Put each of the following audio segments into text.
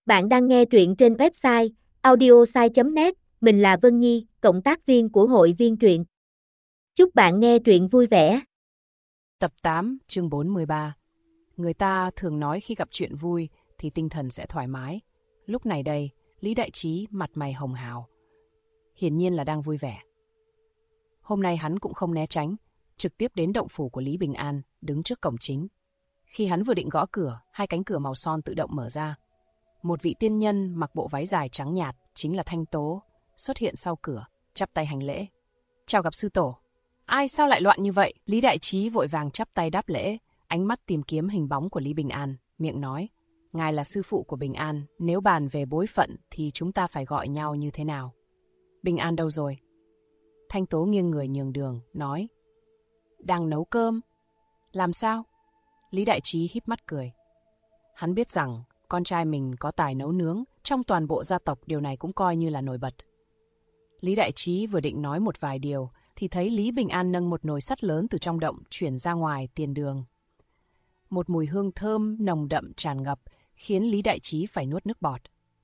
Bạn đang nghe truyện trên website audiosai.net, mình là Vân Nhi, cộng tác viên của hội viên truyện. Chúc bạn nghe truyện vui vẻ. Tập 8, chương 43. Người ta thường nói khi gặp chuyện vui thì tinh thần sẽ thoải mái. Lúc này đây, Lý Đại Trí mặt mày hồng hào. Hiển nhiên là đang vui vẻ. Hôm nay hắn cũng không né tránh, trực tiếp đến động phủ của Lý Bình An, đứng trước cổng chính. Khi hắn vừa định gõ cửa, hai cánh cửa màu son tự động mở ra. Một vị tiên nhân mặc bộ váy dài trắng nhạt, chính là Thanh Tố, xuất hiện sau cửa, chắp tay hành lễ. Chào gặp sư tổ. Ai sao lại loạn như vậy? Lý Đại Trí vội vàng chắp tay đáp lễ, ánh mắt tìm kiếm hình bóng của Lý Bình An, miệng nói. Ngài là sư phụ của Bình An, nếu bàn về bối phận thì chúng ta phải gọi nhau như thế nào? Bình An đâu rồi? Thanh Tố nghiêng người nhường đường, nói. Đang nấu cơm. Làm sao? Lý Đại Trí híp mắt cười. Hắn biết rằng con trai mình có tài nấu nướng, trong toàn bộ gia tộc điều này cũng coi như là nổi bật. Lý Đại Trí vừa định nói một vài điều, thì thấy Lý Bình An nâng một nồi sắt lớn từ trong động chuyển ra ngoài tiền đường. Một mùi hương thơm nồng đậm tràn ngập, khiến Lý Đại Trí phải nuốt nước bọt.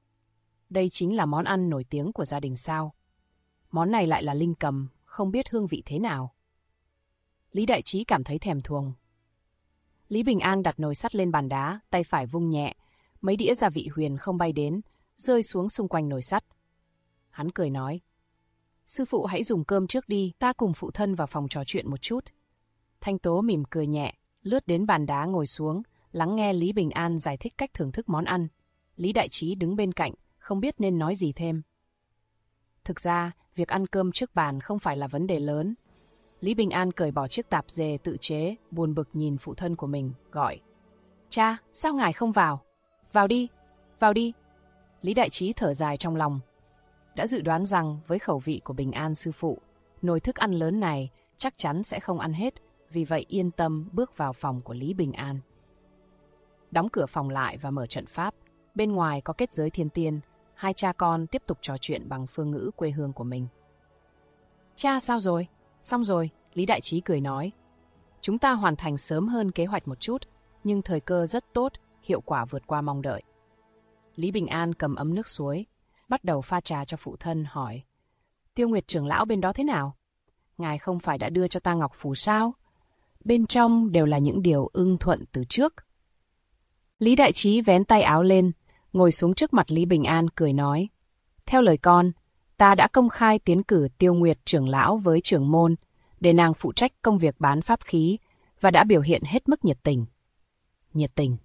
Đây chính là món ăn nổi tiếng của gia đình sao? Món này lại là linh cầm, không biết hương vị thế nào. Lý Đại Trí cảm thấy thèm thuồng. Lý Bình An đặt nồi sắt lên bàn đá, tay phải vung nhẹ, mấy đĩa gia vị huyền không bay đến, rơi xuống xung quanh nồi sắt. Hắn cười nói. Sư phụ hãy dùng cơm trước đi, ta cùng phụ thân vào phòng trò chuyện một chút. Thanh Tố mỉm cười nhẹ, lướt đến bàn đá ngồi xuống, lắng nghe Lý Bình An giải thích cách thưởng thức món ăn. Lý Đại Trí đứng bên cạnh, không biết nên nói gì thêm. Thực ra, việc ăn cơm trước bàn không phải là vấn đề lớn. Lý Bình An cởi bỏ chiếc tạp dề tự chế, buồn bực nhìn phụ thân của mình, gọi. Cha, sao ngài không vào? Vào đi, vào đi. Lý Đại Trí thở dài trong lòng. Đã dự đoán rằng với khẩu vị của Bình An sư phụ, nồi thức ăn lớn này chắc chắn sẽ không ăn hết, vì vậy yên tâm bước vào phòng của Lý Bình An. Đóng cửa phòng lại và mở trận pháp. Bên ngoài có kết giới thiên tiên, hai cha con tiếp tục trò chuyện bằng phương ngữ quê hương của mình. Cha sao rồi? Xong rồi, Lý Đại Trí cười nói. Chúng ta hoàn thành sớm hơn kế hoạch một chút, nhưng thời cơ rất tốt, hiệu quả vượt qua mong đợi. Lý Bình An cầm ấm nước suối, bắt đầu pha trà cho phụ thân, hỏi. Tiêu Nguyệt trưởng lão bên đó thế nào? Ngài không phải đã đưa cho ta ngọc phù sao? Bên trong đều là những điều ưng thuận từ trước. Lý Đại Trí vén tay áo lên, ngồi xuống trước mặt Lý Bình An cười nói. Theo lời con, ta đã công khai tiến cử Tiêu Nguyệt trưởng lão với trưởng môn, để nàng phụ trách công việc bán pháp khí, và đã biểu hiện hết mức nhiệt tình. Nhiệt tình.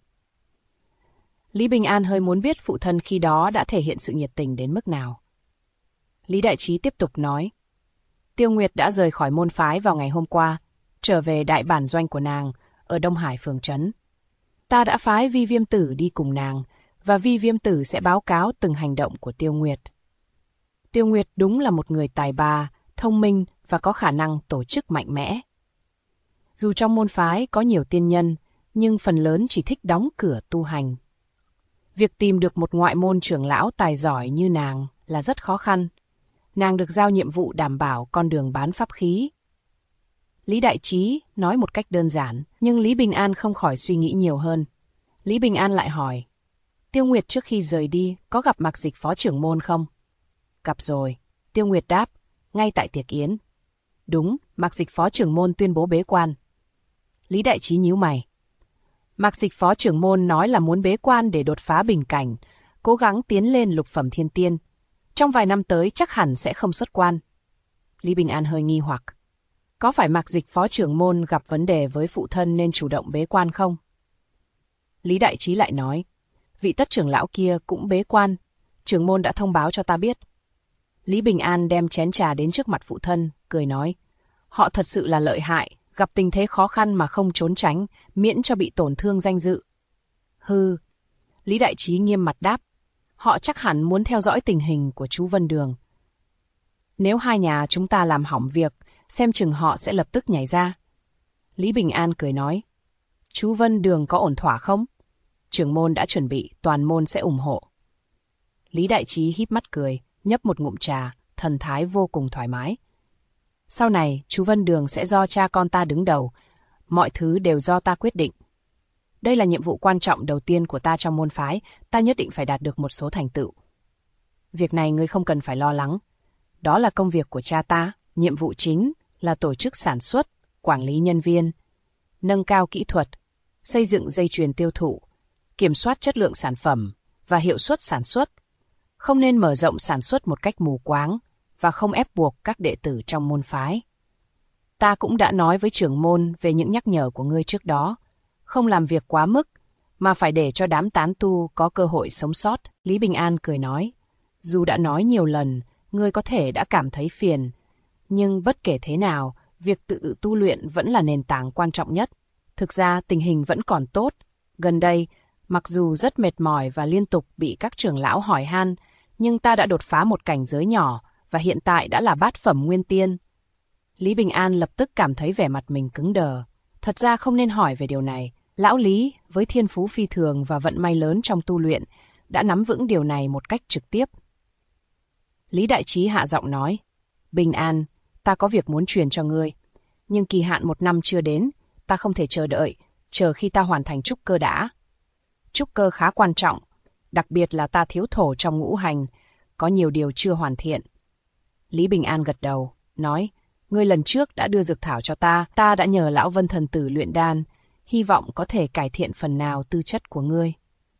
Lý Bình An hơi muốn biết phụ thân khi đó đã thể hiện sự nhiệt tình đến mức nào. Lý Đại Trí tiếp tục nói. Tiêu Nguyệt đã rời khỏi môn phái vào ngày hôm qua, trở về đại bản doanh của nàng ở Đông Hải phường trấn. Ta đã phái Vi Viêm Tử đi cùng nàng, và Vi Viêm Tử sẽ báo cáo từng hành động của Tiêu Nguyệt. Tiêu Nguyệt đúng là một người tài ba, thông minh và có khả năng tổ chức mạnh mẽ. Dù trong môn phái có nhiều tiên nhân, nhưng phần lớn chỉ thích đóng cửa tu hành. Việc tìm được một ngoại môn trưởng lão tài giỏi như nàng là rất khó khăn. Nàng được giao nhiệm vụ đảm bảo con đường bán pháp khí. Lý Đại Trí nói một cách đơn giản, nhưng Lý Bình An không khỏi suy nghĩ nhiều hơn. Lý Bình An lại hỏi, Tiêu Nguyệt trước khi rời đi có gặp Mạc Dịch phó trưởng môn không? Gặp rồi, Tiêu Nguyệt đáp, ngay tại tiệc yến. Đúng, Mạc Dịch phó trưởng môn tuyên bố bế quan. Lý Đại Trí nhíu mày. Mạc Dịch phó trưởng môn nói là muốn bế quan để đột phá bình cảnh, cố gắng tiến lên lục phẩm thiên tiên. Trong vài năm tới chắc hẳn sẽ không xuất quan. Lý Bình An hơi nghi hoặc. Có phải Mạc Dịch phó trưởng môn gặp vấn đề với phụ thân nên chủ động bế quan không? Lý Đại Trí lại nói, vị Tất trưởng lão kia cũng bế quan, trưởng môn đã thông báo cho ta biết. Lý Bình An đem chén trà đến trước mặt phụ thân, cười nói, họ thật sự là lợi hại, gặp tình thế khó khăn mà không trốn tránh, miễn cho bị tổn thương danh dự. Hừ, Lý Đại Trí nghiêm mặt đáp, họ chắc hẳn muốn theo dõi tình hình của chú Vân Đường. Nếu hai nhà chúng ta làm hỏng việc, xem chừng họ sẽ lập tức nhảy ra. Lý Bình An cười nói, chú Vân Đường có ổn thỏa không? Trưởng môn đã chuẩn bị, toàn môn sẽ ủng hộ. Lý Đại Trí híp mắt cười, nhấp một ngụm trà, thần thái vô cùng thoải mái. Sau này, chú Vân Đường sẽ do cha con ta đứng đầu, mọi thứ đều do ta quyết định. Đây là nhiệm vụ quan trọng đầu tiên của ta trong môn phái, ta nhất định phải đạt được một số thành tựu. Việc này ngươi không cần phải lo lắng. Đó là công việc của cha ta, nhiệm vụ chính là tổ chức sản xuất, quản lý nhân viên, nâng cao kỹ thuật, xây dựng dây chuyền tiêu thụ, kiểm soát chất lượng sản phẩm và hiệu suất sản xuất. Không nên mở rộng sản xuất một cách mù quáng và không ép buộc các đệ tử trong môn phái. Ta cũng đã nói với trưởng môn về những nhắc nhở của ngươi trước đó, không làm việc quá mức, mà phải để cho đám tán tu có cơ hội sống sót. Lý Bình An cười nói, dù đã nói nhiều lần, ngươi có thể đã cảm thấy phiền, nhưng bất kể thế nào, việc tự tu luyện vẫn là nền tảng quan trọng nhất. Thực ra tình hình vẫn còn tốt. Gần đây, mặc dù rất mệt mỏi và liên tục bị các trưởng lão hỏi han, nhưng ta đã đột phá một cảnh giới nhỏ và hiện tại đã là bát phẩm nguyên tiên. Lý Bình An lập tức cảm thấy vẻ mặt mình cứng đờ. Thật ra không nên hỏi về điều này. Lão Lý, với thiên phú phi thường và vận may lớn trong tu luyện, đã nắm vững điều này một cách trực tiếp. Lý Đại Trí hạ giọng nói, Bình An, ta có việc muốn truyền cho ngươi, nhưng kỳ hạn 1 năm chưa đến, ta không thể chờ đợi, chờ khi ta hoàn thành trúc cơ đã. Trúc cơ khá quan trọng, đặc biệt là ta thiếu thổ trong ngũ hành, có nhiều điều chưa hoàn thiện. Lý Bình An gật đầu, nói, ngươi lần trước đã đưa dược thảo cho ta đã nhờ lão Vân thần tử luyện đan, hy vọng có thể cải thiện phần nào tư chất của ngươi.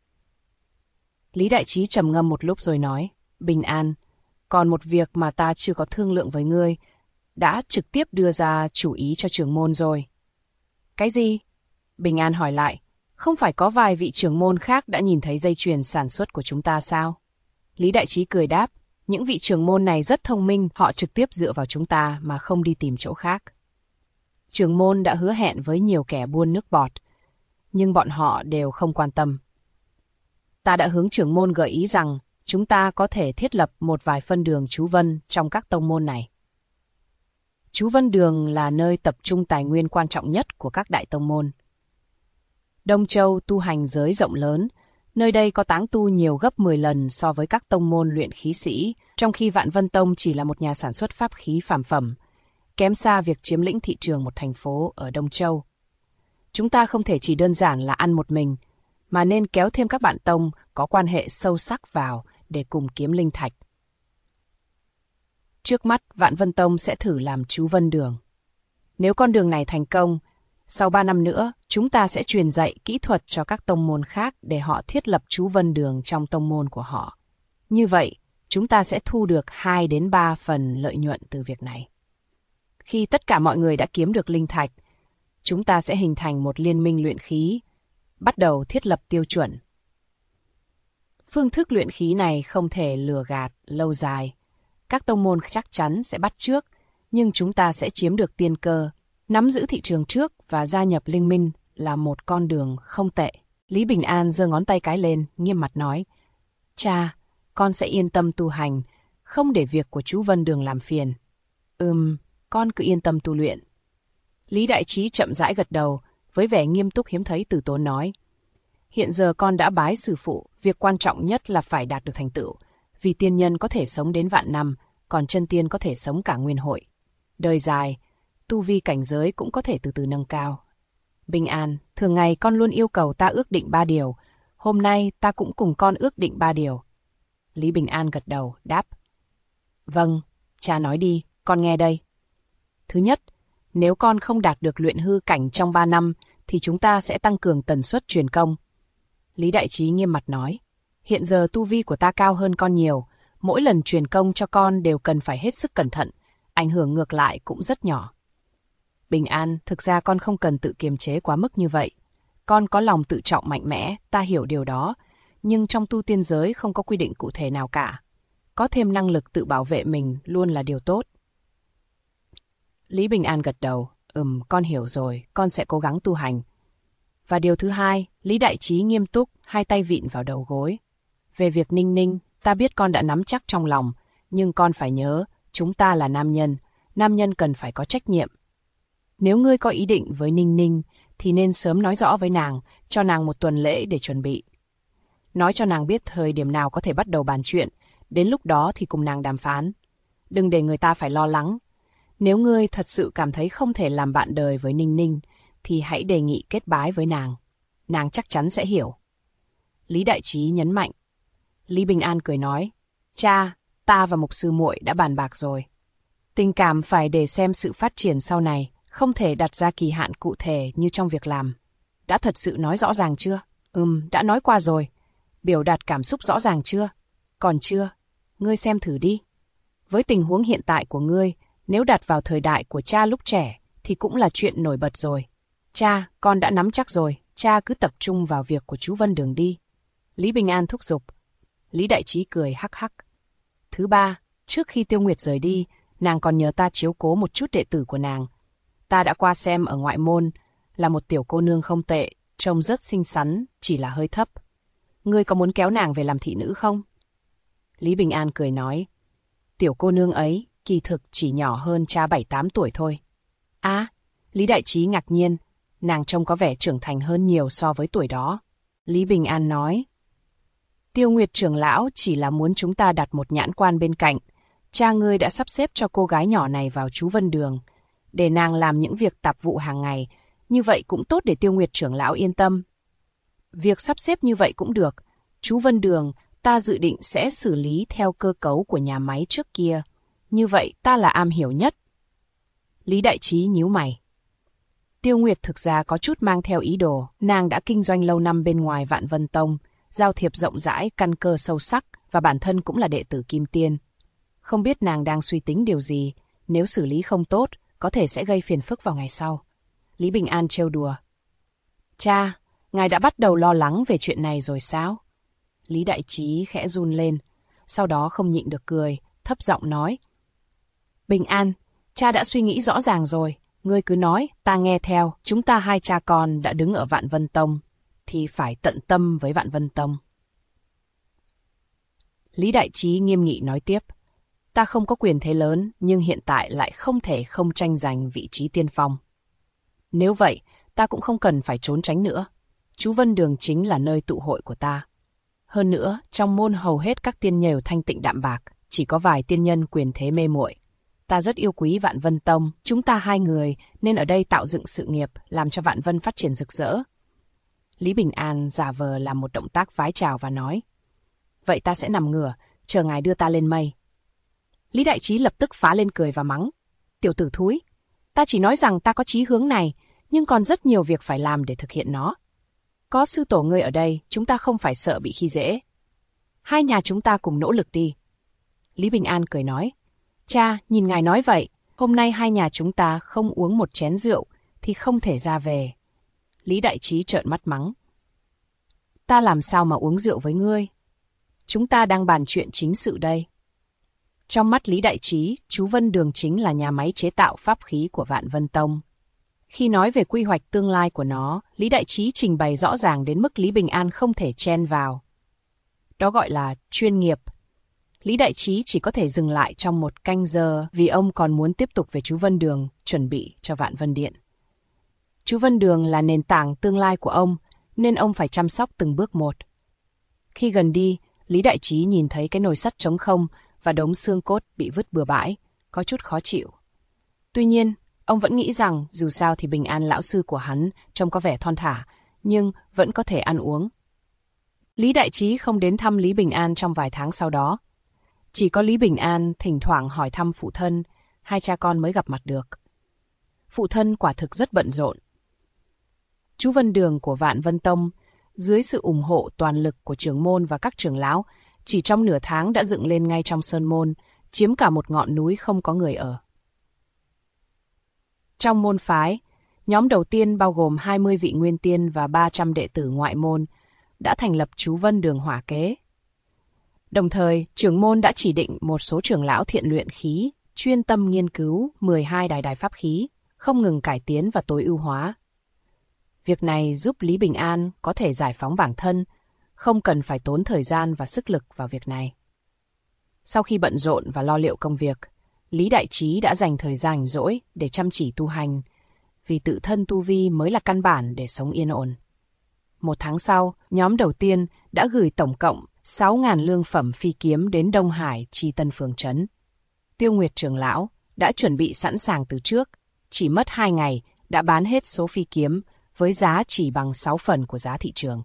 Lý Đại Trí trầm ngâm một lúc rồi nói, Bình An, còn một việc mà ta chưa có thương lượng với ngươi, đã trực tiếp đưa ra chủ ý cho trưởng môn rồi. Cái gì? Bình An hỏi lại, không phải có vài vị trưởng môn khác đã nhìn thấy dây chuyền sản xuất của chúng ta sao? Lý Đại Trí cười đáp, những vị trưởng môn này rất thông minh, họ trực tiếp dựa vào chúng ta mà không đi tìm chỗ khác. Trưởng môn đã hứa hẹn với nhiều kẻ buôn nước bọt, nhưng bọn họ đều không quan tâm. Ta đã hướng trưởng môn gợi ý rằng chúng ta có thể thiết lập một vài phân đường chú Vân trong các tông môn này. Chú Vân Đường là nơi tập trung tài nguyên quan trọng nhất của các đại tông môn. Đông Châu tu hành giới rộng lớn, nơi đây có táng tu nhiều gấp 10 lần so với các tông môn luyện khí sĩ, trong khi Vạn Vân Tông chỉ là một nhà sản xuất pháp khí phàm phẩm, kém xa việc chiếm lĩnh thị trường một thành phố ở Đông Châu. Chúng ta không thể chỉ đơn giản là ăn một mình, mà nên kéo thêm các bạn tông có quan hệ sâu sắc vào để cùng kiếm linh thạch. Trước mắt, Vạn Vân Tông sẽ thử làm chú Vân Đường. Nếu con đường này thành công, sau 3 năm nữa, chúng ta sẽ truyền dạy kỹ thuật cho các tông môn khác để họ thiết lập chú Vân Đường trong tông môn của họ. Như vậy, chúng ta sẽ thu được 2 đến 3 phần lợi nhuận từ việc này. Khi tất cả mọi người đã kiếm được linh thạch, chúng ta sẽ hình thành một liên minh luyện khí, bắt đầu thiết lập tiêu chuẩn. Phương thức luyện khí này không thể lừa gạt lâu dài. Các tông môn chắc chắn sẽ bắt chước, nhưng chúng ta sẽ chiếm được tiên cơ, nắm giữ thị trường trước và gia nhập liên minh là một con đường không tệ. Lý Bình An giơ ngón tay cái lên, nghiêm mặt nói, cha, con sẽ yên tâm tu hành, không để việc của chú Vân Đường làm phiền. Con cứ yên tâm tu luyện. Lý Đại Trí chậm rãi gật đầu, với vẻ nghiêm túc hiếm thấy từ tốn nói, hiện giờ con đã bái sư phụ, việc quan trọng nhất là phải đạt được thành tựu, vì tiên nhân có thể sống đến vạn năm, còn chân tiên có thể sống cả nguyên hội. Đời dài, tu vi cảnh giới cũng có thể từ từ nâng cao. Bình An, thường ngày con luôn yêu cầu ta ước định 3 điều, hôm nay ta cũng cùng con ước định 3 điều. Lý Bình An gật đầu, đáp. Vâng, cha nói đi, con nghe đây. Thứ nhất, nếu con không đạt được luyện hư cảnh trong 3 năm, thì chúng ta sẽ tăng cường tần suất truyền công. Lý Đại Trí nghiêm mặt nói, hiện giờ tu vi của ta cao hơn con nhiều, mỗi lần truyền công cho con đều cần phải hết sức cẩn thận, ảnh hưởng ngược lại cũng rất nhỏ. Bình An, thực ra con không cần tự kiềm chế quá mức như vậy. Con có lòng tự trọng mạnh mẽ, ta hiểu điều đó, nhưng trong tu tiên giới không có quy định cụ thể nào cả. Có thêm năng lực tự bảo vệ mình luôn là điều tốt. Lý Bình An gật đầu, con hiểu rồi, con sẽ cố gắng tu hành. Và điều thứ hai, Lý Đại Trí nghiêm túc, hai tay vịn vào đầu gối. Về việc Ninh Ninh, ta biết con đã nắm chắc trong lòng, nhưng con phải nhớ, chúng ta là nam nhân cần phải có trách nhiệm. Nếu ngươi có ý định với Ninh Ninh, thì nên sớm nói rõ với nàng, cho nàng một tuần lễ để chuẩn bị. Nói cho nàng biết thời điểm nào có thể bắt đầu bàn chuyện, đến lúc đó thì cùng nàng đàm phán. Đừng để người ta phải lo lắng. Nếu ngươi thật sự cảm thấy không thể làm bạn đời với Ninh Ninh, thì hãy đề nghị kết bái với nàng. nàng chắc chắn sẽ hiểu. Lý Đại Trí nhấn mạnh. Lý Bình An cười nói, cha, ta và mục sư muội đã bàn bạc rồi. Tình cảm phải để xem sự phát triển sau này, không thể đặt ra kỳ hạn cụ thể như trong việc làm. Đã thật sự nói rõ ràng chưa? Đã nói qua rồi. Biểu đạt cảm xúc rõ ràng chưa? Còn chưa? Ngươi xem thử đi. Với tình huống hiện tại của ngươi, nếu đặt vào thời đại của cha lúc trẻ, thì cũng là chuyện nổi bật rồi. Cha, con đã nắm chắc rồi, cha cứ tập trung vào việc của chú Vân Đường đi. Lý Bình An thúc giục. Lý Đại Trí cười hắc hắc. Thứ ba, trước khi Tiêu Nguyệt rời đi, nàng còn nhờ ta chiếu cố một chút đệ tử của nàng. Ta đã qua xem ở ngoại môn, là một tiểu cô nương không tệ, trông rất xinh xắn, chỉ là hơi thấp. Ngươi có muốn kéo nàng về làm thị nữ không? Lý Bình An cười nói, tiểu cô nương ấy, kỳ thực chỉ nhỏ hơn cha 7-8 tuổi thôi. À, Lý Đại Trí ngạc nhiên, nàng trông có vẻ trưởng thành hơn nhiều so với tuổi đó. Lý Bình An nói, Tiêu Nguyệt trưởng lão chỉ là muốn chúng ta đặt một nhãn quan bên cạnh. Cha ngươi đã sắp xếp cho cô gái nhỏ này vào chú Vân Đường, để nàng làm những việc tạp vụ hàng ngày, như vậy cũng tốt để Tiêu Nguyệt trưởng lão yên tâm. Việc sắp xếp như vậy cũng được, chú Vân Đường ta dự định sẽ xử lý theo cơ cấu của nhà máy trước kia, như vậy ta là am hiểu nhất. Lý Đại Trí nhíu mày. Tiêu Nguyệt thực ra có chút mang theo ý đồ, nàng đã kinh doanh lâu năm bên ngoài Vạn Vân Tông, giao thiệp rộng rãi, căn cơ sâu sắc, và bản thân cũng là đệ tử Kim Tiên. Không biết nàng đang suy tính điều gì, nếu xử lý không tốt, có thể sẽ gây phiền phức vào ngày sau. Lý Bình An trêu đùa. Cha, ngài đã bắt đầu lo lắng về chuyện này rồi sao? Lý Đại Trí khẽ run lên, sau đó không nhịn được cười, thấp giọng nói. Bình An, cha đã suy nghĩ rõ ràng rồi, ngươi cứ nói, ta nghe theo, chúng ta hai cha con đã đứng ở Vạn Vân Tông, thì phải tận tâm với Vạn Vân Tông. Lý Đại Trí nghiêm nghị nói tiếp, ta không có quyền thế lớn, nhưng hiện tại lại không thể không tranh giành vị trí tiên phong. Nếu vậy, ta cũng không cần phải trốn tránh nữa. Chú Vân Đường chính là nơi tụ hội của ta. Hơn nữa, trong môn hầu hết các tiên nhều thanh tịnh đạm bạc, chỉ có vài tiên nhân quyền thế mê muội. Ta rất yêu quý Vạn Vân Tông, chúng ta hai người nên ở đây tạo dựng sự nghiệp, làm cho Vạn Vân phát triển rực rỡ. Lý Bình An giả vờ làm một động tác vái chào và nói, vậy ta sẽ nằm ngửa, chờ ngài đưa ta lên mây. Lý Đại Trí lập tức phá lên cười và mắng, tiểu tử thúi, ta chỉ nói rằng ta có chí hướng này, nhưng còn rất nhiều việc phải làm để thực hiện nó. Có sư tổ ngươi ở đây, chúng ta không phải sợ bị khi dễ. Hai nhà chúng ta cùng nỗ lực đi. Lý Bình An cười nói, cha, nhìn ngài nói vậy, hôm nay hai nhà chúng ta không uống một chén rượu thì không thể ra về. Lý Đại Trí trợn mắt mắng, ta làm sao mà uống rượu với ngươi? Chúng ta đang bàn chuyện chính sự đây. Trong mắt Lý Đại Trí, chú Vân Đường chính là nhà máy chế tạo pháp khí của Vạn Vân Tông. Khi nói về quy hoạch tương lai của nó, Lý Đại Trí trình bày rõ ràng đến mức Lý Bình An không thể chen vào. Đó gọi là chuyên nghiệp. Lý Đại Trí chỉ có thể dừng lại trong 1 canh giờ vì ông còn muốn tiếp tục về chú Vân Đường, chuẩn bị cho Vạn Vân Điện. Chú Vân Đường là nền tảng tương lai của ông, nên ông phải chăm sóc từng bước một. Khi gần đi, Lý Đại Trí nhìn thấy cái nồi sắt trống không và đống xương cốt bị vứt bừa bãi, có chút khó chịu. Tuy nhiên, ông vẫn nghĩ rằng dù sao thì Bình An lão sư của hắn trông có vẻ thon thả, nhưng vẫn có thể ăn uống. Lý Đại Trí không đến thăm Lý Bình An trong vài tháng sau đó. Chỉ có Lý Bình An thỉnh thoảng hỏi thăm phụ thân, hai cha con mới gặp mặt được. Phụ thân quả thực rất bận rộn. Chú Vân Đường của Vạn Vân Tông, dưới sự ủng hộ toàn lực của trưởng môn và các trưởng lão, chỉ trong nửa tháng đã dựng lên ngay trong sơn môn, chiếm cả một ngọn núi không có người ở. Trong môn phái, nhóm đầu tiên bao gồm 20 vị nguyên tiên và 300 đệ tử ngoại môn đã thành lập chú Vân Đường hỏa kế. Đồng thời, trưởng môn đã chỉ định một số trưởng lão thiện luyện khí, chuyên tâm nghiên cứu 12 đài pháp khí, không ngừng cải tiến và tối ưu hóa. Việc này giúp Lý Bình An có thể giải phóng bản thân, không cần phải tốn thời gian và sức lực vào việc này. Sau khi bận rộn và lo liệu công việc, Lý Đại Trí đã dành thời gian rảnh rỗi để chăm chỉ tu hành, vì tự thân tu vi mới là căn bản để sống yên ổn. 1 tháng sau, nhóm đầu tiên đã gửi tổng cộng 6.000 lương phẩm phi kiếm đến Đông Hải Chi Tân Phường Trấn. Tiêu Nguyệt trưởng lão đã chuẩn bị sẵn sàng từ trước, chỉ mất 2 ngày đã bán hết số phi kiếm với giá chỉ bằng 6 phần của giá thị trường.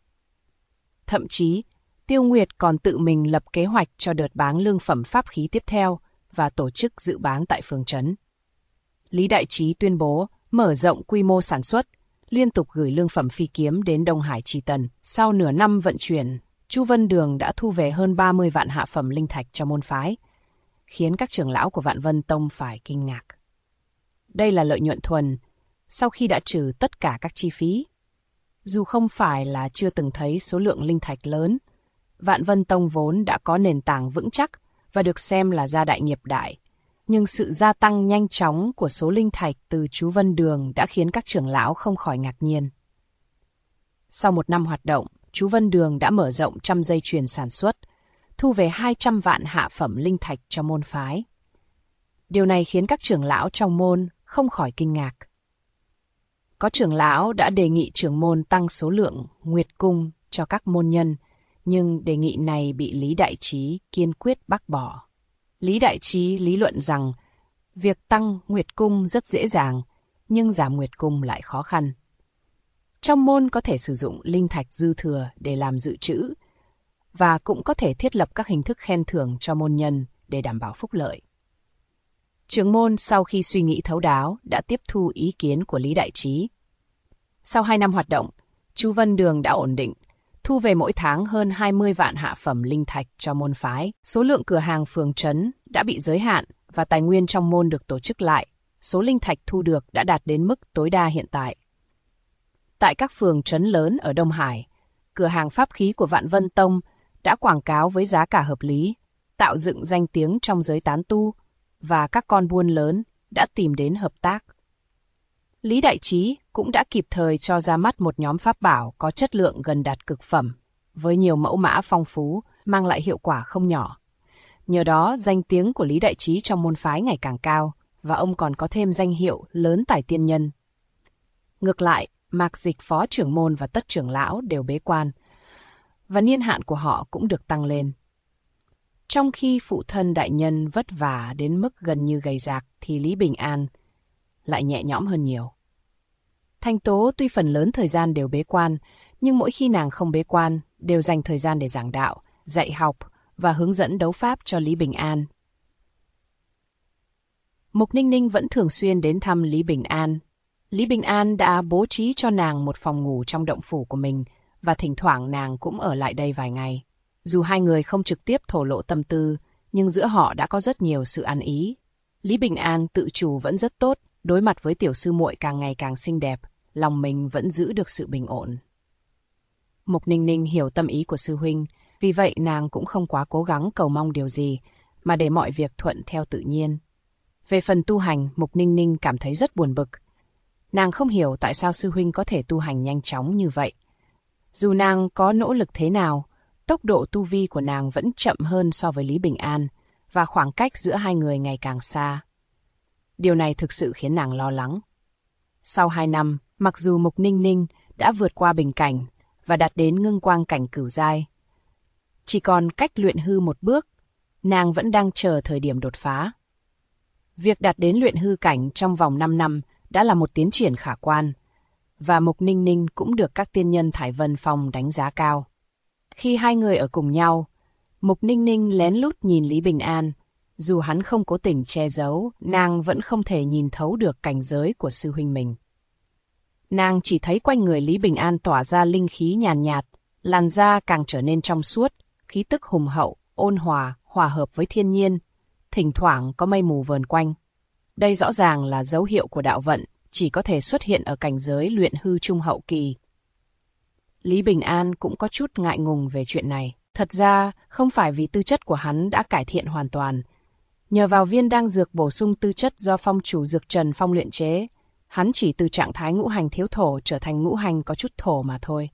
Thậm chí, Tiêu Nguyệt còn tự mình lập kế hoạch cho đợt bán lương phẩm pháp khí tiếp theo và tổ chức dự bán tại phường trấn. Lý Đại Trí tuyên bố mở rộng quy mô sản xuất, liên tục gửi lương phẩm phi kiếm đến Đông Hải Trì Tần. Sau nửa năm vận chuyển, Chu Vân Đường đã thu về hơn 30 vạn hạ phẩm linh thạch cho môn phái, khiến các trưởng lão của Vạn Vân Tông phải kinh ngạc. Đây là lợi nhuận thuần, sau khi đã trừ tất cả các chi phí. Dù không phải là chưa từng thấy số lượng linh thạch lớn, Vạn Vân Tông vốn đã có nền tảng vững chắc và được xem là gia đại nghiệp đại. Nhưng sự gia tăng nhanh chóng của số linh thạch từ chú Vân Đường đã khiến các trưởng lão không khỏi ngạc nhiên. Sau một năm hoạt động, chú Vân Đường đã mở rộng trăm dây chuyền sản xuất, thu về 200 vạn hạ phẩm linh thạch cho môn phái. Điều này khiến các trưởng lão trong môn không khỏi kinh ngạc. Có trưởng lão đã đề nghị trưởng môn tăng số lượng nguyệt cung cho các môn nhân, nhưng đề nghị này bị Lý Đại Trí kiên quyết bác bỏ. Lý Đại Trí lý luận rằng việc tăng nguyệt cung rất dễ dàng, nhưng giảm nguyệt cung lại khó khăn. Trong môn có thể sử dụng linh thạch dư thừa để làm dự trữ, và cũng có thể thiết lập các hình thức khen thưởng cho môn nhân để đảm bảo phúc lợi. Trưởng môn sau khi suy nghĩ thấu đáo đã tiếp thu ý kiến của Lý Đại Trí. Sau 2 năm hoạt động, chú Vân Đường đã ổn định, thu về mỗi tháng hơn 20 vạn hạ phẩm linh thạch cho môn phái. Số lượng cửa hàng phường trấn đã bị giới hạn và tài nguyên trong môn được tổ chức lại. Số linh thạch thu được đã đạt đến mức tối đa hiện tại. Tại các phường trấn lớn ở Đông Hải, cửa hàng pháp khí của Vạn Vân Tông đã quảng cáo với giá cả hợp lý, tạo dựng danh tiếng trong giới tán tu, và các con buôn lớn đã tìm đến hợp tác. Lý Đại Trí cũng đã kịp thời cho ra mắt một nhóm pháp bảo có chất lượng gần đạt cực phẩm, với nhiều mẫu mã phong phú, mang lại hiệu quả không nhỏ. Nhờ đó, danh tiếng của Lý Đại Trí trong môn phái ngày càng cao, và ông còn có thêm danh hiệu lớn tài tiên nhân. Ngược lại, Mạc Dịch phó trưởng môn và tất trưởng lão đều bế quan, và niên hạn của họ cũng được tăng lên. Trong khi phụ thân đại nhân vất vả đến mức gần như gầy rạc, thì Lý Bình An lại nhẹ nhõm hơn nhiều. Thanh Tố tuy phần lớn thời gian đều bế quan, nhưng mỗi khi nàng không bế quan, đều dành thời gian để giảng đạo, dạy học và hướng dẫn đấu pháp cho Lý Bình An. Mục Ninh Ninh vẫn thường xuyên đến thăm Lý Bình An. Lý Bình An đã bố trí cho nàng một phòng ngủ trong động phủ của mình, và thỉnh thoảng nàng cũng ở lại đây vài ngày. Dù hai người không trực tiếp thổ lộ tâm tư, nhưng giữa họ đã có rất nhiều sự ăn ý. Lý Bình An tự chủ vẫn rất tốt, đối mặt với tiểu sư muội càng ngày càng xinh đẹp, lòng mình vẫn giữ được sự bình ổn. Mục Ninh Ninh hiểu tâm ý của sư huynh, vì vậy nàng cũng không quá cố gắng cầu mong điều gì, mà để mọi việc thuận theo tự nhiên. Về phần tu hành, Mục Ninh Ninh cảm thấy rất buồn bực. Nàng không hiểu tại sao sư huynh có thể tu hành nhanh chóng như vậy. Dù nàng có nỗ lực thế nào, tốc độ tu vi của nàng vẫn chậm hơn so với Lý Bình An, và khoảng cách giữa hai người ngày càng xa. Điều này thực sự khiến nàng lo lắng. Sau 2 năm, mặc dù Mục Ninh Ninh đã vượt qua bình cảnh và đạt đến ngưng quang cảnh cửu giai, chỉ còn cách luyện hư một bước, nàng vẫn đang chờ thời điểm đột phá. Việc đạt đến luyện hư cảnh trong vòng 5 năm đã là một tiến triển khả quan, và Mục Ninh Ninh cũng được các tiên nhân Thải Vân Phong đánh giá cao. Khi hai người ở cùng nhau, Mục Ninh Ninh lén lút nhìn Lý Bình An. Dù hắn không cố tình che giấu, nàng vẫn không thể nhìn thấu được cảnh giới của sư huynh mình. Nàng chỉ thấy quanh người Lý Bình An tỏa ra linh khí nhàn nhạt, làn da càng trở nên trong suốt, khí tức hùng hậu, ôn hòa, hòa hợp với thiên nhiên, thỉnh thoảng có mây mù vờn quanh. Đây rõ ràng là dấu hiệu của đạo vận, chỉ có thể xuất hiện ở cảnh giới luyện hư trung hậu kỳ. Lý Bình An cũng có chút ngại ngùng về chuyện này. Thật ra, không phải vì tư chất của hắn đã cải thiện hoàn toàn. Nhờ vào viên đan dược bổ sung tư chất do phong chủ Dược Trần Phong luyện chế, hắn chỉ từ trạng thái ngũ hành thiếu thổ trở thành ngũ hành có chút thổ mà thôi.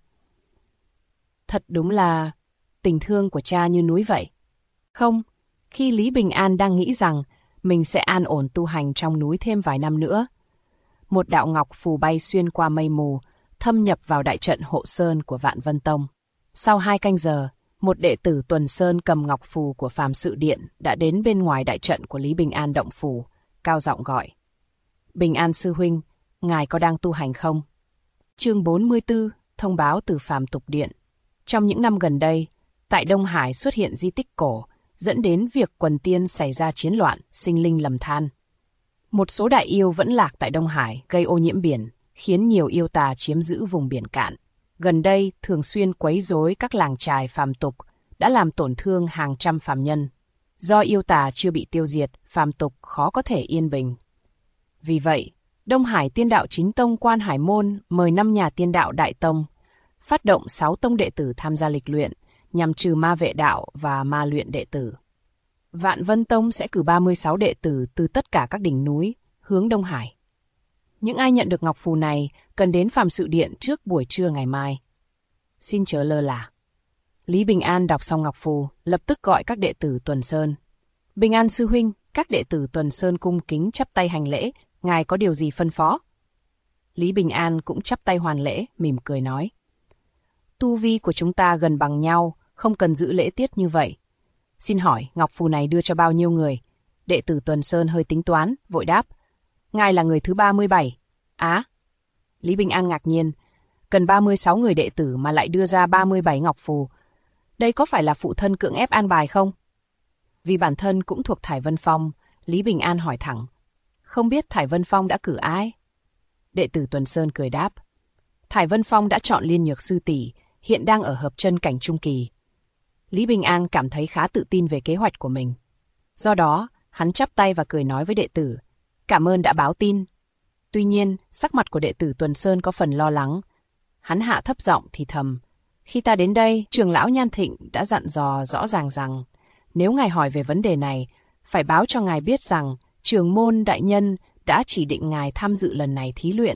Thật đúng là tình thương của cha như núi vậy. Không, khi Lý Bình An đang nghĩ rằng mình sẽ an ổn tu hành trong núi thêm vài năm nữa, một đạo ngọc phù bay xuyên qua mây mù, thâm nhập vào đại trận hộ sơn của Vạn Vân Tông. Sau 2 canh giờ, một đệ tử Tuần Sơn cầm ngọc phù của Phàm Sự Điện đã đến bên ngoài đại trận của Lý Bình An động phủ, cao giọng gọi: "Bình An sư huynh, ngài có đang tu hành không?" Chương 44, thông báo từ phàm tục điện. Trong những năm gần đây, tại Đông Hải xuất hiện di tích cổ, dẫn đến việc quần tiên xảy ra chiến loạn, sinh linh lầm than. Một số đại yêu vẫn lạc tại Đông Hải, gây ô nhiễm biển, khiến nhiều yêu tà chiếm giữ vùng biển cạn. Gần đây, thường xuyên quấy rối các làng chài phàm tục, đã làm tổn thương hàng trăm phàm nhân. Do yêu tà chưa bị tiêu diệt, phàm tục khó có thể yên bình. Vì vậy, Đông Hải Tiên Đạo Chính Tông Quan Hải Môn mời 5 nhà tiên đạo Đại Tông, phát động 6 tông đệ tử tham gia lịch luyện, nhằm trừ ma vệ đạo và ma luyện đệ tử. Vạn Vân Tông sẽ cử 36 đệ tử từ tất cả các đỉnh núi, hướng Đông Hải. Những ai nhận được ngọc phù này cần đến phàm sự điện trước buổi trưa ngày mai. Xin chớ lơ là. Lý Bình An đọc xong ngọc phù, lập tức gọi các đệ tử Tuần Sơn. Bình An sư huynh, các đệ tử Tuần Sơn cung kính chắp tay hành lễ, ngài có điều gì phân phó? Lý Bình An cũng chắp tay hoàn lễ, mỉm cười nói. Tu vi của chúng ta gần bằng nhau, không cần giữ lễ tiết như vậy. Xin hỏi, ngọc phù này đưa cho bao nhiêu người? Đệ tử Tuần Sơn hơi tính toán, vội đáp. Ngài là người thứ 37. Á! Lý Bình An ngạc nhiên. Cần 36 người đệ tử mà lại đưa ra 37 ngọc phù. Đây có phải là phụ thân cưỡng ép an bài không? Vì bản thân cũng thuộc Thải Vân Phong, Lý Bình An hỏi thẳng. Không biết Thải Vân Phong đã cử ai? Đệ tử Tuần Sơn cười đáp. Thải Vân Phong đã chọn Liên Nhược sư tỷ, hiện đang ở hợp chân cảnh trung kỳ. Lý Bình An cảm thấy khá tự tin về kế hoạch của mình. Do đó, hắn chắp tay và cười nói với đệ tử. Cảm ơn đã báo tin. Tuy nhiên, sắc mặt của đệ tử Tuần Sơn có phần lo lắng. Hắn hạ thấp giọng thì thầm. Khi ta đến đây, trưởng lão Nhan Thịnh đã dặn dò rõ ràng rằng, nếu ngài hỏi về vấn đề này, phải báo cho ngài biết rằng trưởng môn đại nhân đã chỉ định ngài tham dự lần này thí luyện.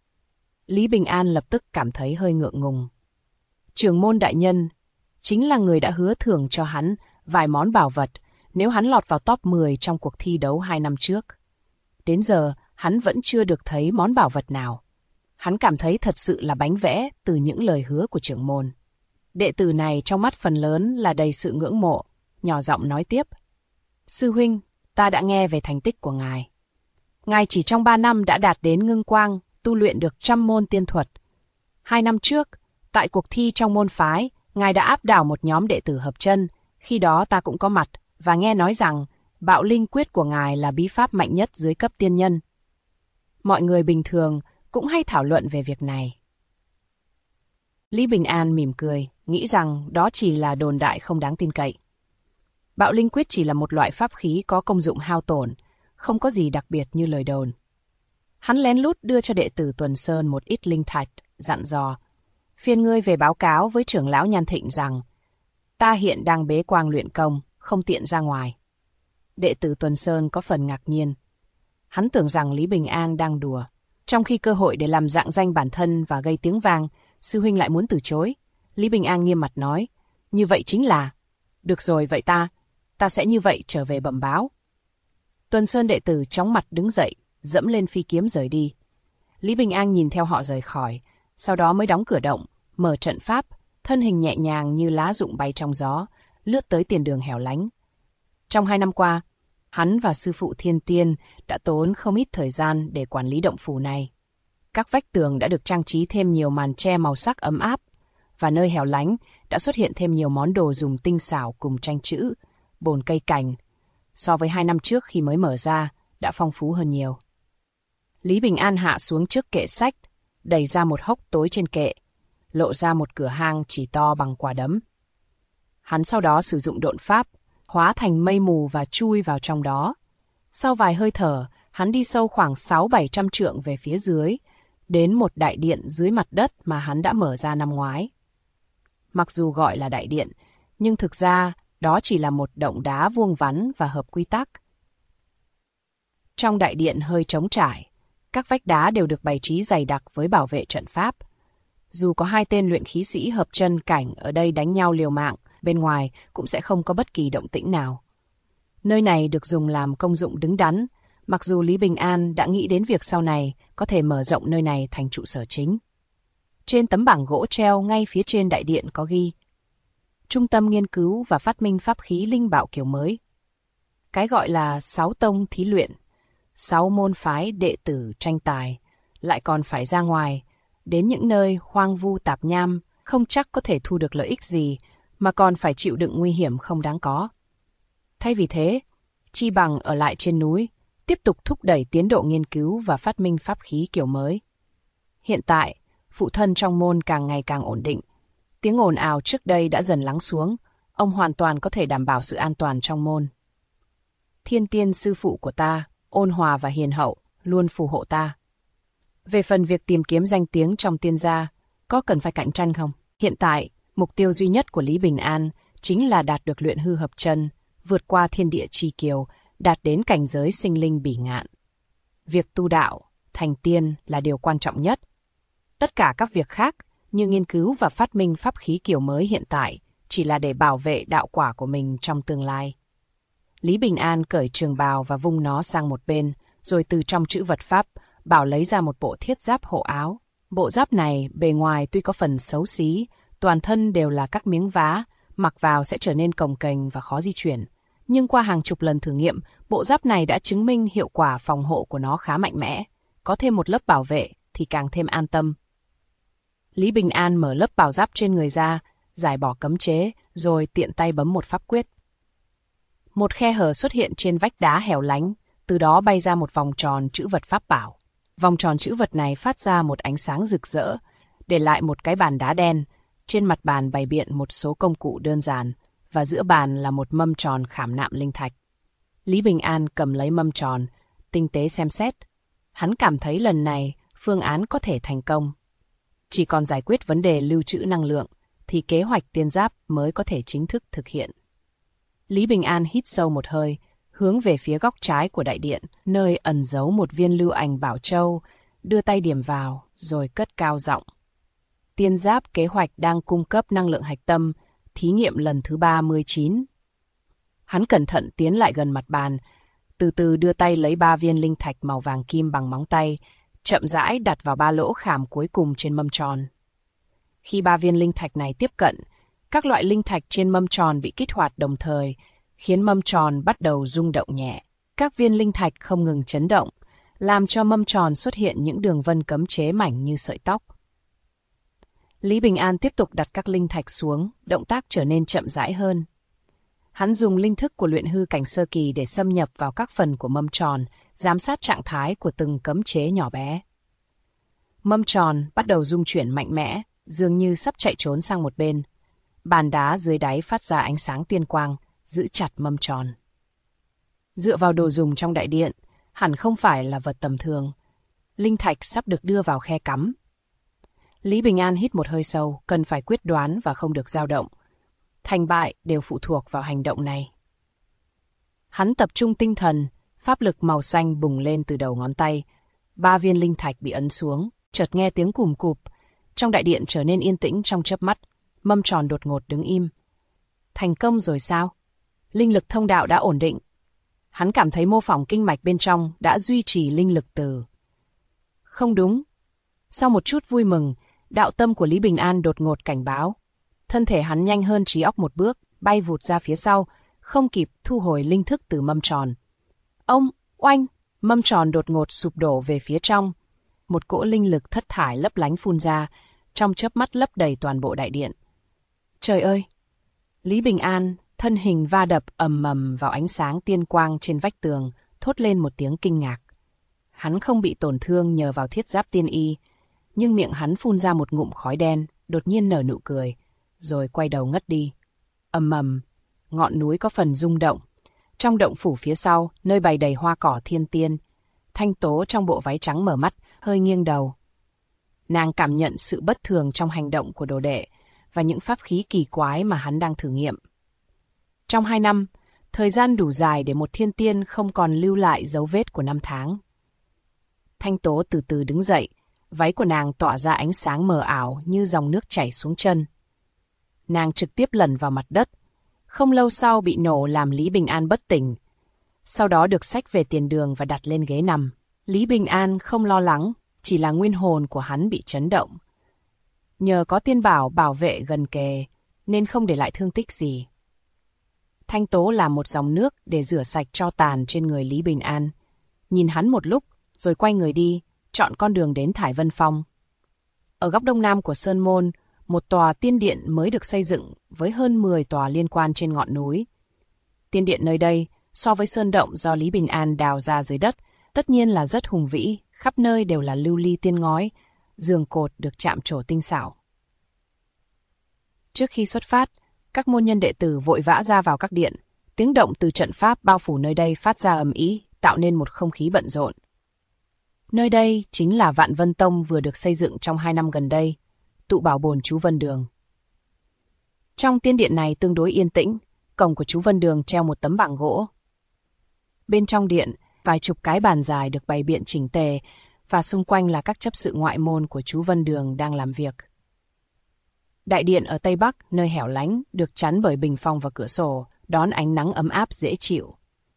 Lý Bình An lập tức cảm thấy hơi ngượng ngùng. Trưởng môn đại nhân chính là người đã hứa thưởng cho hắn vài món bảo vật nếu hắn lọt vào top 10 trong cuộc thi đấu 2 năm trước. Đến giờ, hắn vẫn chưa được thấy món bảo vật nào. Hắn cảm thấy thật sự là bánh vẽ từ những lời hứa của trưởng môn. Đệ tử này trong mắt phần lớn là đầy sự ngưỡng mộ, nhỏ giọng nói tiếp. Sư huynh, ta đã nghe về thành tích của ngài. Ngài chỉ trong 3 năm đã đạt đến ngưng quang, tu luyện được 100 môn tiên thuật. 2 năm trước, tại cuộc thi trong môn phái, ngài đã áp đảo một nhóm đệ tử hợp chân, khi đó ta cũng có mặt, và nghe nói rằng Bạo Linh Quyết của ngài là bí pháp mạnh nhất dưới cấp tiên nhân. Mọi người bình thường cũng hay thảo luận về việc này. Lý Bình An mỉm cười, nghĩ rằng đó chỉ là đồn đại không đáng tin cậy. Bạo Linh Quyết chỉ là một loại pháp khí có công dụng hao tổn, không có gì đặc biệt như lời đồn. Hắn lén lút đưa cho đệ tử Tuần Sơn một ít linh thạch, dặn dò. Phiền ngươi về báo cáo với trưởng lão Nhan Thịnh rằng, ta hiện đang bế quang luyện công, không tiện ra ngoài. Đệ tử Tuần Sơn có phần ngạc nhiên. Hắn tưởng rằng Lý Bình An đang đùa. Trong khi cơ hội để làm rạng danh bản thân và gây tiếng vang, sư huynh lại muốn từ chối. Lý Bình An nghiêm mặt nói, như vậy chính là, được rồi vậy ta sẽ như vậy trở về bẩm báo. Tuần Sơn đệ tử chóng mặt đứng dậy, dẫm lên phi kiếm rời đi. Lý Bình An nhìn theo họ rời khỏi, sau đó mới đóng cửa động, mở trận pháp, thân hình nhẹ nhàng như lá rụng bay trong gió, lướt tới tiền đường hẻo lánh. Trong 2 năm qua, hắn và sư phụ Thiên Tiên đã tốn không ít thời gian để quản lý động phủ này. Các vách tường đã được trang trí thêm nhiều màn tre màu sắc ấm áp, và nơi hẻo lánh đã xuất hiện thêm nhiều món đồ dùng tinh xảo cùng tranh chữ, bồn cây cảnh. So với 2 năm trước khi mới mở ra, đã phong phú hơn nhiều. Lý Bình An hạ xuống trước kệ sách, đẩy ra một hốc tối trên kệ, lộ ra một cửa hang chỉ to bằng quả đấm. Hắn sau đó sử dụng độn pháp, hóa thành mây mù và chui vào trong đó. Sau vài hơi thở, hắn đi sâu khoảng 600-700 trượng về phía dưới, đến một đại điện dưới mặt đất mà hắn đã mở ra năm ngoái. Mặc dù gọi là đại điện, nhưng thực ra đó chỉ là một động đá vuông vắn và hợp quy tắc. Trong đại điện hơi trống trải, các vách đá đều được bày trí dày đặc với bảo vệ trận pháp. Dù có 2 tên luyện khí sĩ hợp chân cảnh ở đây đánh nhau liều mạng, bên ngoài cũng sẽ không có bất kỳ động tĩnh nào. Nơi này được dùng làm công dụng đứng đắn, mặc dù Lý Bình An đã nghĩ đến việc sau này có thể mở rộng nơi này thành trụ sở chính. Trên tấm bảng gỗ treo ngay phía trên đại điện có ghi: Trung tâm nghiên cứu và phát minh pháp khí linh bạo kiểu mới. Cái gọi là 6 tông thí luyện, 6 môn phái đệ tử tranh tài, lại còn phải ra ngoài, đến những nơi hoang vu tạp nham, không chắc có thể thu được lợi ích gì, mà còn phải chịu đựng nguy hiểm không đáng có. Thay vì thế, chi bằng ở lại trên núi, tiếp tục thúc đẩy tiến độ nghiên cứu và phát minh pháp khí kiểu mới. Hiện tại, phụ thân trong môn càng ngày càng ổn định. Tiếng ồn ào trước đây đã dần lắng xuống, ông hoàn toàn có thể đảm bảo sự an toàn trong môn. Thiên tiên sư phụ của ta, ôn hòa và hiền hậu, luôn phù hộ ta. Về phần việc tìm kiếm danh tiếng trong tiên gia, có cần phải cạnh tranh không? Hiện tại, mục tiêu duy nhất của Lý Bình An chính là đạt được luyện hư hợp chân, vượt qua thiên địa chi kiều, đạt đến cảnh giới sinh linh bỉ ngạn. Việc tu đạo, thành tiên là điều quan trọng nhất. Tất cả các việc khác, như nghiên cứu và phát minh pháp khí kiểu mới hiện tại, chỉ là để bảo vệ đạo quả của mình trong tương lai. Lý Bình An cởi trường bào và vung nó sang một bên, rồi từ trong trữ vật pháp, bảo lấy ra một bộ thiết giáp hộ áo. Bộ giáp này bề ngoài tuy có phần xấu xí, toàn thân đều là các miếng vá, mặc vào sẽ trở nên cồng kềnh và khó di chuyển. Nhưng qua hàng chục lần thử nghiệm, bộ giáp này đã chứng minh hiệu quả phòng hộ của nó khá mạnh mẽ. Có thêm một lớp bảo vệ thì càng thêm an tâm. Lý Bình An mở lớp bảo giáp trên người ra, giải bỏ cấm chế, rồi tiện tay bấm một pháp quyết. Một khe hở xuất hiện trên vách đá hẻo lánh, từ đó bay ra một vòng tròn trữ vật pháp bảo. Vòng tròn trữ vật này phát ra một ánh sáng rực rỡ, để lại một cái bàn đá đen. Trên mặt bàn bày biện một số công cụ đơn giản, và giữa bàn là một mâm tròn khảm nạm linh thạch. Lý Bình An cầm lấy mâm tròn, tinh tế xem xét. Hắn cảm thấy lần này phương án có thể thành công. Chỉ còn giải quyết vấn đề lưu trữ năng lượng, thì kế hoạch tiên giáp mới có thể chính thức thực hiện. Lý Bình An hít sâu một hơi, hướng về phía góc trái của đại điện, nơi ẩn giấu một viên lưu ảnh bảo châu, đưa tay điểm vào, rồi cất cao giọng. Tiên giáp kế hoạch đang cung cấp năng lượng hạch tâm, thí nghiệm lần thứ 39. Hắn cẩn thận tiến lại gần mặt bàn, từ từ đưa tay lấy 3 viên linh thạch màu vàng kim bằng móng tay, chậm rãi đặt vào 3 lỗ khảm cuối cùng trên mâm tròn. Khi 3 viên linh thạch này tiếp cận, các loại linh thạch trên mâm tròn bị kích hoạt đồng thời, khiến mâm tròn bắt đầu rung động nhẹ. Các viên linh thạch không ngừng chấn động, làm cho mâm tròn xuất hiện những đường vân cấm chế mảnh như sợi tóc. Lý Bình An tiếp tục đặt các linh thạch xuống, động tác trở nên chậm rãi hơn. Hắn dùng linh thức của luyện hư cảnh sơ kỳ để xâm nhập vào các phần của mâm tròn, giám sát trạng thái của từng cấm chế nhỏ bé. Mâm tròn bắt đầu rung chuyển mạnh mẽ, dường như sắp chạy trốn sang một bên. Bàn đá dưới đáy phát ra ánh sáng tiên quang, giữ chặt mâm tròn. Dựa vào đồ dùng trong đại điện, hẳn không phải là vật tầm thường. Linh thạch sắp được đưa vào khe cắm. Lý Bình An hít một hơi sâu, cần phải quyết đoán và không được dao động. Thành bại đều phụ thuộc vào hành động này. Hắn tập trung tinh thần, pháp lực màu xanh bùng lên từ đầu ngón tay. 3 viên linh thạch bị ấn xuống, chợt nghe tiếng cùm cụp. Trong đại điện trở nên yên tĩnh trong chớp mắt, mâm tròn đột ngột đứng im. Thành công rồi sao? Linh lực thông đạo đã ổn định. Hắn cảm thấy mô phỏng kinh mạch bên trong đã duy trì linh lực từ. Không đúng. Sau một chút vui mừng, đạo tâm của Lý Bình An đột ngột cảnh báo. Thân thể hắn nhanh hơn trí óc một bước, bay vụt ra phía sau, không kịp thu hồi linh thức từ mâm tròn. Oanh! Mâm tròn đột ngột sụp đổ về phía trong. Một cỗ linh lực thất thải lấp lánh phun ra, trong chớp mắt lấp đầy toàn bộ đại điện. Trời ơi! Lý Bình An, thân hình va đập ầm ầm vào ánh sáng tiên quang trên vách tường, thốt lên một tiếng kinh ngạc. Hắn không bị tổn thương nhờ vào thiết giáp tiên y, nhưng miệng hắn phun ra một ngụm khói đen, đột nhiên nở nụ cười, rồi quay đầu ngất đi. Ầm ầm, ngọn núi có phần rung động. Trong động phủ phía sau, nơi bày đầy hoa cỏ thiên tiên, Thanh Tố trong bộ váy trắng mở mắt, hơi nghiêng đầu. Nàng cảm nhận sự bất thường trong hành động của đồ đệ và những pháp khí kỳ quái mà hắn đang thử nghiệm. Trong 2 năm, thời gian đủ dài để một thiên tiên không còn lưu lại dấu vết của năm tháng. Thanh Tố từ từ đứng dậy, váy của nàng tỏa ra ánh sáng mờ ảo như dòng nước chảy xuống chân. Nàng trực tiếp lẩn vào mặt đất, không lâu sau bị nổ làm Lý Bình An bất tỉnh. Sau đó được xách về tiền đường và đặt lên ghế nằm. Lý Bình An không lo lắng, chỉ là nguyên hồn của hắn bị chấn động. Nhờ có tiên bảo bảo vệ gần kề, nên không để lại thương tích gì. Thanh Tố làm một dòng nước để rửa sạch tro tàn trên người Lý Bình An. Nhìn hắn một lúc, rồi quay người đi, chọn con đường đến Thải Vân Phong. Ở góc đông nam của Sơn Môn, một tòa tiên điện mới được xây dựng với hơn 10 tòa liên quan trên ngọn núi. Tiên điện nơi đây, so với sơn động do Lý Bình An đào ra dưới đất, tất nhiên là rất hùng vĩ, khắp nơi đều là lưu ly tiên ngói, giường cột được chạm trổ tinh xảo. Trước khi xuất phát, các môn nhân đệ tử vội vã ra vào các điện, tiếng động từ trận pháp bao phủ nơi đây phát ra ầm ĩ, tạo nên một không khí bận rộn. Nơi đây chính là Vạn Vân Tông vừa được xây dựng trong 2 năm gần đây, tụ bảo bồn chú Vân Đường. Trong tiên điện này tương đối yên tĩnh, cổng của chú Vân Đường treo một tấm bảng gỗ. Bên trong điện, vài chục cái bàn dài được bày biện chỉnh tề, và xung quanh là các chấp sự ngoại môn của chú Vân Đường đang làm việc. Đại điện ở Tây Bắc, nơi hẻo lánh, được chắn bởi bình phong và cửa sổ, đón ánh nắng ấm áp dễ chịu.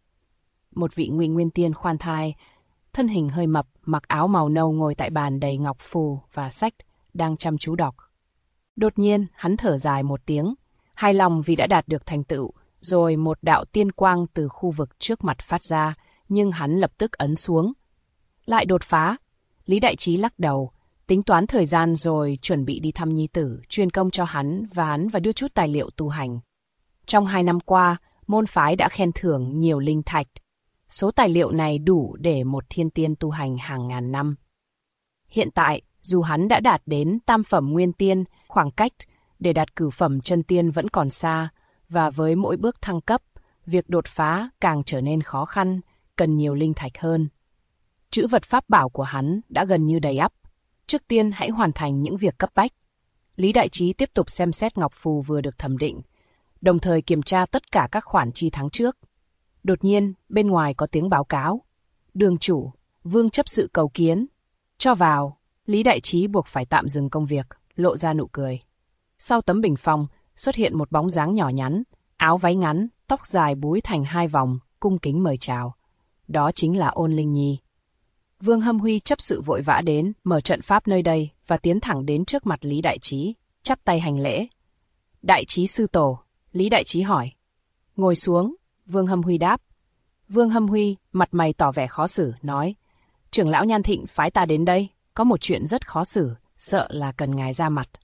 Một vị Ngụy Nguyên Tiên khoan thai, thân hình hơi mập, mặc áo màu nâu ngồi tại bàn đầy ngọc phù và sách, đang chăm chú đọc. Đột nhiên, hắn thở dài một tiếng, hài lòng vì đã đạt được thành tựu, rồi một đạo tiên quang từ khu vực trước mặt phát ra, nhưng hắn lập tức ấn xuống. Lại đột phá. Lý Đại Trí lắc đầu, tính toán thời gian rồi chuẩn bị đi thăm nhi tử, truyền công cho hắn và đưa chút tài liệu tu hành. Trong 2 năm qua, môn phái đã khen thưởng nhiều linh thạch. Số tài liệu này đủ để một thiên tiên tu hành hàng ngàn năm. Hiện tại, dù hắn đã đạt đến tam phẩm nguyên tiên, khoảng cách để đạt cửu phẩm chân tiên vẫn còn xa, và với mỗi bước thăng cấp, việc đột phá càng trở nên khó khăn, cần nhiều linh thạch hơn. Trữ vật pháp bảo của hắn đã gần như đầy ắp. Trước tiên hãy hoàn thành những việc cấp bách. Lý Đại Trí tiếp tục xem xét ngọc phù vừa được thẩm định, đồng thời kiểm tra tất cả các khoản chi tháng trước. Đột nhiên, bên ngoài có tiếng báo cáo. Đường chủ, Vương chấp sự cầu kiến. Cho vào. Lý Đại Trí buộc phải tạm dừng công việc, lộ ra nụ cười. Sau tấm bình phong, xuất hiện một bóng dáng nhỏ nhắn, áo váy ngắn, tóc dài búi thành 2 vòng, cung kính mời chào. Đó chính là Ôn Linh Nhi. Vương Hâm Huy chấp sự vội vã đến, mở trận pháp nơi đây và tiến thẳng đến trước mặt Lý Đại Trí, chắp tay hành lễ. Đại Trí sư tổ, Lý Đại Trí hỏi. Ngồi xuống, Vương Hâm Huy đáp. Vương Hâm Huy mặt mày tỏ vẻ khó xử, nói. Trưởng lão Nhan Thịnh phái ta đến đây, có một chuyện rất khó xử, sợ là cần ngài ra mặt.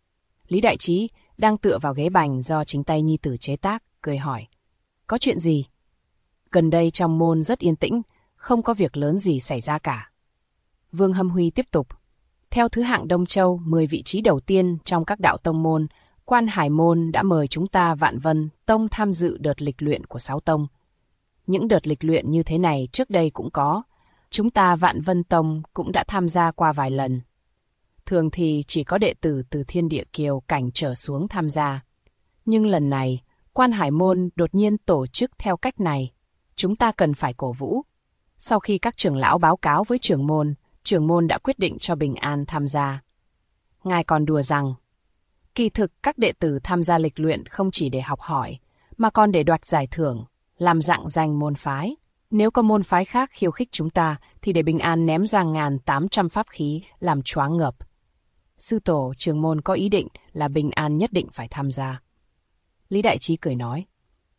Lý Đại Trí đang tựa vào ghế bành do chính tay nhi tử chế tác, cười hỏi. Có chuyện gì? Gần đây trong môn rất yên tĩnh, không có việc lớn gì xảy ra cả. Vương Hâm Huy tiếp tục. Theo thứ hạng Đông Châu, 10 vị trí đầu tiên trong các đạo tông môn, Quan Hải Môn đã mời chúng ta Vạn Vân Tông tham dự đợt lịch luyện của 6 tông. Những đợt lịch luyện như thế này trước đây cũng có. Chúng ta Vạn Vân Tông cũng đã tham gia qua vài lần. Thường thì chỉ có đệ tử từ Thiên Địa Kiều cảnh trở xuống tham gia. Nhưng lần này, Quan Hải Môn đột nhiên tổ chức theo cách này. Chúng ta cần phải cổ vũ. Sau khi các trưởng lão báo cáo với trưởng môn đã quyết định cho Bình An tham gia. Ngài còn đùa rằng, kỳ thực các đệ tử tham gia lịch luyện không chỉ để học hỏi, mà còn để đoạt giải thưởng, làm rạng danh môn phái. Nếu có môn phái khác khiêu khích chúng ta, thì để Bình An ném ra 1.800 pháp khí làm choáng ngợp. Sư tổ trưởng môn có ý định là Bình An nhất định phải tham gia. Lý Đại Trí cười nói,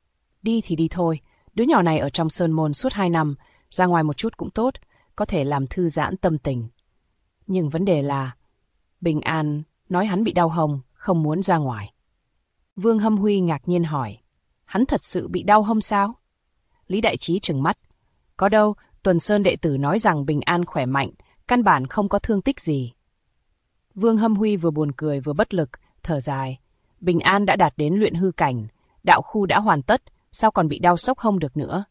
đi thì đi thôi, đứa nhỏ này ở trong sơn môn suốt 2 năm, ra ngoài một chút cũng tốt, có thể làm thư giãn tâm tình. Nhưng vấn đề là, Bình An nói hắn bị đau hông, không muốn ra ngoài. Vương Hâm Huy ngạc nhiên hỏi, hắn thật sự bị đau hông sao? Lý Đại Trí trừng mắt, có đâu, Tuần Sơn đệ tử nói rằng Bình An khỏe mạnh, căn bản không có thương tích gì. Vương Hâm Huy vừa buồn cười vừa bất lực, thở dài. Bình An đã đạt đến luyện hư cảnh, đạo khu đã hoàn tất, sao còn bị đau sốc hông được nữa?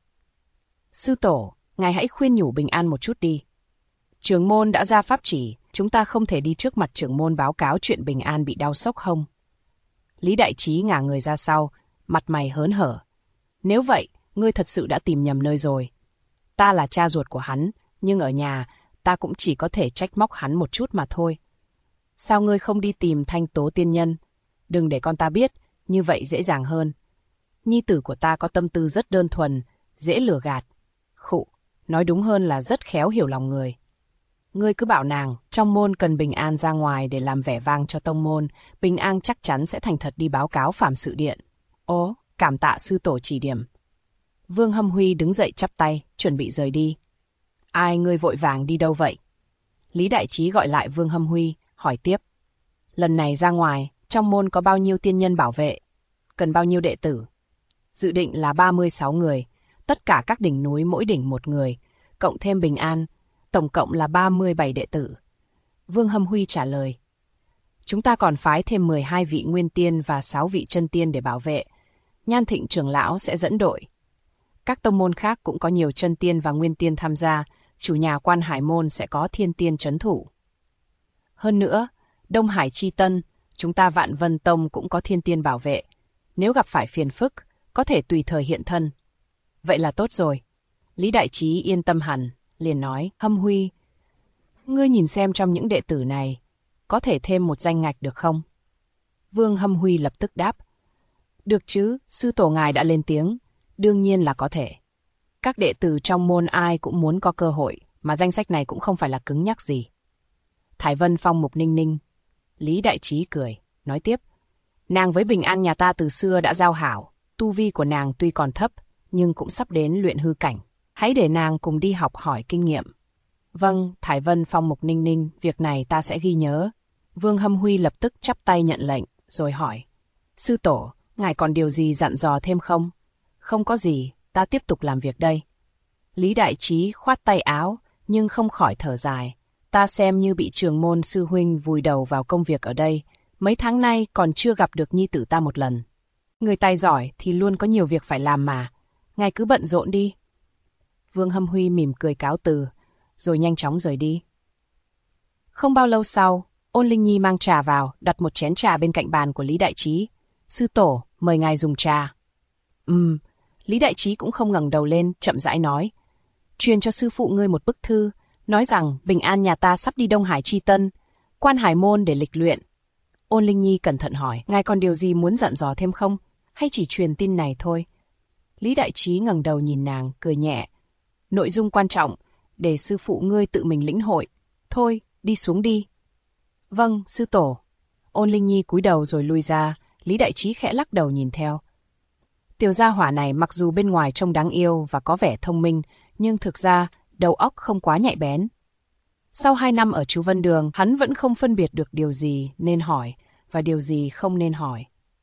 Sư tổ, ngài hãy khuyên nhủ Bình An một chút đi. Trưởng môn đã ra pháp chỉ, chúng ta không thể đi trước mặt trưởng môn báo cáo chuyện Bình An bị đau sốc hông. Lý Đại Trí ngả người ra sau, mặt mày hớn hở. Nếu vậy, ngươi thật sự đã tìm nhầm nơi rồi. Ta là cha ruột của hắn, nhưng ở nhà, ta cũng chỉ có thể trách móc hắn một chút mà thôi. Sao ngươi không đi tìm Thanh Tố tiên nhân? Đừng để con ta biết, như vậy dễ dàng hơn. Nhi tử của ta có tâm tư rất đơn thuần, dễ lừa gạt. Khụ, nói đúng hơn là rất khéo hiểu lòng người. Ngươi cứ bảo nàng, trong môn cần Bình An ra ngoài để làm vẻ vang cho tông môn, Bình An chắc chắn sẽ thành thật đi báo cáo Phạm Sự Điện. Ố, cảm tạ sư tổ chỉ điểm. Vương Hâm Huy đứng dậy chắp tay, chuẩn bị rời đi. Ai ngươi vội vàng đi đâu vậy? Lý Đại Trí gọi lại Vương Hâm Huy, hỏi hỏi tiếp. Lần này ra ngoài, trong môn có bao nhiêu tiên nhân bảo vệ? Cần bao nhiêu đệ tử? Dự định là 36 người, tất cả các đỉnh núi mỗi đỉnh một người, cộng thêm Bình An, tổng cộng là 37 đệ tử. Vương Hâm Huy trả lời. Chúng ta còn phái thêm 12 vị nguyên tiên và 6 vị chân tiên để bảo vệ. Nhan Thịnh trưởng lão sẽ dẫn đội. Các tông môn khác cũng có nhiều chân tiên và nguyên tiên tham gia, chủ nhà Quan Hải môn sẽ có thiên tiên trấn thủ. Hơn nữa, Đông Hải Chi Tân, chúng ta Vạn Vân Tông cũng có thiên tiên bảo vệ. Nếu gặp phải phiền phức, có thể tùy thời hiện thân. Vậy là tốt rồi. Lý Đại Trí yên tâm hẳn, liền nói, Hâm Huy, ngươi nhìn xem trong những đệ tử này, có thể thêm một danh ngạch được không? Vương Hâm Huy lập tức đáp. Được chứ, sư tổ ngài đã lên tiếng, đương nhiên là có thể. Các đệ tử trong môn ai cũng muốn có cơ hội, mà danh sách này cũng không phải là cứng nhắc gì. Thái Vân Phong Mục Ninh Ninh. Lý Đại Trí cười, nói tiếp. Nàng với Bình An nhà ta từ xưa đã giao hảo, tu vi của nàng tuy còn thấp, nhưng cũng sắp đến luyện hư cảnh. Hãy để nàng cùng đi học hỏi kinh nghiệm. Vâng, Thái Vân Phong Mục Ninh Ninh, việc này ta sẽ ghi nhớ. Vương Hâm Huy lập tức chắp tay nhận lệnh, rồi hỏi. Sư tổ, ngài còn điều gì dặn dò thêm không? Không có gì, ta tiếp tục làm việc đây. Lý Đại Trí khoát tay áo, nhưng không khỏi thở dài. Ta xem như bị trường môn sư huynh vùi đầu vào công việc ở đây. Mấy tháng nay còn chưa gặp được nhi tử ta một lần. Người tài giỏi thì luôn có nhiều việc phải làm mà. Ngài cứ bận rộn đi. Vương Hâm Huy mỉm cười cáo từ, rồi nhanh chóng rời đi. Không bao lâu sau, Ôn Linh Nhi mang trà vào, đặt một chén trà bên cạnh bàn của Lý Đại Trí. Sư tổ, mời ngài dùng trà. Lý Đại Trí cũng không ngẩng đầu lên, chậm rãi nói. Truyền cho sư phụ ngươi một bức thư, nói rằng Bình An nhà ta sắp đi Đông Hải Chi Tân, Quan Hải môn để lịch luyện. Ôn Linh Nhi cẩn thận hỏi, ngài còn điều gì muốn dặn dò thêm không? Hay chỉ truyền tin này thôi? Lý Đại Trí ngẩng đầu nhìn nàng, cười nhẹ. Nội dung quan trọng, để sư phụ ngươi tự mình lĩnh hội. Thôi, đi xuống đi. Vâng, sư tổ. Ôn Linh Nhi cúi đầu rồi lui ra, Lý Đại Trí khẽ lắc đầu nhìn theo. Tiểu gia hỏa này mặc dù bên ngoài trông đáng yêu và có vẻ thông minh, nhưng thực ra đầu óc không quá nhạy bén. Sau 2 năm ở chú Vân Đường, hắn vẫn không phân biệt được điều gì nên hỏi và điều gì không nên hỏi.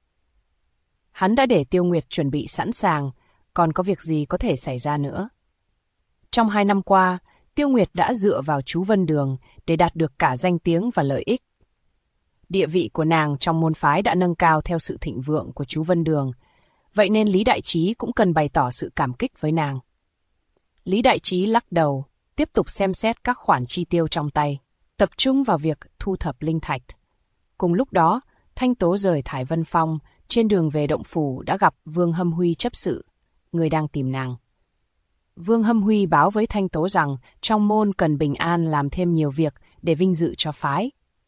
Hắn đã để Tiêu Nguyệt chuẩn bị sẵn sàng, còn có việc gì có thể xảy ra nữa. Trong 2 năm qua, Tiêu Nguyệt đã dựa vào chú Vân Đường để đạt được cả danh tiếng và lợi ích. Địa vị của nàng trong môn phái đã nâng cao theo sự thịnh vượng của chú Vân Đường, vậy nên Lý Đại Trí cũng cần bày tỏ sự cảm kích với nàng. Lý Đại Trí lắc đầu, tiếp tục xem xét các khoản chi tiêu trong tay, tập trung vào việc thu thập linh thạch. Cùng lúc đó, Thanh Tố rời Thái Vân Phong, trên đường về động phủ đã gặp Vương Hâm Huy chấp sự, người đang tìm nàng. Vương Hâm Huy báo với Thanh Tố rằng trong môn cần Bình An làm thêm nhiều việc để vinh dự cho phái.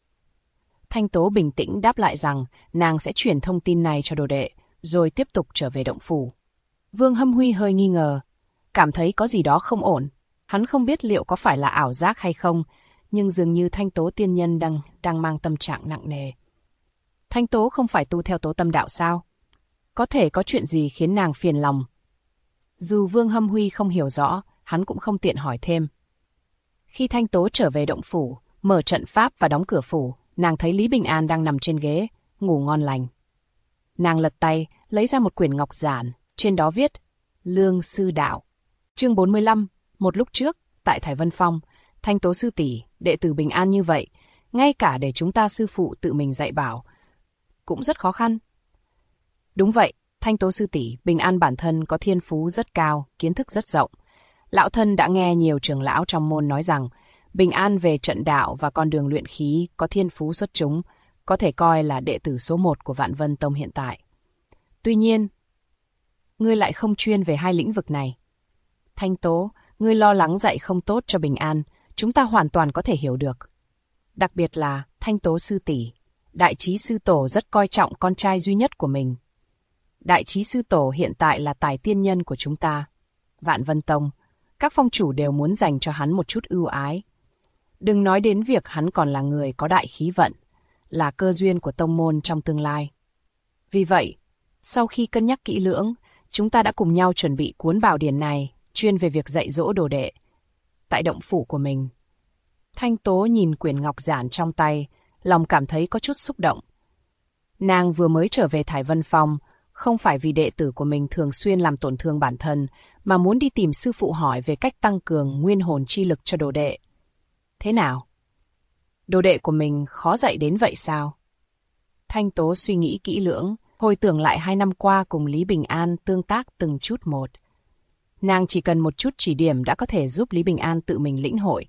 Thanh Tố bình tĩnh đáp lại rằng nàng sẽ chuyển thông tin này cho đồ đệ, rồi tiếp tục trở về động phủ. Vương Hâm Huy hơi nghi ngờ, cảm thấy có gì đó không ổn. Hắn không biết liệu có phải là ảo giác hay không, nhưng dường như Thanh Tố tiên nhân đang mang tâm trạng nặng nề. Thanh Tố không phải tu theo Tố Tâm đạo sao? Có thể có chuyện gì khiến nàng phiền lòng? Dù Vương Hâm Huy không hiểu rõ, hắn cũng không tiện hỏi thêm. Khi Thanh Tố trở về động phủ, mở trận pháp và đóng cửa phủ, nàng thấy Lý Bình An đang nằm trên ghế, ngủ ngon lành. Nàng lật tay, lấy ra một quyển ngọc giản, trên đó viết Lương Sư Đạo. Chương 45, một lúc trước, tại Thái Vân Phong, Thanh Tố sư tỷ, đệ tử Bình An như vậy, ngay cả để chúng ta sư phụ tự mình dạy bảo, cũng rất khó khăn. Đúng vậy, Thanh Tố sư tỷ, Bình An bản thân có thiên phú rất cao, kiến thức rất rộng. Lão thân đã nghe nhiều trưởng lão trong môn nói rằng, Bình An về trận đạo và con đường luyện khí có thiên phú xuất chúng, có thể coi là đệ tử số 1 của Vạn Vân Tông hiện tại. Tuy nhiên, ngươi lại không chuyên về 2 lĩnh vực này. Thanh Tố, ngươi lo lắng dạy không tốt cho Bình An, chúng ta hoàn toàn có thể hiểu được. Đặc biệt là Thanh Tố sư tỷ, Đại Trí sư tổ rất coi trọng con trai duy nhất của mình. Đại Trí sư tổ hiện tại là tài tiên nhân của chúng ta. Vạn Vân Tông, các phong chủ đều muốn dành cho hắn một chút ưu ái. Đừng nói đến việc hắn còn là người có đại khí vận, là cơ duyên của tông môn trong tương lai. Vì vậy, sau khi cân nhắc kỹ lưỡng, chúng ta đã cùng nhau chuẩn bị cuốn bảo điển này, chuyên về việc dạy dỗ đồ đệ. Tại động phủ của mình, Thanh Tố nhìn quyển ngọc giản trong tay, lòng cảm thấy có chút xúc động. Nàng vừa mới trở về Thải Vân Phong, không phải vì đệ tử của mình thường xuyên làm tổn thương bản thân, mà muốn đi tìm sư phụ hỏi về cách tăng cường nguyên hồn chi lực cho đồ đệ. Thế nào? Đồ đệ của mình khó dạy đến vậy sao? Thanh Tố suy nghĩ kỹ lưỡng, hồi tưởng lại 2 năm qua cùng Lý Bình An tương tác từng chút một. Nàng chỉ cần một chút chỉ điểm đã có thể giúp Lý Bình An tự mình lĩnh hội.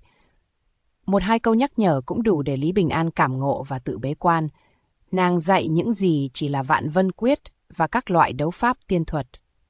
1-2 câu nhắc nhở cũng đủ để Lý Bình An cảm ngộ và tự bế quan. Nàng dạy những gì chỉ là Vạn Vân Quyết và các loại đấu pháp tiên thuật.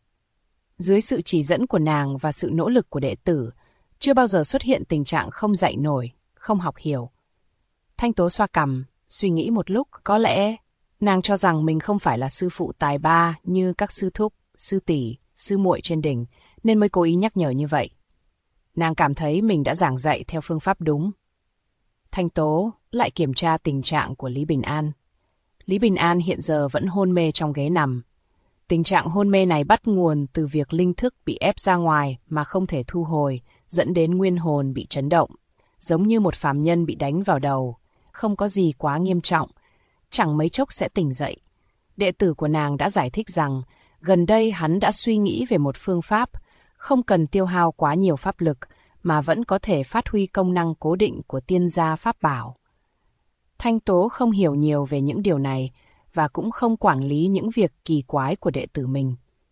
Dưới sự chỉ dẫn của nàng và sự nỗ lực của đệ tử, chưa bao giờ xuất hiện tình trạng không dạy nổi, không học hiểu. Thanh Tố xoa cằm, suy nghĩ một lúc, có lẽ nàng cho rằng mình không phải là sư phụ tài ba như các sư thúc, sư tỷ, sư muội trên đỉnh, nên mới cố ý nhắc nhở như vậy. Nàng cảm thấy mình đã giảng dạy theo phương pháp đúng. Thanh Tố lại kiểm tra tình trạng của Lý Bình An. Lý Bình An hiện giờ vẫn hôn mê trong ghế nằm. Tình trạng hôn mê này bắt nguồn từ việc linh thức bị ép ra ngoài mà không thể thu hồi, dẫn đến nguyên hồn bị chấn động, giống như một phàm nhân bị đánh vào đầu. Không có gì quá nghiêm trọng, chẳng mấy chốc sẽ tỉnh dậy. Đệ tử của nàng đã giải thích rằng, gần đây hắn đã suy nghĩ về một phương pháp, không cần tiêu hao quá nhiều pháp lực, mà vẫn có thể phát huy công năng cố định của tiên gia pháp bảo. Thanh Tố không hiểu nhiều về những điều này, và cũng không quản lý những việc kỳ quái của đệ tử mình.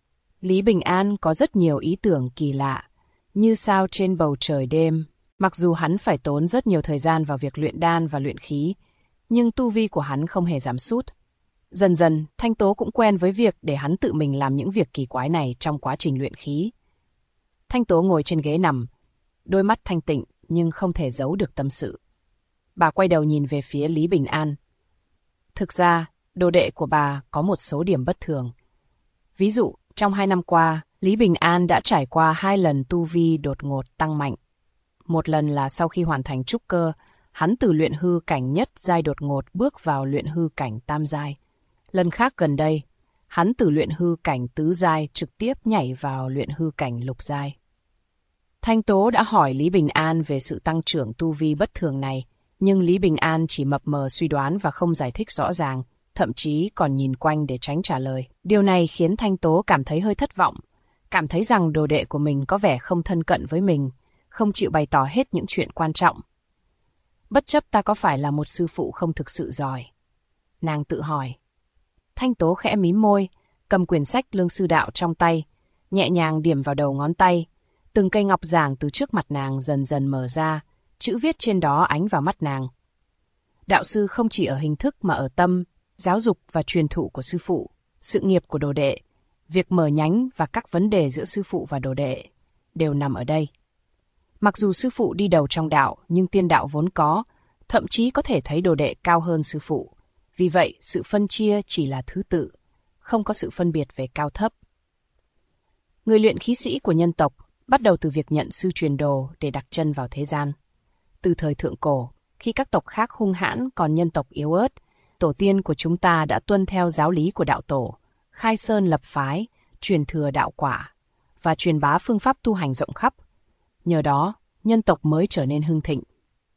Lý Bình An có rất nhiều ý tưởng kỳ lạ, như sao trên bầu trời đêm. Mặc dù hắn phải tốn rất nhiều thời gian vào việc luyện đan và luyện khí, nhưng tu vi của hắn không hề giảm sút. Dần dần, Thanh Tố cũng quen với việc để hắn tự mình làm những việc kỳ quái này trong quá trình luyện khí. Thanh Tố ngồi trên ghế nằm, đôi mắt thanh tịnh nhưng không thể giấu được tâm sự. Bà quay đầu nhìn về phía Lý Bình An. Thực ra, đồ đệ của bà có một số điểm bất thường. Ví dụ, trong 2 năm qua, Lý Bình An đã trải qua 2 lần tu vi đột ngột tăng mạnh. Một lần là sau khi hoàn thành trúc cơ, hắn từ luyện hư cảnh nhất giai đột ngột bước vào luyện hư cảnh tam giai. Lần khác gần đây, hắn từ luyện hư cảnh tứ giai trực tiếp nhảy vào luyện hư cảnh lục giai. Thanh Tố đã hỏi Lý Bình An về sự tăng trưởng tu vi bất thường này, nhưng Lý Bình An chỉ mập mờ suy đoán và không giải thích rõ ràng, thậm chí còn nhìn quanh để tránh trả lời. Điều này khiến Thanh Tố cảm thấy hơi thất vọng, cảm thấy rằng đồ đệ của mình có vẻ không thân cận với mình, không chịu bày tỏ hết những chuyện quan trọng. Bất chấp ta có phải là một sư phụ không thực sự giỏi? Nàng tự hỏi. Thanh Tố khẽ mím môi, cầm quyển sách Lương Sư Đạo trong tay, nhẹ nhàng điểm vào đầu ngón tay. Từng cây ngọc giảng từ trước mặt nàng dần dần mở ra, chữ viết trên đó ánh vào mắt nàng. Đạo sư không chỉ ở hình thức mà ở tâm, giáo dục và truyền thụ của sư phụ, sự nghiệp của đồ đệ, việc mở nhánh và các vấn đề giữa sư phụ và đồ đệ đều nằm ở đây. Mặc dù sư phụ đi đầu trong đạo, nhưng tiên đạo vốn có, thậm chí có thể thấy đồ đệ cao hơn sư phụ. Vì vậy, sự phân chia chỉ là thứ tự, không có sự phân biệt về cao thấp. Người luyện khí sĩ của nhân tộc bắt đầu từ việc nhận sư truyền đồ để đặt chân vào thế gian. Từ thời thượng cổ, khi các tộc khác hung hãn còn nhân tộc yếu ớt, tổ tiên của chúng ta đã tuân theo giáo lý của đạo tổ, khai sơn lập phái, truyền thừa đạo quả và truyền bá phương pháp tu hành rộng khắp. Nhờ đó, nhân tộc mới trở nên hưng thịnh.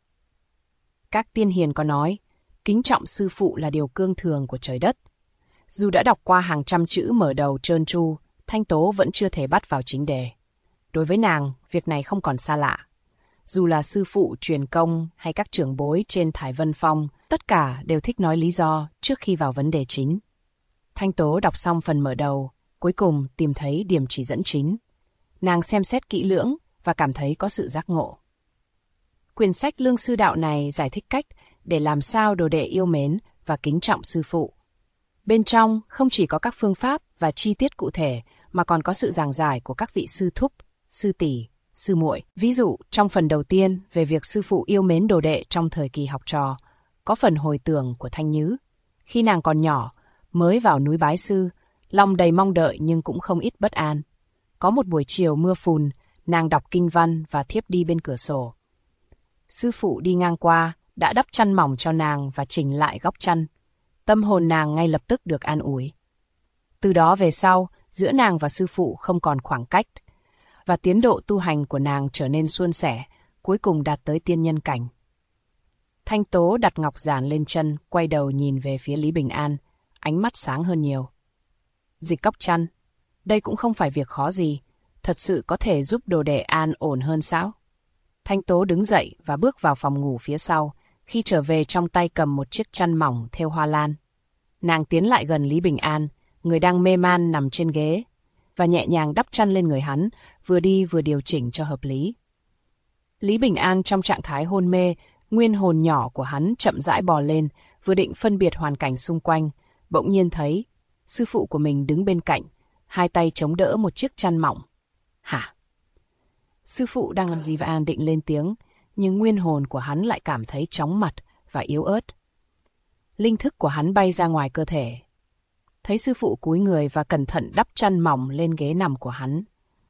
Các tiên hiền có nói, kính trọng sư phụ là điều cương thường của trời đất. Dù đã đọc qua hàng trăm chữ mở đầu trơn tru, Thanh Tố vẫn chưa thể bắt vào chính đề. Đối với nàng, việc này không còn xa lạ. Dù là sư phụ truyền công hay các trưởng bối trên Thải Vân Phong, tất cả đều thích nói lý do trước khi vào vấn đề chính. Thanh Tố đọc xong phần mở đầu, cuối cùng tìm thấy điểm chỉ dẫn chính. Nàng xem xét kỹ lưỡng và cảm thấy có sự giác ngộ. Quyển sách Lương Sư Đạo này giải thích cách để làm sao đồ đệ yêu mến và kính trọng sư phụ. Bên trong không chỉ có các phương pháp và chi tiết cụ thể, mà còn có sự giảng giải của các vị sư thúc, sư tỷ, sư muội. Ví dụ, trong phần đầu tiên về việc sư phụ yêu mến đồ đệ trong thời kỳ học trò, có phần hồi tưởng của Thanh Nhứ. Khi nàng còn nhỏ, mới vào núi bái sư, lòng đầy mong đợi nhưng cũng không ít bất an. Có một buổi chiều mưa phùn, nàng đọc kinh văn và thiếp đi bên cửa sổ. Sư phụ đi ngang qua, đã đắp chăn mỏng cho nàng và chỉnh lại góc chăn. Tâm hồn nàng ngay lập tức được an ủi. Từ đó về sau, giữa nàng và sư phụ không còn khoảng cách, và tiến độ tu hành của nàng trở nên suôn sẻ, cuối cùng đạt tới tiên nhân cảnh. Thanh Tố đặt ngọc giản lên chân, quay đầu nhìn về phía Lý Bình An, ánh mắt sáng hơn nhiều. Dịch cóc chăn, đây cũng không phải việc khó gì, thật sự có thể giúp đồ đệ an ổn hơn sao? Thanh Tố đứng dậy và bước vào phòng ngủ phía sau, khi trở về trong tay cầm một chiếc chăn mỏng thêu hoa lan. Nàng tiến lại gần Lý Bình An, người đang mê man nằm trên ghế, và nhẹ nhàng đắp chăn lên người hắn, vừa đi vừa điều chỉnh cho hợp lý. Lý Bình An trong trạng thái hôn mê, nguyên hồn nhỏ của hắn chậm rãi bò lên, vừa định phân biệt hoàn cảnh xung quanh, bỗng nhiên thấy sư phụ của mình đứng bên cạnh, hai tay chống đỡ một chiếc chăn mỏng. Hả? Sư phụ đang làm gì vậy? An định lên tiếng, nhưng nguyên hồn của hắn lại cảm thấy chóng mặt và yếu ớt. Linh thức của hắn bay ra ngoài cơ thể. Thấy sư phụ cúi người và cẩn thận đắp chăn mỏng lên ghế nằm của hắn.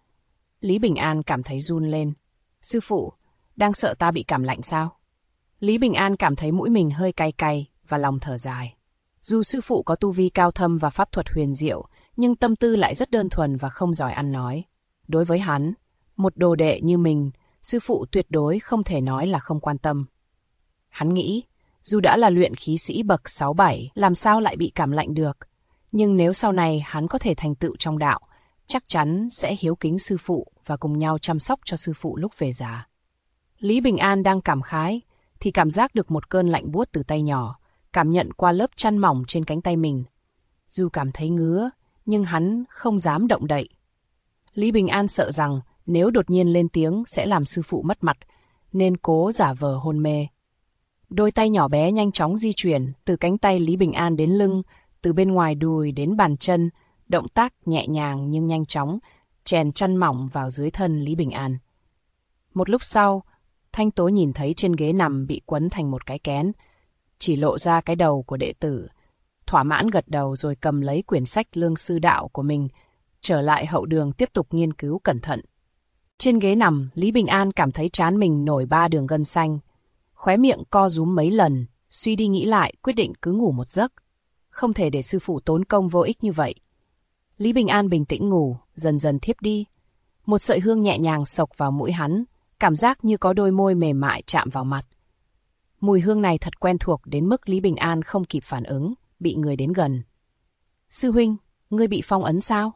Lý Bình An cảm thấy run lên. Sư phụ, đang sợ ta bị cảm lạnh sao? Lý Bình An cảm thấy mũi mình hơi cay cay và lòng thở dài. Dù sư phụ có tu vi cao thâm và pháp thuật huyền diệu, nhưng tâm tư lại rất đơn thuần và không giỏi ăn nói. Đối với hắn, một đồ đệ như mình, sư phụ tuyệt đối không thể nói là không quan tâm. Hắn nghĩ, dù đã là luyện khí sĩ bậc 6-7, làm sao lại bị cảm lạnh được. Nhưng nếu sau này hắn có thể thành tựu trong đạo, chắc chắn sẽ hiếu kính sư phụ và cùng nhau chăm sóc cho sư phụ lúc về già. Lý Bình An đang cảm khái, thì cảm giác được một cơn lạnh buốt từ tay nhỏ, cảm nhận qua lớp chăn mỏng trên cánh tay mình. Dù cảm thấy ngứa, nhưng hắn không dám động đậy. Lý Bình An sợ rằng nếu đột nhiên lên tiếng sẽ làm sư phụ mất mặt, nên cố giả vờ hôn mê. Đôi tay nhỏ bé nhanh chóng di chuyển từ cánh tay Lý Bình An đến lưng, từ bên ngoài đùi đến bàn chân, động tác nhẹ nhàng nhưng nhanh chóng, chèn chăn mỏng vào dưới thân Lý Bình An. Một lúc sau, Thanh Tố nhìn thấy trên ghế nằm bị quấn thành một cái kén, chỉ lộ ra cái đầu của đệ tử, thỏa mãn gật đầu rồi cầm lấy quyển sách Lương Sư Đạo của mình, trở lại hậu đường tiếp tục nghiên cứu cẩn thận. Trên ghế nằm, Lý Bình An cảm thấy trán mình nổi 3 đường gân xanh, khóe miệng co rúm mấy lần, suy đi nghĩ lại quyết định cứ ngủ một giấc. Không thể để sư phụ tốn công vô ích như vậy. Lý Bình An bình tĩnh ngủ, dần dần thiếp đi. Một sợi hương nhẹ nhàng xộc vào mũi hắn, cảm giác như có đôi môi mềm mại chạm vào mặt. Mùi hương này thật quen thuộc đến mức Lý Bình An không kịp phản ứng, bị người đến gần. Sư huynh, ngươi bị phong ấn sao?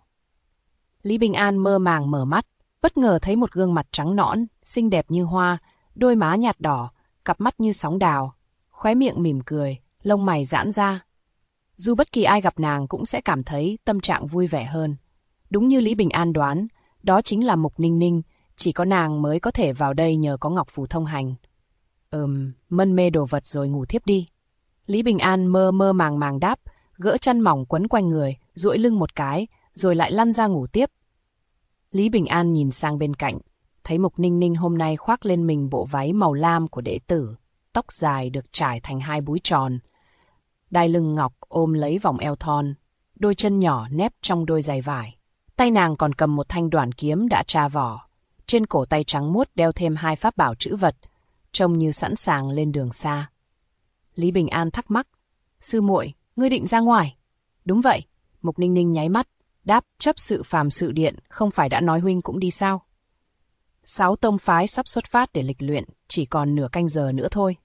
Lý Bình An mơ màng mở mắt, bất ngờ thấy một gương mặt trắng nõn, xinh đẹp như hoa, đôi má nhạt đỏ, cặp mắt như sóng đào, khóe miệng mỉm cười, lông mày giãn ra. Dù bất kỳ ai gặp nàng cũng sẽ cảm thấy tâm trạng vui vẻ hơn. Đúng như Lý Bình An đoán, đó chính là Mục Ninh Ninh, chỉ có nàng mới có thể vào đây nhờ có ngọc phù thông hành. Mân mê đồ vật rồi ngủ thiếp đi. Lý Bình An mơ mơ màng màng đáp, gỡ chăn mỏng quấn quanh người, duỗi lưng một cái, rồi lại lăn ra ngủ tiếp. Lý Bình An nhìn sang bên cạnh, thấy Mục Ninh Ninh hôm nay khoác lên mình bộ váy màu lam của đệ tử, tóc dài được trải thành 2 búi tròn. Đai lưng ngọc ôm lấy vòng eo thon, đôi chân nhỏ nép trong đôi giày vải. Tay nàng còn cầm một thanh đoản kiếm đã tra vỏ. Trên cổ tay trắng muốt đeo thêm 2 pháp bảo trữ vật, trông như sẵn sàng lên đường xa. Lý Bình An thắc mắc, sư muội, ngươi định ra ngoài? Đúng vậy, Mục Ninh Ninh nháy mắt, đáp, chấp sự phàm sự điện, không phải đã nói huynh cũng đi sao? 6 tông phái sắp xuất phát để lịch luyện, chỉ còn nửa canh giờ nữa thôi.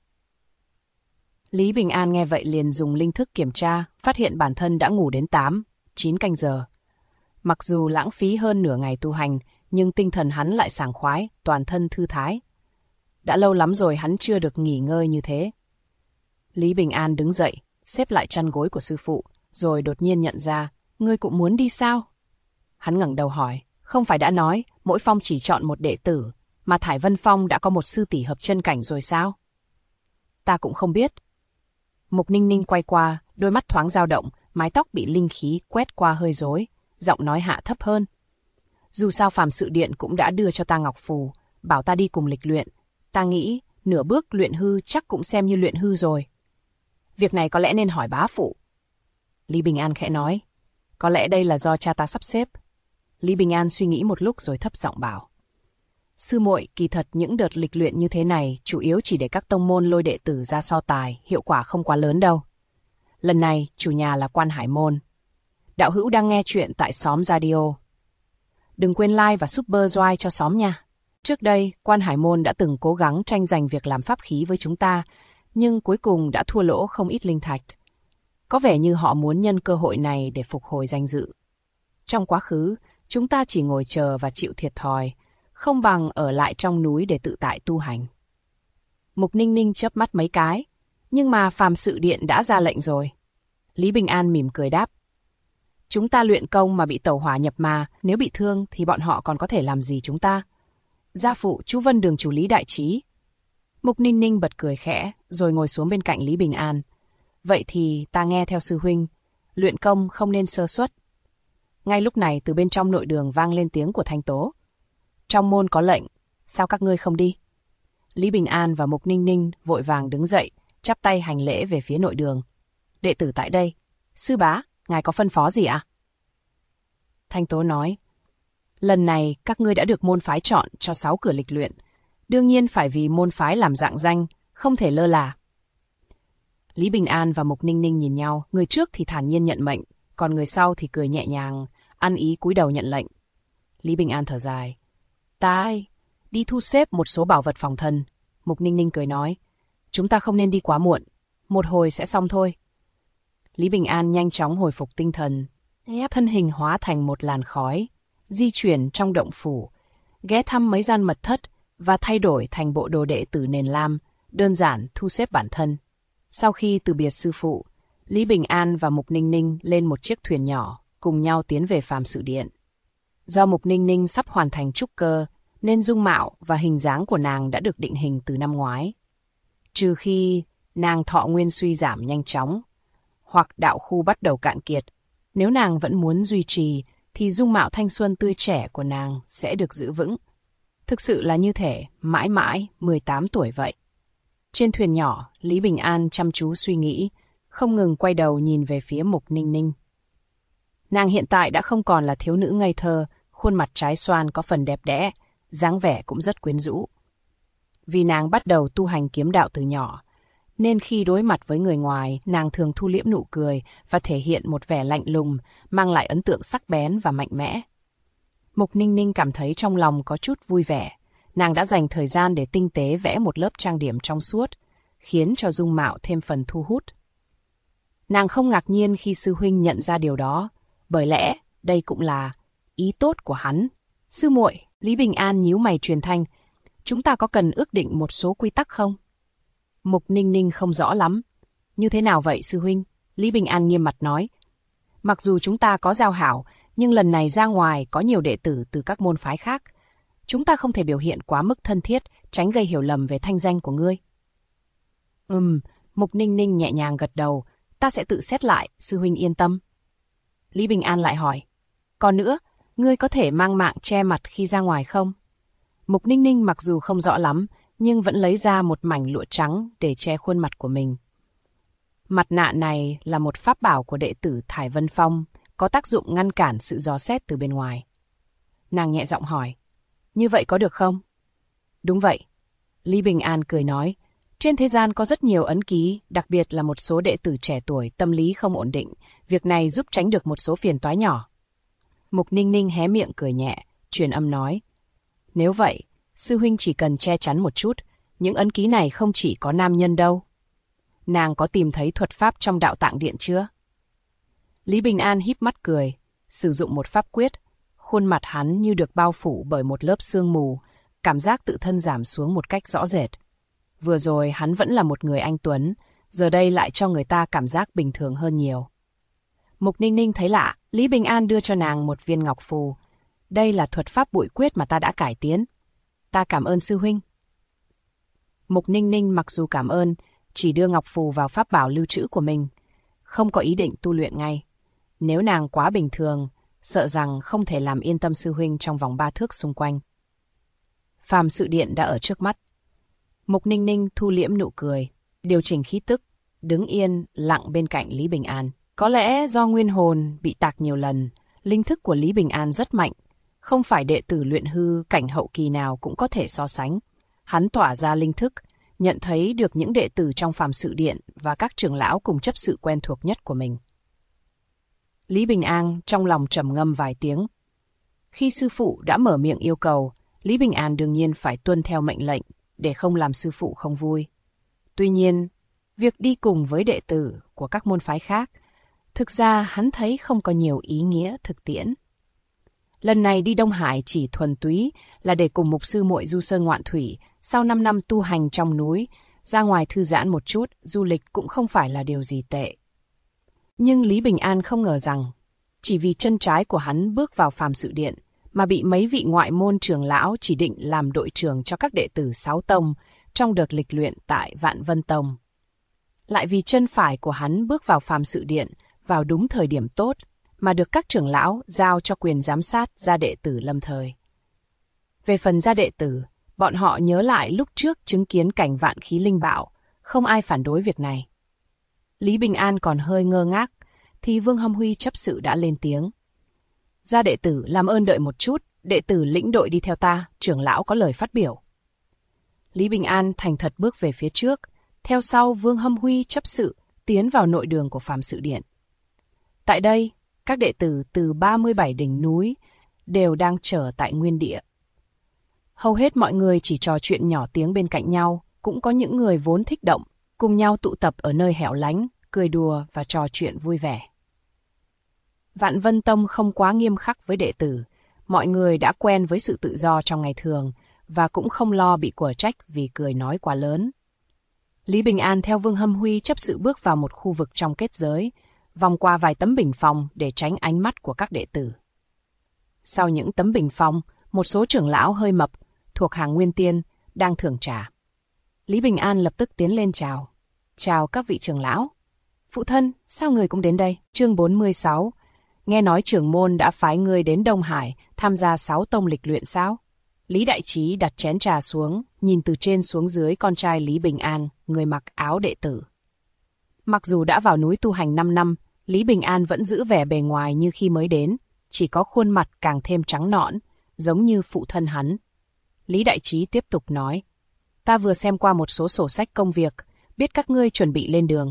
Lý Bình An nghe vậy liền dùng linh thức kiểm tra, phát hiện bản thân đã ngủ đến 8-9 canh giờ. Mặc dù lãng phí hơn nửa ngày tu hành, nhưng tinh thần hắn lại sảng khoái, toàn thân thư thái. Đã lâu lắm rồi hắn chưa được nghỉ ngơi như thế. Lý Bình An đứng dậy, xếp lại chăn gối của sư phụ, rồi đột nhiên nhận ra, ngươi cũng muốn đi sao? Hắn ngẩng đầu hỏi, không phải đã nói, mỗi phong chỉ chọn một đệ tử, mà Thải Vân Phong đã có một sư tỷ hợp chân cảnh rồi sao? Ta cũng không biết. Mục Ninh Ninh quay qua, đôi mắt thoáng dao động, mái tóc bị linh khí quét qua hơi rối, giọng nói hạ thấp hơn. Dù sao phàm sự điện cũng đã đưa cho ta ngọc phù, bảo ta đi cùng lịch luyện. Ta nghĩ, nửa bước luyện hư chắc cũng xem như luyện hư rồi. Việc này có lẽ nên hỏi bá phụ. Lý Bình An khẽ nói, có lẽ đây là do cha ta sắp xếp. Lý Bình An suy nghĩ một lúc rồi thấp giọng bảo. Sư muội, kỳ thật những đợt lịch luyện như thế này chủ yếu chỉ để các tông môn lôi đệ tử ra so tài, hiệu quả không quá lớn đâu. Lần này, chủ nhà là Quan Hải Môn. Đạo hữu đang nghe chuyện tại Xóm Radio. Đừng quên like và super joy cho xóm nha. Trước đây, Quan Hải Môn đã từng cố gắng tranh giành việc làm pháp khí với chúng ta, nhưng cuối cùng đã thua lỗ không ít linh thạch. Có vẻ như họ muốn nhân cơ hội này để phục hồi danh dự. Trong quá khứ, chúng ta chỉ ngồi chờ và chịu thiệt thòi, không bằng ở lại trong núi để tự tại tu hành. Mục Ninh Ninh chớp mắt mấy cái, nhưng mà Phàm Sự Điện đã ra lệnh rồi. Lý Bình An mỉm cười đáp. Chúng ta luyện công mà bị tẩu hỏa nhập ma, nếu bị thương thì bọn họ còn có thể làm gì chúng ta? Gia phụ chú Vân Đường chủ Lý đại trí. Mục Ninh Ninh bật cười khẽ, rồi ngồi xuống bên cạnh Lý Bình An. Vậy thì ta nghe theo sư huynh, luyện công không nên sơ suất. Ngay lúc này từ bên trong nội đường vang lên tiếng của Thanh Tố. Trong môn có lệnh, sao các ngươi không đi? Lý Bình An và Mục Ninh Ninh vội vàng đứng dậy, chắp tay hành lễ về phía nội đường. Đệ tử tại đây. Sư bá, ngài có phân phó gì ạ? Thanh Tố nói. Lần này các ngươi đã được môn phái chọn cho 6 cửa lịch luyện. Đương nhiên phải vì môn phái làm rạng danh, không thể lơ là. Lý Bình An và Mục Ninh Ninh nhìn nhau, người trước thì thản nhiên nhận mệnh, còn người sau thì cười nhẹ nhàng, ăn ý cúi đầu nhận lệnh. Lý Bình An thở dài. Ta đi thu xếp một số bảo vật phòng thân. Mục Ninh Ninh cười nói. Chúng ta không nên đi quá muộn, một hồi sẽ xong thôi. Lý Bình An nhanh chóng hồi phục tinh thần, thân hình hóa thành một làn khói, di chuyển trong động phủ, ghé thăm mấy gian mật thất và thay đổi thành bộ đồ đệ tử nền lam, đơn giản thu xếp bản thân. Sau khi từ biệt sư phụ, Lý Bình An và Mục Ninh Ninh lên một chiếc thuyền nhỏ, cùng nhau tiến về Phàm Sự Điện. Do Mục Ninh Ninh sắp hoàn thành trúc cơ, nên dung mạo và hình dáng của nàng đã được định hình từ năm ngoái. Trừ khi nàng thọ nguyên suy giảm nhanh chóng, hoặc đạo khu bắt đầu cạn kiệt, nếu nàng vẫn muốn duy trì, thì dung mạo thanh xuân tươi trẻ của nàng sẽ được giữ vững. Thực sự là như thể mãi mãi 18 tuổi vậy. Trên thuyền nhỏ, Lý Bình An chăm chú suy nghĩ, không ngừng quay đầu nhìn về phía Mục Ninh Ninh. Nàng hiện tại đã không còn là thiếu nữ ngây thơ, khuôn mặt trái xoan có phần đẹp đẽ, dáng vẻ cũng rất quyến rũ. Vì nàng bắt đầu tu hành kiếm đạo từ nhỏ, nên khi đối mặt với người ngoài, nàng thường thu liễm nụ cười và thể hiện một vẻ lạnh lùng, mang lại ấn tượng sắc bén và mạnh mẽ. Mục Ninh Ninh cảm thấy trong lòng có chút vui vẻ. Nàng đã dành thời gian để tinh tế vẽ một lớp trang điểm trong suốt, khiến cho dung mạo thêm phần thu hút. Nàng không ngạc nhiên khi sư huynh nhận ra điều đó, bởi lẽ đây cũng là ý tốt của hắn. Sư muội, Lý Bình An nhíu mày truyền thanh, chúng ta có cần ước định một số quy tắc không? Mục Ninh Ninh không rõ lắm. Như thế nào vậy sư huynh? Lý Bình An nghiêm mặt nói. Mặc dù chúng ta có giao hảo, nhưng lần này ra ngoài có nhiều đệ tử từ các môn phái khác. Chúng ta không thể biểu hiện quá mức thân thiết, tránh gây hiểu lầm về thanh danh của ngươi. Mục Ninh Ninh nhẹ nhàng gật đầu. Ta sẽ tự xét lại, sư huynh yên tâm. Lý Bình An lại hỏi. Còn nữa, ngươi có thể mang mạng che mặt khi ra ngoài không? Mục Ninh Ninh mặc dù không rõ lắm, nhưng vẫn lấy ra một mảnh lụa trắng để che khuôn mặt của mình. Mặt nạ này là một pháp bảo của đệ tử Thải Vân Phong, có tác dụng ngăn cản sự dò xét từ bên ngoài. Nàng nhẹ giọng hỏi, như vậy có được không? Đúng vậy. Lý Bình An cười nói, trên thế gian có rất nhiều ấn ký, đặc biệt là một số đệ tử trẻ tuổi tâm lý không ổn định, việc này giúp tránh được một số phiền toái nhỏ. Mục Ninh Ninh hé miệng cười nhẹ, truyền âm nói, nếu vậy, sư huynh chỉ cần che chắn một chút, những ấn ký này không chỉ có nam nhân đâu. Nàng có tìm thấy thuật pháp trong đạo tạng điện chưa? Lý Bình An híp mắt cười, sử dụng một pháp quyết, khuôn mặt hắn như được bao phủ bởi một lớp sương mù, cảm giác tự thân giảm xuống một cách rõ rệt. Vừa rồi hắn vẫn là một người anh tuấn, giờ đây lại cho người ta cảm giác bình thường hơn nhiều. Mục Ninh Ninh thấy lạ, Lý Bình An đưa cho nàng một viên ngọc phù. Đây là thuật pháp bụi quyết mà ta đã cải tiến. Ta cảm ơn sư huynh. Mục Ninh Ninh mặc dù cảm ơn, chỉ đưa ngọc phù vào pháp bảo lưu trữ của mình, không có ý định tu luyện ngay. Nếu nàng quá bình thường, sợ rằng không thể làm yên tâm sư huynh trong vòng 3 thước xung quanh. Phàm Sự Điện đã ở trước mắt. Mục Ninh Ninh thu liễm nụ cười, điều chỉnh khí tức, đứng yên, lặng bên cạnh Lý Bình An. Có lẽ do nguyên hồn bị tạc nhiều lần, linh thức của Lý Bình An rất mạnh, không phải đệ tử luyện hư cảnh hậu kỳ nào cũng có thể so sánh. Hắn tỏa ra linh thức, nhận thấy được những đệ tử trong Phàm Sự Điện và các trưởng lão cùng chấp sự quen thuộc nhất của mình. Lý Bình An trong lòng trầm ngâm vài tiếng. Khi sư phụ đã mở miệng yêu cầu, Lý Bình An đương nhiên phải tuân theo mệnh lệnh để không làm sư phụ không vui. Tuy nhiên, Việc đi cùng với đệ tử của các môn phái khác, thực ra hắn thấy không có nhiều ý nghĩa thực tiễn. Lần này đi Đông Hải chỉ thuần túy là để cùng mục sư muội du sơn ngoạn thủy, sau 5 năm tu hành trong núi, ra ngoài thư giãn một chút, du lịch cũng không phải là điều gì tệ. Nhưng Lý Bình An không ngờ rằng, chỉ vì chân trái của hắn bước vào Phàm Sự Điện, mà bị mấy vị ngoại môn trưởng lão chỉ định làm đội trưởng cho các đệ tử 6 tông trong đợt lịch luyện tại Vạn Vân Tông. Lại vì chân phải của hắn bước vào Phàm Sự Điện vào đúng thời điểm tốt, mà được các trưởng lão giao cho quyền giám sát gia đệ tử lâm thời. Về phần gia đệ tử, bọn họ nhớ lại lúc trước chứng kiến cảnh vạn khí linh bạo, không ai phản đối việc này. Lý Bình An còn hơi ngơ ngác, thì Vương Hâm Huy chấp sự đã lên tiếng. Gia đệ tử làm ơn đợi một chút, đệ tử lĩnh đội đi theo ta, trưởng lão có lời phát biểu. Lý Bình An thành thật bước về phía trước, theo sau Vương Hâm Huy chấp sự tiến vào nội đường của Phàm Sự Điện. Tại đây, các đệ tử từ 37 đỉnh núi đều đang chờ tại nguyên địa. Hầu hết mọi người chỉ trò chuyện nhỏ tiếng bên cạnh nhau, cũng có những người vốn thích động, cùng nhau tụ tập ở nơi hẻo lánh, cười đùa và trò chuyện vui vẻ. Vạn Vân Tông không quá nghiêm khắc với đệ tử, mọi người đã quen với sự tự do trong ngày thường và cũng không lo bị quở trách vì cười nói quá lớn. Lý Bình An theo Vương Hâm Huy chấp sự bước vào một khu vực trong kết giới, vòng qua vài tấm bình phong để tránh ánh mắt của các đệ tử. Sau những tấm bình phong, một số trưởng lão hơi mập, thuộc hàng Nguyên Tiên, đang thưởng trà. Lý Bình An lập tức tiến lên chào. Chào các vị trưởng lão. Phụ thân, sao người cũng đến đây? Chương 46. Nghe nói trưởng môn đã phái người đến Đông Hải tham gia 6 tông lịch luyện sao? Lý Đại Trí đặt chén trà xuống, nhìn từ trên xuống dưới con trai Lý Bình An, người mặc áo đệ tử. Mặc dù đã vào núi tu hành 5 năm, Lý Bình An vẫn giữ vẻ bề ngoài như khi mới đến, chỉ có khuôn mặt càng thêm trắng nõn, giống như phụ thân hắn. Lý Đại Trí tiếp tục nói, ta vừa xem qua một số sổ sách công việc, biết các ngươi chuẩn bị lên đường.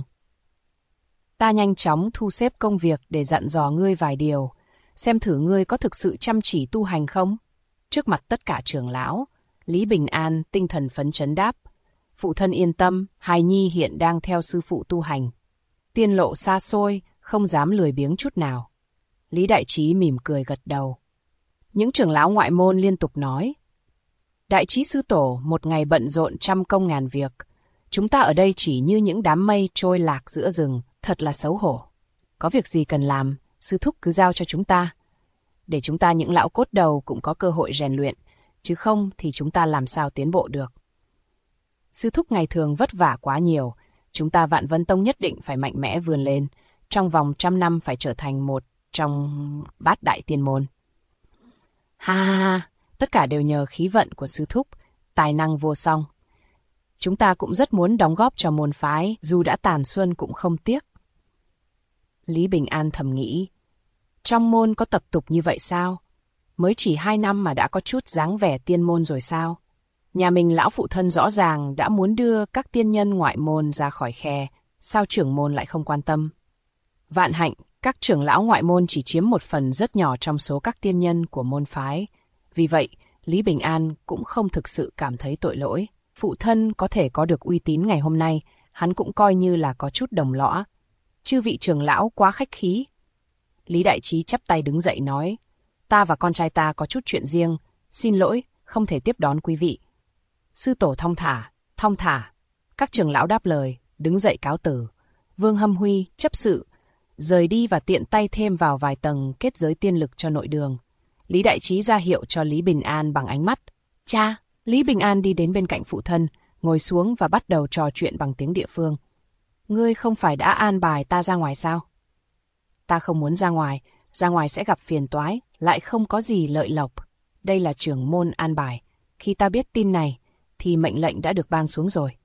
Ta nhanh chóng thu xếp công việc để dặn dò ngươi vài điều, xem thử ngươi có thực sự chăm chỉ tu hành không? Trước mặt tất cả trưởng lão, Lý Bình An tinh thần phấn chấn đáp, phụ thân yên tâm, hài nhi hiện đang theo sư phụ tu hành. Tiên lộ xa xôi, không dám lười biếng chút nào. Lý Đại Trí mỉm cười gật đầu. Những trưởng lão ngoại môn liên tục nói, Đại Trí sư tổ một ngày bận rộn trăm công ngàn việc. Chúng ta ở đây chỉ như những đám mây trôi lạc giữa rừng, thật là xấu hổ. Có việc gì cần làm, sư thúc cứ giao cho chúng ta. Để chúng ta những lão cốt đầu cũng có cơ hội rèn luyện, chứ không thì chúng ta làm sao tiến bộ được. Sư thúc ngày thường vất vả quá nhiều, chúng ta Vạn Vân Tông nhất định phải mạnh mẽ vươn lên, trong vòng 100 năm phải trở thành một trong 8 đại tiên môn. Ha ha ha, tất cả đều nhờ khí vận của sư thúc, tài năng vô song. Chúng ta cũng rất muốn đóng góp cho môn phái, dù đã tàn xuân cũng không tiếc. Lý Bình An thầm nghĩ, trong môn có tập tục như vậy sao? Mới chỉ 2 năm mà đã có chút dáng vẻ tiên môn rồi sao? Nhà mình lão phụ thân rõ ràng đã muốn đưa các tiên nhân ngoại môn ra khỏi khe, sao trưởng môn lại không quan tâm? Vạn hạnh, các trưởng lão ngoại môn chỉ chiếm một phần rất nhỏ trong số các tiên nhân của môn phái. Vì vậy, Lý Bình An cũng không thực sự cảm thấy tội lỗi. Phụ thân có thể có được uy tín ngày hôm nay, hắn cũng coi như là có chút đồng lõa. Chư vị trưởng lão quá khách khí. Lý Đại Trí chắp tay đứng dậy nói, ta và con trai ta có chút chuyện riêng, xin lỗi, không thể tiếp đón quý vị. Sư tổ thong thả, thong thả. Các trưởng lão đáp lời, đứng dậy cáo từ. Vương Hâm Huy, chấp sự, rời đi và tiện tay thêm vào vài tầng kết giới tiên lực cho nội đường. Lý Đại Trí ra hiệu cho Lý Bình An bằng ánh mắt. Cha! Lý Bình An đi đến bên cạnh phụ thân, ngồi xuống và bắt đầu trò chuyện bằng tiếng địa phương. Ngươi không phải đã an bài ta ra ngoài sao? Ta không muốn ra ngoài sẽ gặp phiền toái, lại không có gì lợi lộc. Đây là trưởng môn an bài. Khi ta biết tin này, thì mệnh lệnh đã được ban xuống rồi.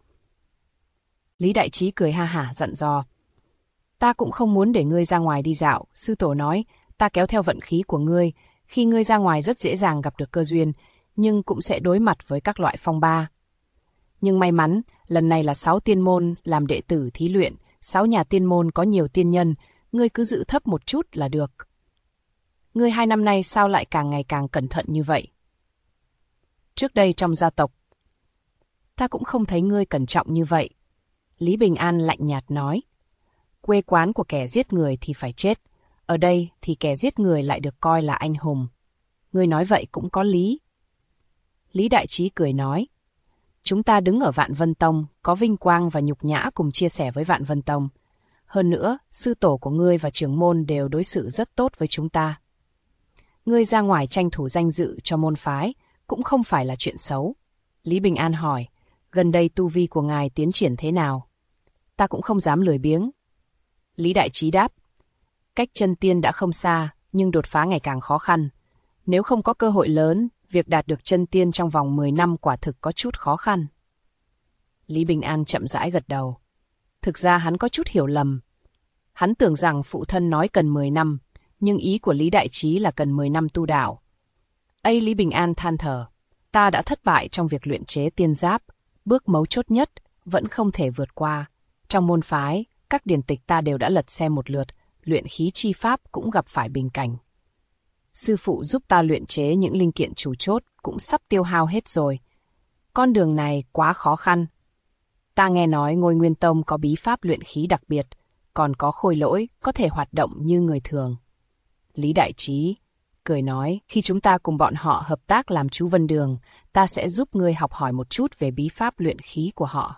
Lý Đại Trí cười ha hả dặn dò. Ta cũng không muốn để ngươi ra ngoài đi dạo, sư tổ nói, ta kéo theo vận khí của ngươi, khi ngươi ra ngoài rất dễ dàng gặp được cơ duyên, nhưng cũng sẽ đối mặt với các loại phong ba. Nhưng may mắn, lần này là 6 tiên môn làm đệ tử thí luyện, 6 nhà tiên môn có nhiều tiên nhân, ngươi cứ giữ thấp một chút là được. Ngươi 2 năm nay sao lại càng ngày càng cẩn thận như vậy? Trước đây trong gia tộc, ta cũng không thấy ngươi cẩn trọng như vậy. Lý Bình An lạnh nhạt nói. Quê quán của kẻ giết người thì phải chết. Ở đây thì kẻ giết người lại được coi là anh hùng. Ngươi nói vậy cũng có lý. Lý Đại Trí cười nói. Chúng ta đứng ở Vạn Vân Tông, có vinh quang và nhục nhã cùng chia sẻ với Vạn Vân Tông. Hơn nữa, sư tổ của ngươi và trưởng môn đều đối xử rất tốt với chúng ta. Ngươi ra ngoài tranh thủ danh dự cho môn phái, cũng không phải là chuyện xấu. Lý Bình An hỏi, gần đây tu vi của ngài tiến triển thế nào? Ta cũng không dám lười biếng. Lý Đại Trí đáp, cách chân tiên đã không xa, nhưng đột phá ngày càng khó khăn. Nếu không có cơ hội lớn, việc đạt được chân tiên trong vòng 10 năm quả thực có chút khó khăn. Lý Bình An chậm rãi gật đầu. Thực ra hắn có chút hiểu lầm. Hắn tưởng rằng phụ thân nói cần 10 năm, nhưng ý của Lý Đại Trí là cần 10 năm tu đạo. Lý Bình An than thở, ta đã thất bại trong việc luyện chế tiên giáp, bước mấu chốt nhất vẫn không thể vượt qua. Trong môn phái, các điển tịch ta đều đã lật xem một lượt, luyện khí chi pháp cũng gặp phải bình cảnh. Sư phụ giúp ta luyện chế những linh kiện chủ chốt cũng sắp tiêu hao hết rồi. Con đường này quá khó khăn. Ta nghe nói Ngôi Nguyên Tông có bí pháp luyện khí đặc biệt, còn có khôi lỗi có thể hoạt động như người thường. Lý Đại Trí cười nói, khi chúng ta cùng bọn họ hợp tác làm chú Vân Đường, ta sẽ giúp ngươi học hỏi một chút về bí pháp luyện khí của họ.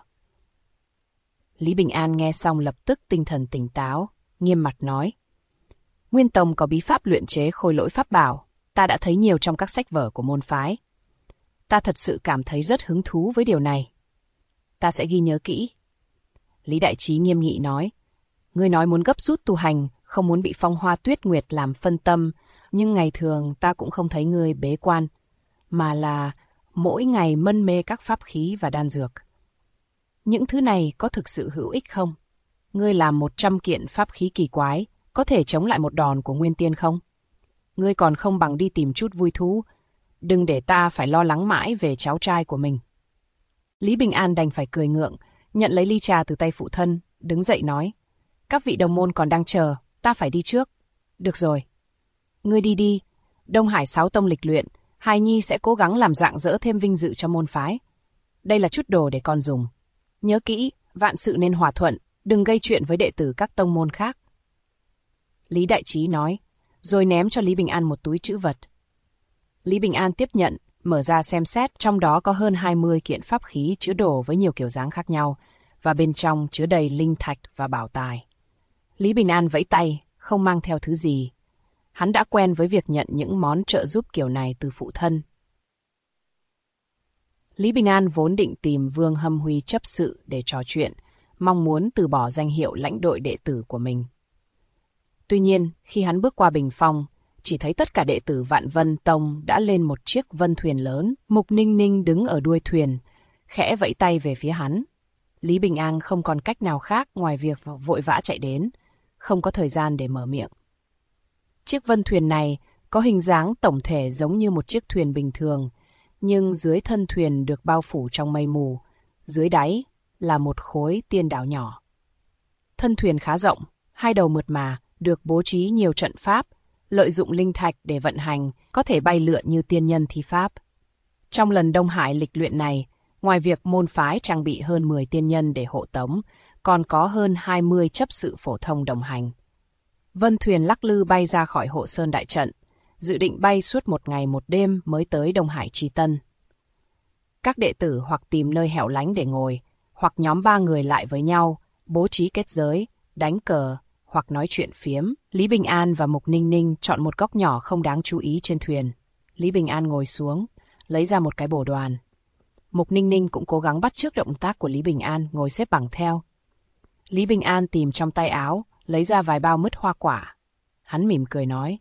Lý Bình An nghe xong lập tức tinh thần tỉnh táo, nghiêm mặt nói. Nguyên Tông có bí pháp luyện chế khôi lỗi pháp bảo, ta đã thấy nhiều trong các sách vở của môn phái. Ta thật sự cảm thấy rất hứng thú với điều này. Ta sẽ ghi nhớ kỹ. Lý Đại Trí nghiêm nghị nói. Ngươi nói muốn gấp rút tu hành, không muốn bị Phong Hoa Tuyết Nguyệt làm phân tâm, nhưng ngày thường ta cũng không thấy ngươi bế quan, mà là mỗi ngày mân mê các pháp khí và đan dược. Những thứ này có thực sự hữu ích không? Ngươi làm 100 kiện pháp khí kỳ quái, có thể chống lại một đòn của Nguyên Tiên không? Ngươi còn không bằng đi tìm chút vui thú, đừng để ta phải lo lắng mãi về cháu trai của mình. Lý Bình An đành phải cười ngượng, nhận lấy ly trà từ tay phụ thân, đứng dậy nói. Các vị đồng môn còn đang chờ, ta phải đi trước. Được rồi. Ngươi đi đi, Đông Hải 6 tông lịch luyện, hài nhi sẽ cố gắng làm rạng rỡ thêm vinh dự cho môn phái. Đây là chút đồ để con dùng. Nhớ kỹ, vạn sự nên hòa thuận, đừng gây chuyện với đệ tử các tông môn khác. Lý Đại Trí nói, rồi ném cho Lý Bình An một túi trữ vật. Lý Bình An tiếp nhận, mở ra xem xét, trong đó có hơn 20 kiện pháp khí chứa đồ với nhiều kiểu dáng khác nhau, và bên trong chứa đầy linh thạch và bảo tài. Lý Bình An vẫy tay, không mang theo thứ gì. Hắn đã quen với việc nhận những món trợ giúp kiểu này từ phụ thân. Lý Bình An vốn định tìm Vương Hâm Huy chấp sự để trò chuyện, mong muốn từ bỏ danh hiệu lãnh đội đệ tử của mình. Tuy nhiên, khi hắn bước qua bình phong, chỉ thấy tất cả đệ tử Vạn Vân Tông đã lên một chiếc vân thuyền lớn. Mục Ninh Ninh đứng ở đuôi thuyền, khẽ vẫy tay về phía hắn. Lý Bình An không còn cách nào khác ngoài việc vội vã chạy đến, không có thời gian để mở miệng. Chiếc vân thuyền này có hình dáng tổng thể giống như một chiếc thuyền bình thường, nhưng dưới thân thuyền được bao phủ trong mây mù, dưới đáy là một khối tiên đảo nhỏ. Thân thuyền khá rộng, hai đầu mượt mà, được bố trí nhiều trận pháp, lợi dụng linh thạch để vận hành, có thể bay lượn như tiên nhân thi pháp. Trong lần Đông Hải lịch luyện này, ngoài việc môn phái trang bị hơn 10 tiên nhân để hộ tống, còn có hơn 20 chấp sự phổ thông đồng hành. Vân thuyền lắc lư bay ra khỏi Hộ Sơn đại trận, dự định bay suốt 1 ngày 1 đêm mới tới Đông Hải Chi Tân. Các đệ tử hoặc tìm nơi hẻo lánh để ngồi, hoặc nhóm 3 người lại với nhau, bố trí kết giới, đánh cờ, hoặc nói chuyện phiếm. Lý Bình An và Mục Ninh Ninh chọn một góc nhỏ không đáng chú ý trên thuyền. Lý Bình An ngồi xuống, lấy ra một cái bồ đoàn. Mục Ninh Ninh cũng cố gắng bắt chước động tác của Lý Bình An, ngồi xếp bằng theo. Lý Bình An tìm trong tay áo, lấy ra vài bao mứt hoa quả. Hắn mỉm cười nói.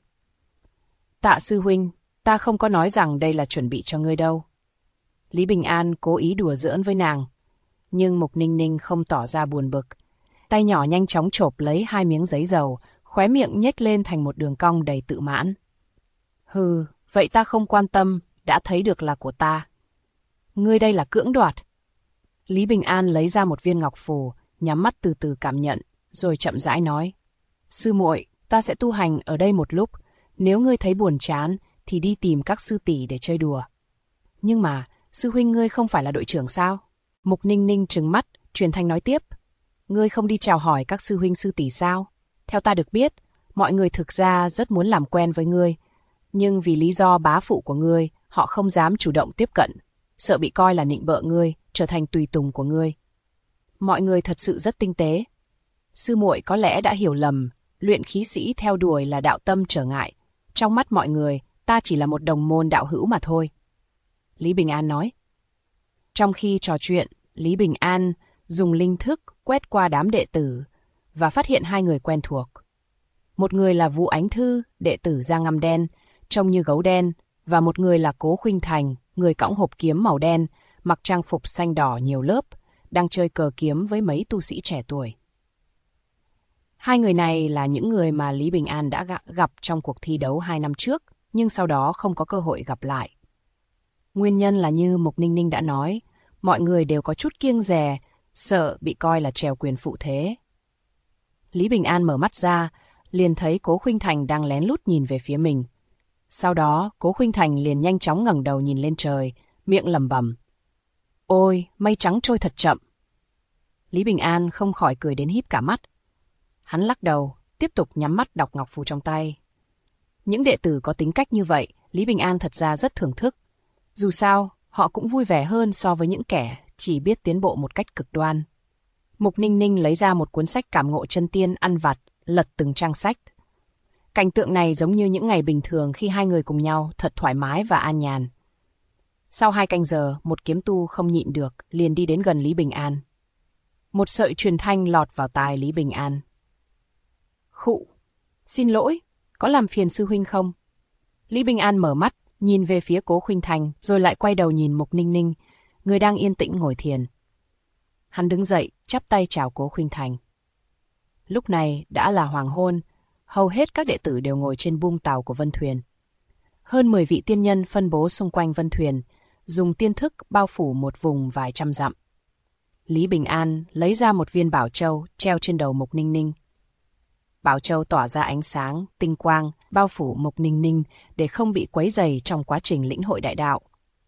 Tạ sư huynh, ta không có nói rằng đây là chuẩn bị cho ngươi đâu. Lý Bình An cố ý đùa giỡn với nàng, nhưng Mục Ninh Ninh không tỏ ra buồn bực. Tay nhỏ nhanh chóng chộp lấy 2 miếng giấy dầu, khóe miệng nhếch lên thành một đường cong đầy tự mãn. Hừ, vậy ta không quan tâm, đã thấy được là của ta. Ngươi đây là cưỡng đoạt. Lý Bình An lấy ra một viên ngọc phù, nhắm mắt từ từ cảm nhận, rồi chậm rãi nói. Sư muội, ta sẽ tu hành ở đây một lúc, nếu ngươi thấy buồn chán thì đi tìm các sư tỷ để chơi đùa. Nhưng mà, sư huynh ngươi không phải là đội trưởng sao? Mục Ninh Ninh trừng mắt, truyền thanh nói tiếp. ngươi không đi chào hỏi các sư huynh sư tỷ sao? Theo ta được biết, mọi người thực ra rất muốn làm quen với ngươi, nhưng vì lý do bá phụ của ngươi, họ không dám chủ động tiếp cận, sợ bị coi là nịnh bợ ngươi, trở thành tùy tùng của ngươi. Mọi người thật sự rất tinh tế. Sư muội có lẽ đã hiểu lầm, luyện khí sĩ theo đuổi là đạo tâm trở ngại. Trong mắt mọi người, ta chỉ là một đồng môn đạo hữu mà thôi. Lý Bình An nói. Trong khi trò chuyện, Lý Bình An dùng linh thức quét qua đám đệ tử và phát hiện hai người quen thuộc. Một người là Vũ Ánh Thư, đệ tử da ngăm đen, trông như gấu đen, và một người là Cố Khuynh Thành, người cõng hộp kiếm màu đen, mặc trang phục xanh đỏ nhiều lớp, đang chơi cờ kiếm với mấy tu sĩ trẻ tuổi. Hai người này là những người mà Lý Bình An đã gặp trong cuộc thi đấu 2 năm trước, nhưng sau đó không có cơ hội gặp lại. Nguyên nhân là như Mục Ninh Ninh đã nói, mọi người đều có chút kiêng dè, sợ bị coi là trèo quyền phụ thế. Lý Bình An mở mắt ra, liền thấy Cố Khuynh Thành đang lén lút nhìn về phía mình. Sau đó, Cố Khuynh Thành liền nhanh chóng ngẩng đầu nhìn lên trời, miệng lẩm bẩm. Ôi, mây trắng trôi thật chậm. Lý Bình An không khỏi cười đến híp cả mắt. Hắn lắc đầu, tiếp tục nhắm mắt đọc ngọc phù trong tay. Những đệ tử có tính cách như vậy, Lý Bình An thật ra rất thưởng thức. Dù sao, họ cũng vui vẻ hơn so với những kẻ chỉ biết tiến bộ một cách cực đoan. Mục Ninh Ninh lấy ra một cuốn sách cảm ngộ chân tiên ăn vặt, lật từng trang sách. Cảnh tượng này giống như những ngày bình thường khi hai người cùng nhau, thật thoải mái và an nhàn. Sau 2 canh giờ, một kiếm tu không nhịn được, liền đi đến gần Lý Bình An. Một sợi truyền thanh lọt vào tai Lý Bình An. Khụ, xin lỗi, có làm phiền sư huynh không? Lý Bình An mở mắt, nhìn về phía Cố Khuynh Thành, rồi lại quay đầu nhìn Mục Ninh Ninh, người đang yên tĩnh ngồi thiền. Hắn đứng dậy, chắp tay chào Cố Khuynh Thành. Lúc này đã là hoàng hôn, hầu hết các đệ tử đều ngồi trên bung tàu của Vân Thuyền. Hơn 10 vị tiên nhân phân bố xung quanh Vân Thuyền, dùng tiên thức bao phủ một vùng vài trăm dặm. Lý Bình An lấy ra một viên bảo châu treo trên đầu Mục Ninh Ninh. Bảo châu tỏa ra ánh sáng, tinh quang, bao phủ Mục Ninh Ninh để không bị quấy rầy trong quá trình lĩnh hội đại đạo.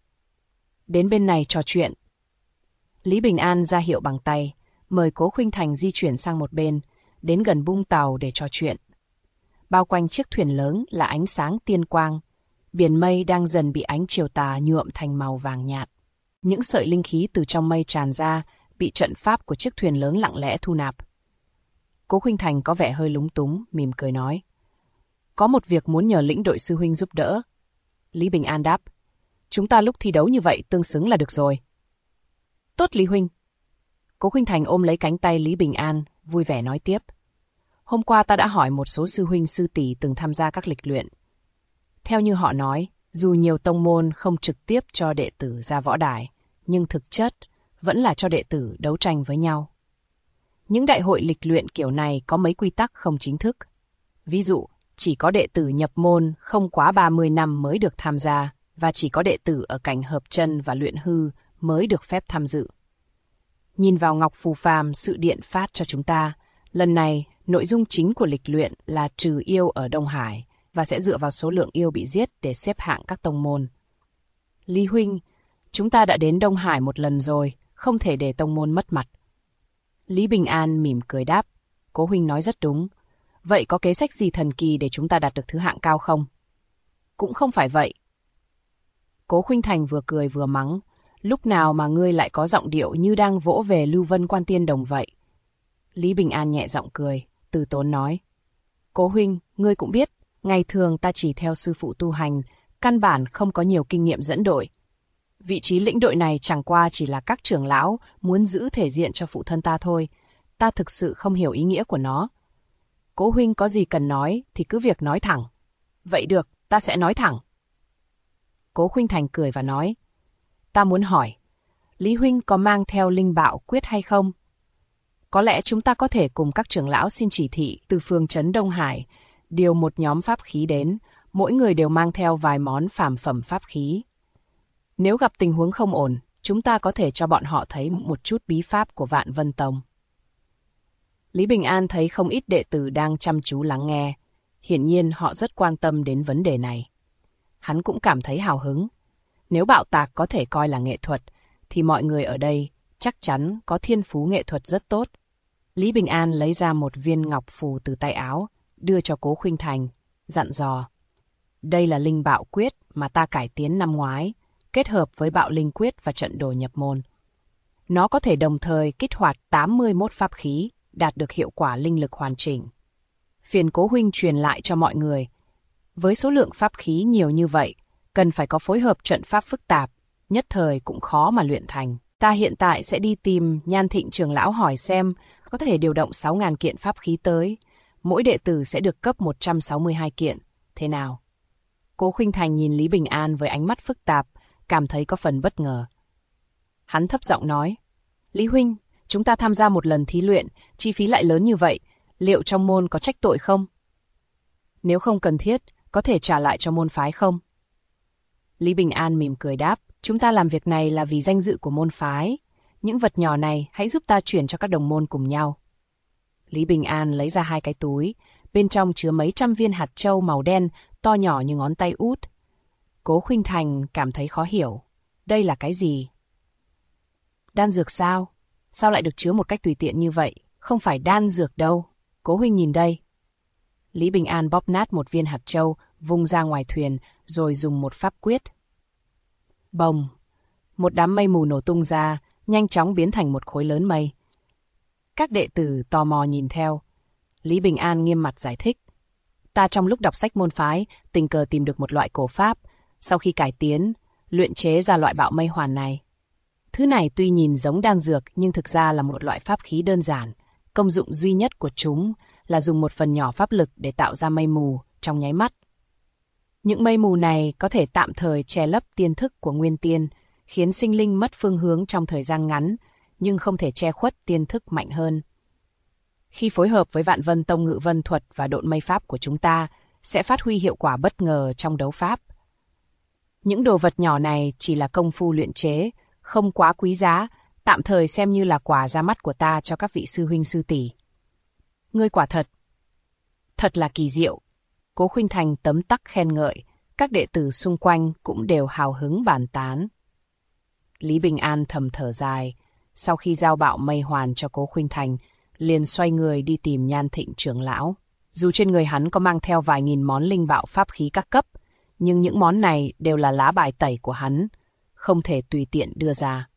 Đến bên này trò chuyện. Lý Bình An ra hiệu bằng tay, mời Cố Khuynh Thành di chuyển sang một bên, đến gần bung tàu để trò chuyện. Bao quanh chiếc thuyền lớn là ánh sáng tiên quang, biển mây đang dần bị ánh chiều tà nhuộm thành màu vàng nhạt. Những sợi linh khí từ trong mây tràn ra, bị trận pháp của chiếc thuyền lớn lặng lẽ thu nạp. Cố Khuynh Thành có vẻ hơi lúng túng, mỉm cười nói. Có một việc muốn nhờ lĩnh đội sư huynh giúp đỡ. Lý Bình An đáp. Chúng ta lúc thi đấu như vậy tương xứng là được rồi. Tốt Lý huynh. Cố Khuynh Thành ôm lấy cánh tay Lý Bình An, vui vẻ nói tiếp. Hôm qua ta đã hỏi một số sư huynh sư tỷ từng tham gia các lịch luyện. Theo như họ nói, dù nhiều tông môn không trực tiếp cho đệ tử ra võ đài, nhưng thực chất vẫn là cho đệ tử đấu tranh với nhau. Những đại hội lịch luyện kiểu này có mấy quy tắc không chính thức. Ví dụ, chỉ có đệ tử nhập môn không quá 30 năm mới được tham gia, và chỉ có đệ tử ở cảnh hợp chân và luyện hư mới được phép tham dự. Nhìn vào ngọc phù phàm sự điện phát cho chúng ta, lần này nội dung chính của lịch luyện là trừ yêu ở Đông Hải và sẽ dựa vào số lượng yêu bị giết để xếp hạng các tông môn. Lý huynh, chúng ta đã đến Đông Hải một lần rồi, không thể để tông môn mất mặt. Lý Bình An mỉm cười đáp, Cố huynh nói rất đúng. Vậy có kế sách gì thần kỳ để chúng ta đạt được thứ hạng cao không? Cũng không phải vậy. Cố Khuynh Thành vừa cười vừa mắng, lúc nào mà ngươi lại có giọng điệu như đang vỗ về Lưu Vân Quan Tiên Đồng vậy? Lý Bình An nhẹ giọng cười, từ tốn nói. Cố huynh, ngươi cũng biết, ngày thường ta chỉ theo sư phụ tu hành, căn bản không có nhiều kinh nghiệm dẫn đội. Vị trí lĩnh đội này chẳng qua chỉ là các trưởng lão muốn giữ thể diện cho phụ thân ta thôi. Ta thực sự không hiểu ý nghĩa của nó. Cố huynh có gì cần nói thì cứ việc nói thẳng. Vậy được, ta sẽ nói thẳng. Cố Khuynh Thành cười và nói. Ta muốn hỏi, Lý huynh có mang theo linh bạo quyết hay không? Có lẽ chúng ta có thể cùng các trưởng lão xin chỉ thị từ phường trấn Đông Hải, điều một nhóm pháp khí đến, mỗi người đều mang theo vài món phàm phẩm pháp khí. Nếu gặp tình huống không ổn, chúng ta có thể cho bọn họ thấy một chút bí pháp của Vạn Vân Tông. Lý Bình An thấy không ít đệ tử đang chăm chú lắng nghe, hiển nhiên họ rất quan tâm đến vấn đề này. Hắn cũng cảm thấy hào hứng. Nếu bạo tạc có thể coi là nghệ thuật, thì mọi người ở đây chắc chắn có thiên phú nghệ thuật rất tốt. Lý Bình An lấy ra một viên ngọc phù từ tay áo, đưa cho Cố Khuynh Thành, dặn dò. Đây là linh bạo quyết mà ta cải tiến năm ngoái, kết hợp với bạo linh quyết và trận đồ nhập môn. Nó có thể đồng thời kích hoạt 81 pháp khí, đạt được hiệu quả linh lực hoàn chỉnh. Phiền Cố huynh truyền lại cho mọi người. Với số lượng pháp khí nhiều như vậy, cần phải có phối hợp trận pháp phức tạp, nhất thời cũng khó mà luyện thành. Ta hiện tại sẽ đi tìm Nhan Thịnh trưởng lão hỏi xem có thể điều động 6.000 kiện pháp khí tới. Mỗi đệ tử sẽ được cấp 162 kiện. Thế nào? Cố Khuynh Thành nhìn Lý Bình An với ánh mắt phức tạp, cảm thấy có phần bất ngờ. Hắn thấp giọng nói, Lý huynh, chúng ta tham gia một lần thí luyện, chi phí lại lớn như vậy, liệu trong môn có trách tội không? Nếu không cần thiết, có thể trả lại cho môn phái không? Lý Bình An mỉm cười đáp, chúng ta làm việc này là vì danh dự của môn phái. Những vật nhỏ này hãy giúp ta chuyển cho các đồng môn cùng nhau. Lý Bình An lấy ra 2 cái túi, bên trong chứa mấy trăm viên hạt châu màu đen, to nhỏ như ngón tay út. Cố Khuynh Thành cảm thấy khó hiểu. Đây là cái gì? Đan dược sao? Sao lại được chứa một cách tùy tiện như vậy? Không phải đan dược đâu. Cố huynh nhìn đây. Lý Bình An bóp nát một viên hạt châu, vung ra ngoài thuyền, rồi dùng một pháp quyết. Bồng! Một đám mây mù nổ tung ra, nhanh chóng biến thành một khối lớn mây. Các đệ tử tò mò nhìn theo. Lý Bình An nghiêm mặt giải thích. Ta trong lúc đọc sách môn phái, tình cờ tìm được một loại cổ pháp. Sau khi cải tiến, luyện chế ra loại bạo mây hoàn này. Thứ này tuy nhìn giống đan dược nhưng thực ra là một loại pháp khí đơn giản. Công dụng duy nhất của chúng là dùng một phần nhỏ pháp lực để tạo ra mây mù trong nháy mắt. Những mây mù này có thể tạm thời che lấp tiên thức của nguyên tiên, khiến sinh linh mất phương hướng trong thời gian ngắn, nhưng không thể che khuất tiên thức mạnh hơn. Khi phối hợp với Vạn Vân Tông ngự vân thuật và độn mây pháp của chúng ta, sẽ phát huy hiệu quả bất ngờ trong đấu pháp. Những đồ vật nhỏ này chỉ là công phu luyện chế, không quá quý giá, tạm thời xem như là quà ra mắt của ta cho các vị sư huynh sư tỷ. Ngươi quả thật là kỳ diệu. Cố Khuynh Thành tấm tắc khen ngợi, các đệ tử xung quanh cũng đều hào hứng bàn tán. Lý Bình An thầm thở dài, sau khi giao bạo mây hoàn cho Cố Khuynh Thành, liền xoay người đi tìm Nhan Thịnh trưởng lão. Dù trên người hắn có mang theo vài nghìn món linh bạo pháp khí các cấp, nhưng những món này đều là lá bài tẩy của hắn, không thể tùy tiện đưa ra.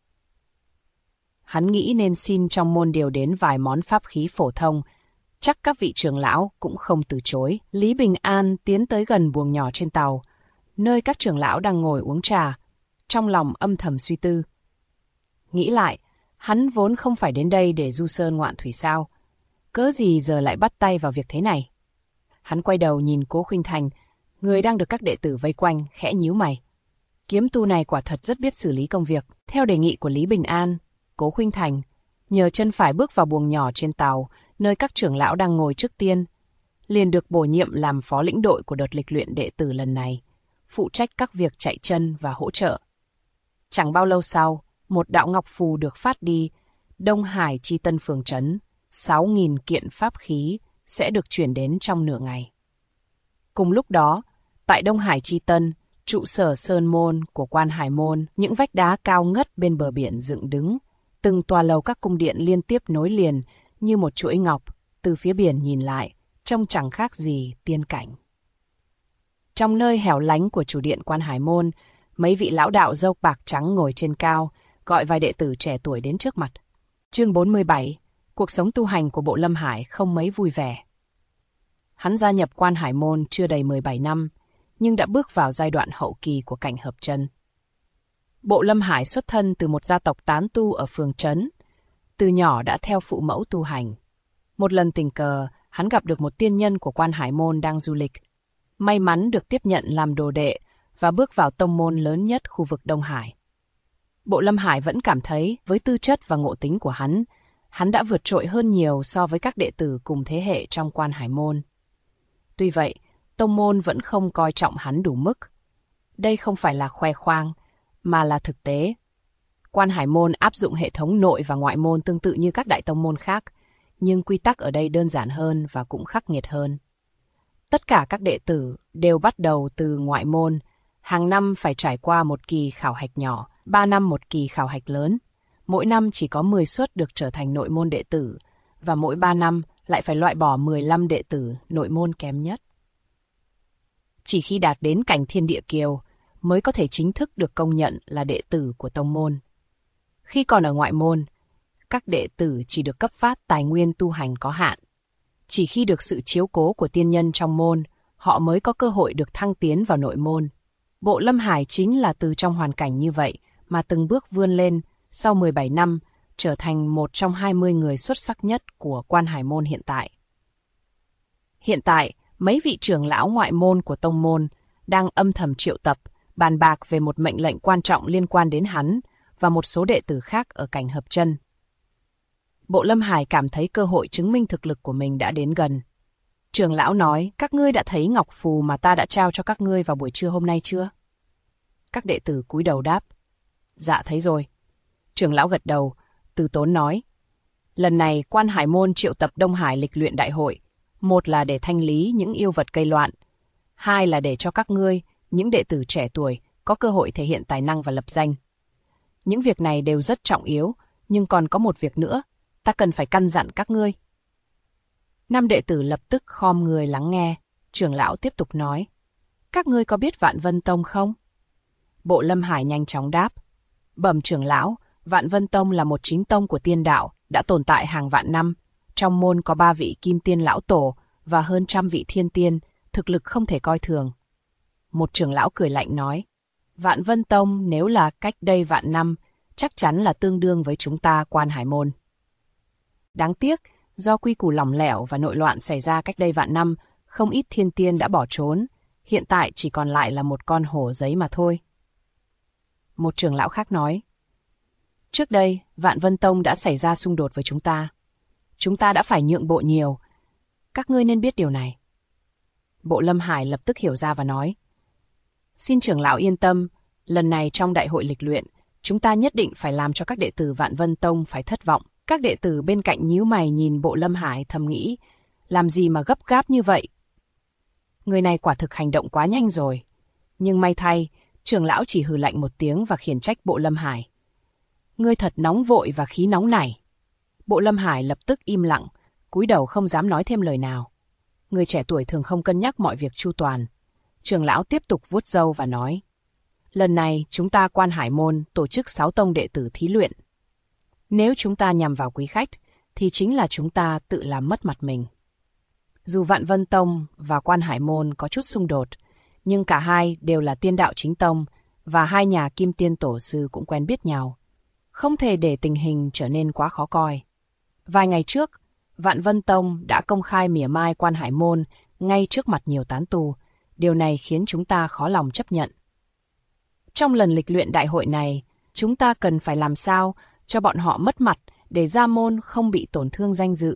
Hắn nghĩ nên xin trong môn điều đến vài món pháp khí phổ thông, chắc các vị trưởng lão cũng không từ chối. Lý Bình An tiến tới gần buồng nhỏ trên tàu, nơi các trưởng lão đang ngồi uống trà, trong lòng âm thầm suy tư. Nghĩ lại, hắn vốn không phải đến đây để du sơn ngoạn thủy sao, cớ gì giờ lại bắt tay vào việc thế này. Hắn quay đầu nhìn Cố Khuynh Thành, người đang được các đệ tử vây quanh, khẽ nhíu mày. Kiếm tu này quả thật rất biết xử lý công việc. Theo đề nghị của Lý Bình An, Cố Khuynh Thành nhờ chân phải bước vào buồng nhỏ trên tàu, nơi các trưởng lão đang ngồi trước tiên, liền được bổ nhiệm làm phó lĩnh đội của đợt lịch luyện đệ tử lần này, phụ trách các việc chạy chân và hỗ trợ. Chẳng bao lâu sau, một đạo ngọc phù được phát đi, Đông Hải Chi Tân phường trấn, 6.000 kiện pháp khí sẽ được chuyển đến trong nửa ngày. Cùng lúc đó, tại Đông Hải Chi Tân, trụ sở sơn môn của Quan Hải môn, những vách đá cao ngất bên bờ biển dựng đứng, từng tòa lầu các cung điện liên tiếp nối liền như một chuỗi ngọc, từ phía biển nhìn lại, trông chẳng khác gì tiên cảnh. Trong nơi hẻo lánh của chủ điện Quan Hải môn, mấy vị lão đạo râu bạc trắng ngồi trên cao, gọi vài đệ tử trẻ tuổi đến trước mặt. Chương 47, cuộc sống tu hành của Bộ Lâm Hải không mấy vui vẻ. Hắn gia nhập Quan Hải môn chưa đầy 17 năm, nhưng đã bước vào giai đoạn hậu kỳ của cảnh hợp chân. Bộ Lâm Hải xuất thân từ một gia tộc tán tu ở phường trấn, từ nhỏ đã theo phụ mẫu tu hành. Một lần tình cờ, hắn gặp được một tiên nhân của Quan Hải môn đang du lịch. May mắn được tiếp nhận làm đồ đệ và bước vào tông môn lớn nhất khu vực Đông Hải. Bộ Lâm Hải vẫn cảm thấy với tư chất và ngộ tính của hắn đã vượt trội hơn nhiều so với các đệ tử cùng thế hệ trong Quan Hải môn. Tuy vậy, tông môn vẫn không coi trọng hắn đủ mức. Đây không phải là khoe khoang, mà là thực tế. Quan Hải môn áp dụng hệ thống nội và ngoại môn tương tự như các đại tông môn khác, nhưng quy tắc ở đây đơn giản hơn và cũng khắc nghiệt hơn. Tất cả các đệ tử đều bắt đầu từ ngoại môn, hàng năm phải trải qua một kỳ khảo hạch nhỏ, 3 năm một kỳ khảo hạch lớn. Mỗi năm chỉ có 10 suất được trở thành nội môn đệ tử, và mỗi 3 năm lại phải loại bỏ 15 đệ tử nội môn kém nhất. Chỉ khi đạt đến cảnh thiên địa kiều mới có thể chính thức được công nhận là đệ tử của tông môn. Khi còn ở ngoại môn, các đệ tử chỉ được cấp phát tài nguyên tu hành có hạn. Chỉ khi được sự chiếu cố của tiên nhân trong môn, họ mới có cơ hội được thăng tiến vào nội môn. Bộ Lâm Hải chính là từ trong hoàn cảnh như vậy mà từng bước vươn lên, sau 17 năm, trở thành một trong 20 người xuất sắc nhất của Quan Hải môn hiện tại. Hiện tại, mấy vị trưởng lão ngoại môn của tông môn đang âm thầm triệu tập, bàn bạc về một mệnh lệnh quan trọng liên quan đến hắn và một số đệ tử khác ở cảnh hợp chân. Bộ Lâm Hải cảm thấy cơ hội chứng minh thực lực của mình đã đến gần. Trưởng lão nói, các ngươi đã thấy ngọc phù mà ta đã trao cho các ngươi vào buổi trưa hôm nay chưa? Các đệ tử cúi đầu đáp, dạ thấy rồi. Trưởng lão gật đầu, từ tốn nói, lần này Quan Hải môn triệu tập Đông Hải lịch luyện đại hội, một là để thanh lý những yêu vật gây loạn, hai là để cho các ngươi, những đệ tử trẻ tuổi, có cơ hội thể hiện tài năng và lập danh. Những việc này đều rất trọng yếu, nhưng còn có một việc nữa, ta cần phải căn dặn các ngươi. 5 đệ tử lập tức khom người lắng nghe, trưởng lão tiếp tục nói, các ngươi có biết Vạn Vân Tông không? Bộ Lâm Hải nhanh chóng đáp, bẩm trưởng lão, Vạn Vân Tông là một chính tông của tiên đạo, đã tồn tại hàng vạn năm. Trong môn có 3 vị kim tiên lão tổ và hơn 100 vị thiên tiên, thực lực không thể coi thường. Một trưởng lão cười lạnh nói, Vạn Vân Tông nếu là cách đây vạn năm, chắc chắn là tương đương với chúng ta Quan Hải môn. Đáng tiếc, do quy củ lỏng lẻo và nội loạn xảy ra cách đây vạn năm, không ít thiên tiên đã bỏ trốn, hiện tại chỉ còn lại là một con hổ giấy mà thôi. Một trưởng lão khác nói, trước đây, Vạn Vân Tông đã xảy ra xung đột với chúng ta. Chúng ta đã phải nhượng bộ nhiều. Các ngươi nên biết điều này. Bộ Lâm Hải lập tức hiểu ra và nói, xin trưởng lão yên tâm, lần này trong đại hội lịch luyện, chúng ta nhất định phải làm cho các đệ tử Vạn Vân Tông phải thất vọng. Các đệ tử bên cạnh nhíu mày nhìn Bộ Lâm Hải thầm nghĩ, làm gì mà gấp gáp như vậy? Người này quả thực hành động quá nhanh rồi. Nhưng may thay, trưởng lão chỉ hừ lạnh một tiếng và khiển trách Bộ Lâm Hải. Ngươi thật nóng vội và khí nóng này. Bộ Lâm Hải lập tức im lặng, cúi đầu không dám nói thêm lời nào. Người trẻ tuổi thường không cân nhắc mọi việc chu toàn. Trưởng lão tiếp tục vuốt râu và nói, lần này chúng ta Quan Hải môn tổ chức 6 tông đệ tử thí luyện. Nếu chúng ta nhằm vào quý khách, thì chính là chúng ta tự làm mất mặt mình. Dù Vạn Vân Tông và Quan Hải môn có chút xung đột, nhưng cả hai đều là tiên đạo chính tông và hai nhà kim tiên tổ sư cũng quen biết nhau. Không thể để tình hình trở nên quá khó coi. Vài ngày trước, Vạn Vân Tông đã công khai mỉa mai Quan Hải môn ngay trước mặt nhiều tán tu. Điều này khiến chúng ta khó lòng chấp nhận. Trong lần lịch luyện đại hội này, chúng ta cần phải làm sao cho bọn họ mất mặt để gia môn không bị tổn thương danh dự.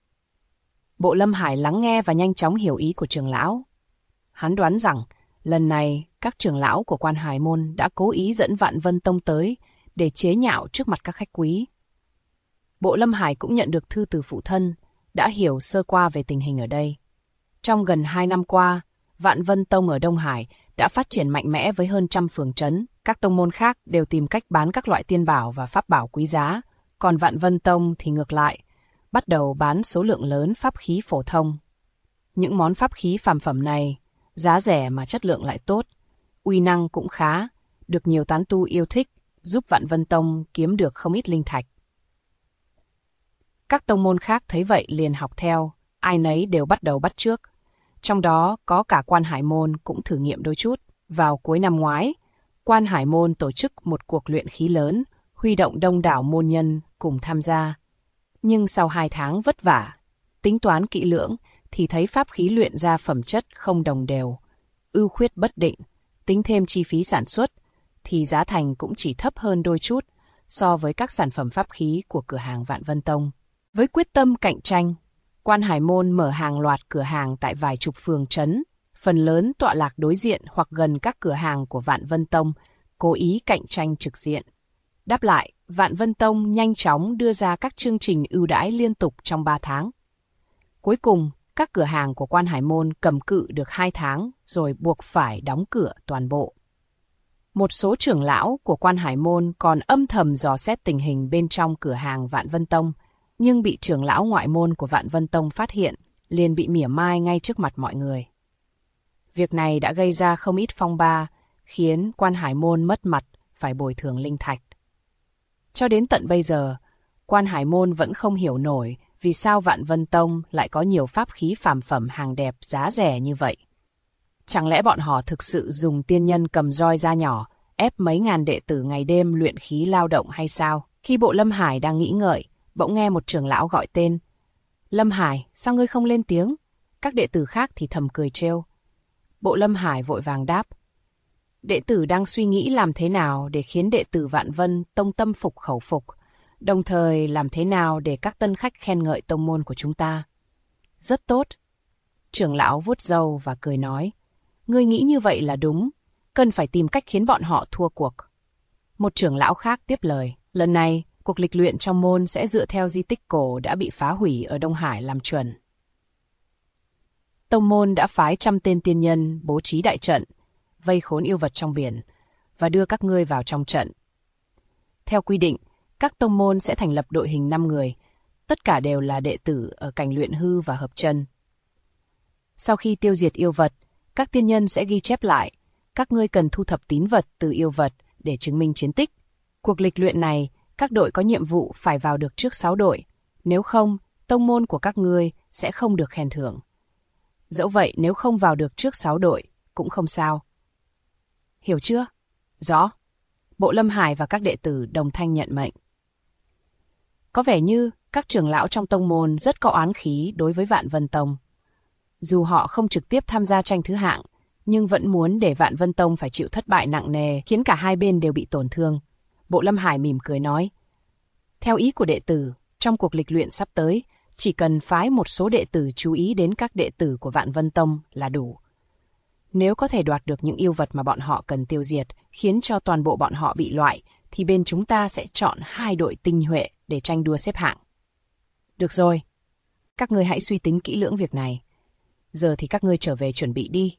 Bộ Lâm Hải lắng nghe và nhanh chóng hiểu ý của trưởng lão. Hắn đoán rằng, lần này các trưởng lão của Quan Hải môn đã cố ý dẫn Vạn Vân Tông tới để chế nhạo trước mặt các khách quý. Bộ Lâm Hải cũng nhận được thư từ phụ thân, đã hiểu sơ qua về tình hình ở đây. Trong gần 2 năm qua, Vạn Vân Tông ở Đông Hải đã phát triển mạnh mẽ với hơn 100 phường trấn. Các tông môn khác đều tìm cách bán các loại tiên bảo và pháp bảo quý giá, còn Vạn Vân Tông thì ngược lại, bắt đầu bán số lượng lớn pháp khí phổ thông. Những món pháp khí phàm phẩm này, giá rẻ mà chất lượng lại tốt, uy năng cũng khá, được nhiều tán tu yêu thích, giúp Vạn Vân Tông kiếm được không ít linh thạch. Các tông môn khác thấy vậy liền học theo, ai nấy đều bắt đầu bắt chước. Trong đó có cả Quan Hải môn cũng thử nghiệm đôi chút. Vào cuối năm ngoái, Quan Hải môn tổ chức một cuộc luyện khí lớn, huy động đông đảo môn nhân cùng tham gia. Nhưng sau 2 tháng vất vả, tính toán kỹ lưỡng thì thấy pháp khí luyện ra phẩm chất không đồng đều, ưu khuyết bất định, tính thêm chi phí sản xuất, thì giá thành cũng chỉ thấp hơn đôi chút so với các sản phẩm pháp khí của cửa hàng Vạn Vân Tông. Với quyết tâm cạnh tranh, Quan Hải môn mở hàng loạt cửa hàng tại vài chục phường trấn, phần lớn tọa lạc đối diện hoặc gần các cửa hàng của Vạn Vân Tông, cố ý cạnh tranh trực diện. Đáp lại, Vạn Vân Tông nhanh chóng đưa ra các chương trình ưu đãi liên tục trong 3 tháng. Cuối cùng, các cửa hàng của Quan Hải môn cầm cự được 2 tháng rồi buộc phải đóng cửa toàn bộ. Một số trưởng lão của Quan Hải môn còn âm thầm dò xét tình hình bên trong cửa hàng Vạn Vân Tông, nhưng bị trưởng lão ngoại môn của Vạn Vân Tông phát hiện, liền bị mỉa mai ngay trước mặt mọi người. Việc này đã gây ra không ít phong ba, khiến Quan Hải Môn mất mặt, phải bồi thường linh thạch. Cho đến tận bây giờ, Quan Hải Môn vẫn không hiểu nổi vì sao Vạn Vân Tông lại có nhiều pháp khí phàm phẩm hàng đẹp giá rẻ như vậy. Chẳng lẽ bọn họ thực sự dùng tiên nhân cầm roi da nhỏ, ép mấy ngàn đệ tử ngày đêm luyện khí lao động hay sao? Khi Bộ Lâm Hải đang nghĩ ngợi, bỗng nghe một trưởng lão gọi tên. Lâm Hải, sao ngươi không lên tiếng? Các đệ tử khác thì thầm cười trêu. Bộ Lâm Hải vội vàng đáp. Đệ tử đang suy nghĩ làm thế nào để khiến đệ tử Vạn Vân Tông tâm phục khẩu phục, đồng thời làm thế nào để các tân khách khen ngợi tông môn của chúng ta. Rất tốt. Trưởng lão vuốt râu và cười nói. Ngươi nghĩ như vậy là đúng, cần phải tìm cách khiến bọn họ thua cuộc. Một trưởng lão khác tiếp lời. Lần này, cuộc lịch luyện trong môn sẽ dựa theo di tích cổ đã bị phá hủy ở Đông Hải làm chuẩn. Tông môn đã phái 100 tên tiên nhân bố trí đại trận, vây khốn yêu vật trong biển và đưa các ngươi vào trong trận. Theo quy định, các tông môn sẽ thành lập đội hình 5 người, tất cả đều là đệ tử ở cảnh luyện hư và hợp chân. Sau khi tiêu diệt yêu vật, các tiên nhân sẽ ghi chép lại, các ngươi cần thu thập tín vật từ yêu vật để chứng minh chiến tích. Cuộc lịch luyện này, các đội có nhiệm vụ phải vào được trước 6 đội, nếu không, tông môn của các ngươi sẽ không được khen thưởng. Dẫu vậy, nếu không vào được trước 6 đội, cũng không sao. Hiểu chưa? Rõ. Bộ Lâm Hải và các đệ tử đồng thanh nhận mệnh. Có vẻ như các trưởng lão trong tông môn rất có oán khí đối với Vạn Vân Tông. Dù họ không trực tiếp tham gia tranh thứ hạng, nhưng vẫn muốn để Vạn Vân Tông phải chịu thất bại nặng nề, khiến cả hai bên đều bị tổn thương. Bộ Lâm Hải mỉm cười nói. Theo ý của đệ tử, trong cuộc lịch luyện sắp tới, chỉ cần phái một số đệ tử chú ý đến các đệ tử của Vạn Vân Tông là đủ. Nếu có thể đoạt được những yêu vật mà bọn họ cần tiêu diệt, khiến cho toàn bộ bọn họ bị loại, thì bên chúng ta sẽ chọn 2 đội tinh nhuệ để tranh đua xếp hạng. Được rồi, các ngươi hãy suy tính kỹ lưỡng việc này. Giờ thì các ngươi trở về chuẩn bị đi.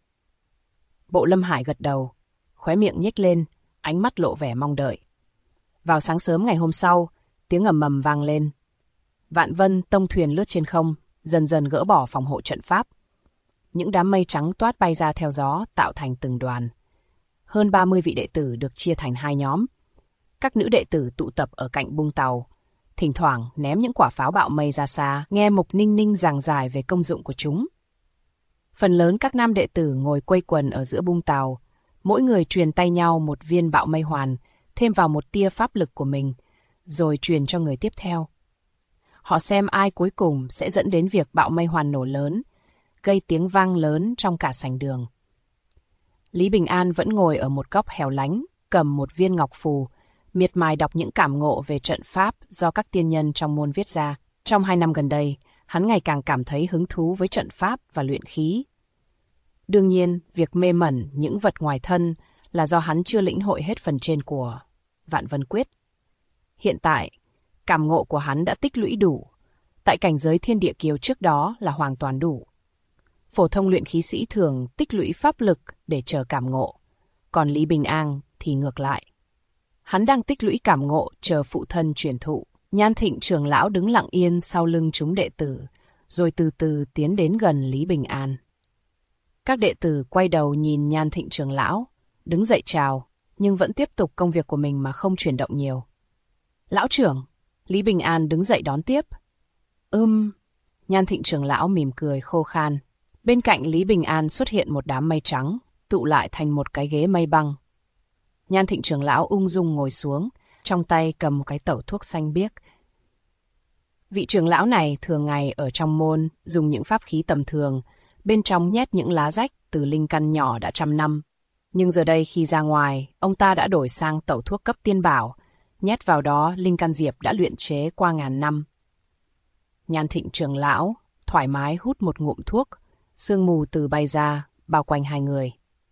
Bộ Lâm Hải gật đầu, khóe miệng nhếch lên, ánh mắt lộ vẻ mong đợi. Vào sáng sớm ngày hôm sau, tiếng ầm ầm vang lên. Vạn Vân Tông thuyền lướt trên không, dần dần gỡ bỏ phòng hộ trận pháp. Những đám mây trắng toát bay ra theo gió, tạo thành từng đoàn. Hơn 30 vị đệ tử được chia thành 2 nhóm. Các nữ đệ tử tụ tập ở cạnh bung tàu, thỉnh thoảng ném những quả pháo bạo mây ra xa, nghe Mục Ninh Ninh giảng giải về công dụng của chúng. Phần lớn các nam đệ tử ngồi quây quần ở giữa bung tàu, mỗi người truyền tay nhau một viên bạo mây hoàn, thêm vào một tia pháp lực của mình, rồi truyền cho người tiếp theo. Họ xem ai cuối cùng sẽ dẫn đến việc bạo mây hoàn nổ lớn, gây tiếng vang lớn trong cả sảnh đường. Lý Bình An vẫn ngồi ở một góc hẻo lánh, cầm một viên ngọc phù, miệt mài đọc những cảm ngộ về trận pháp do các tiên nhân trong môn viết ra. Trong 2 năm gần đây, hắn ngày càng cảm thấy hứng thú với trận pháp và luyện khí. Đương nhiên, việc mê mẩn những vật ngoài thân là do hắn chưa lĩnh hội hết phần trên của Vạn Vân Quyết. Hiện tại, cảm ngộ của hắn đã tích lũy đủ, tại cảnh giới thiên địa kiều trước đó là hoàn toàn đủ. Phổ thông luyện khí sĩ thường tích lũy pháp lực để chờ cảm ngộ, còn Lý Bình An thì ngược lại. Hắn đang tích lũy cảm ngộ chờ phụ thân truyền thụ. Nhan Thịnh trưởng lão đứng lặng yên sau lưng chúng đệ tử, rồi từ từ tiến đến gần Lý Bình An. Các đệ tử quay đầu nhìn Nhan Thịnh trưởng lão, đứng dậy chào, nhưng vẫn tiếp tục công việc của mình mà không chuyển động nhiều. Lão trưởng, Lý Bình An đứng dậy đón tiếp. Nhan Thịnh trưởng lão mỉm cười khô khan. Bên cạnh Lý Bình An xuất hiện một đám mây trắng, tụ lại thành một cái ghế mây băng. Nhan Thịnh trưởng lão ung dung ngồi xuống, trong tay cầm một cái tẩu thuốc xanh biếc. Vị trưởng lão này thường ngày ở trong môn dùng những pháp khí tầm thường, bên trong nhét những lá rách từ linh căn nhỏ đã 100 năm. Nhưng giờ đây khi ra ngoài, ông ta đã đổi sang tẩu thuốc cấp tiên bảo, nhét vào đó linh căn diệp đã luyện chế qua ngàn năm. Nhan Thịnh trưởng lão thoải mái hút một ngụm thuốc, sương mù từ bay ra, bao quanh hai người.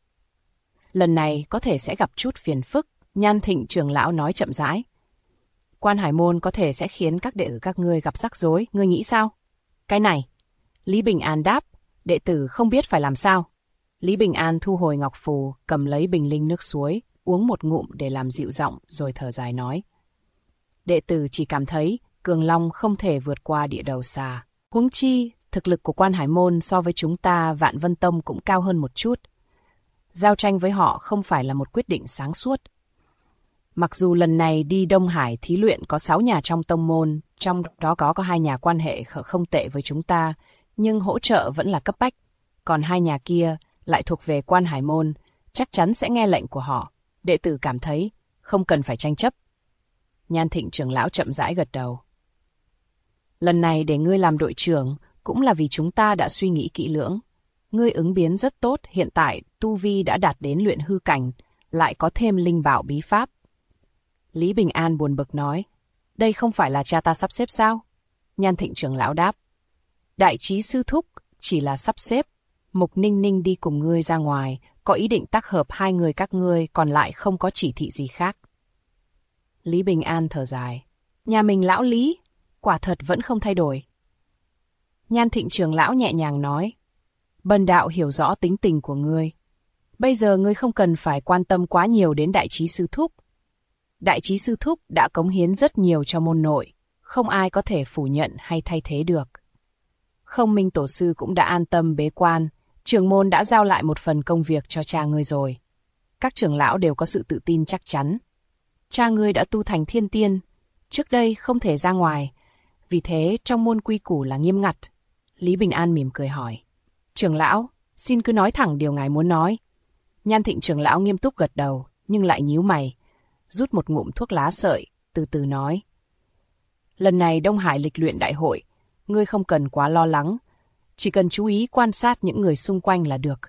Lần này có thể sẽ gặp chút phiền phức, Nhan Thịnh trưởng lão nói chậm rãi. Quan Hải Môn có thể sẽ khiến các đệ tử các ngươi gặp rắc rối, ngươi nghĩ sao? Cái này, Lý Bình An đáp, đệ tử không biết phải làm sao. Lý Bình An thu hồi ngọc phù, cầm lấy bình linh nước suối, uống một ngụm để làm dịu giọng rồi thở dài nói. Đệ tử chỉ cảm thấy Cường Long không thể vượt qua địa đầu xà. Huống chi, thực lực của Quan Hải Môn so với chúng ta Vạn Vân Tông cũng cao hơn một chút. Giao tranh với họ không phải là một quyết định sáng suốt. Mặc dù lần này đi Đông Hải thí luyện có 6 nhà trong tông môn, trong đó có 2 nhà quan hệ không tệ với chúng ta, nhưng hỗ trợ vẫn là cấp bách. Còn 2 nhà kia lại thuộc về Quan Hải Môn, chắc chắn sẽ nghe lệnh của họ. Đệ tử cảm thấy không cần phải tranh chấp. Nhan Thịnh trưởng lão chậm rãi gật đầu. Lần này để ngươi làm đội trưởng cũng là vì chúng ta đã suy nghĩ kỹ lưỡng. Ngươi ứng biến rất tốt, hiện tại tu vi đã đạt đến luyện hư cảnh, lại có thêm linh bảo bí pháp. Lý Bình An buồn bực nói, đây không phải là cha ta sắp xếp sao? Nhan Thịnh trưởng lão đáp, đại trí sư thúc chỉ là sắp xếp. Mục Ninh Ninh đi cùng ngươi ra ngoài, có ý định tác hợp 2 người các ngươi, còn lại không có chỉ thị gì khác. Lý Bình An thở dài, nhà mình lão Lý, quả thật vẫn không thay đổi. Nhan Thịnh trưởng lão nhẹ nhàng nói, bần đạo hiểu rõ tính tình của ngươi. Bây giờ ngươi không cần phải quan tâm quá nhiều đến đại trí sư thúc. Đại trí sư thúc đã cống hiến rất nhiều cho môn nội, không ai có thể phủ nhận hay thay thế được. Không Minh tổ sư cũng đã an tâm bế quan, trưởng môn đã giao lại một phần công việc cho cha ngươi rồi. Các trưởng lão đều có sự tự tin chắc chắn. Cha ngươi đã tu thành thiên tiên, trước đây không thể ra ngoài, vì thế trong môn quy củ là nghiêm ngặt. Lý Bình An mỉm cười hỏi, trưởng lão, xin cứ nói thẳng điều ngài muốn nói. Nhan Thịnh trưởng lão nghiêm túc gật đầu, nhưng lại nhíu mày, rút một ngụm thuốc lá sợi, từ từ nói. Lần này Đông Hải lịch luyện đại hội, ngươi không cần quá lo lắng, chỉ cần chú ý quan sát những người xung quanh là được.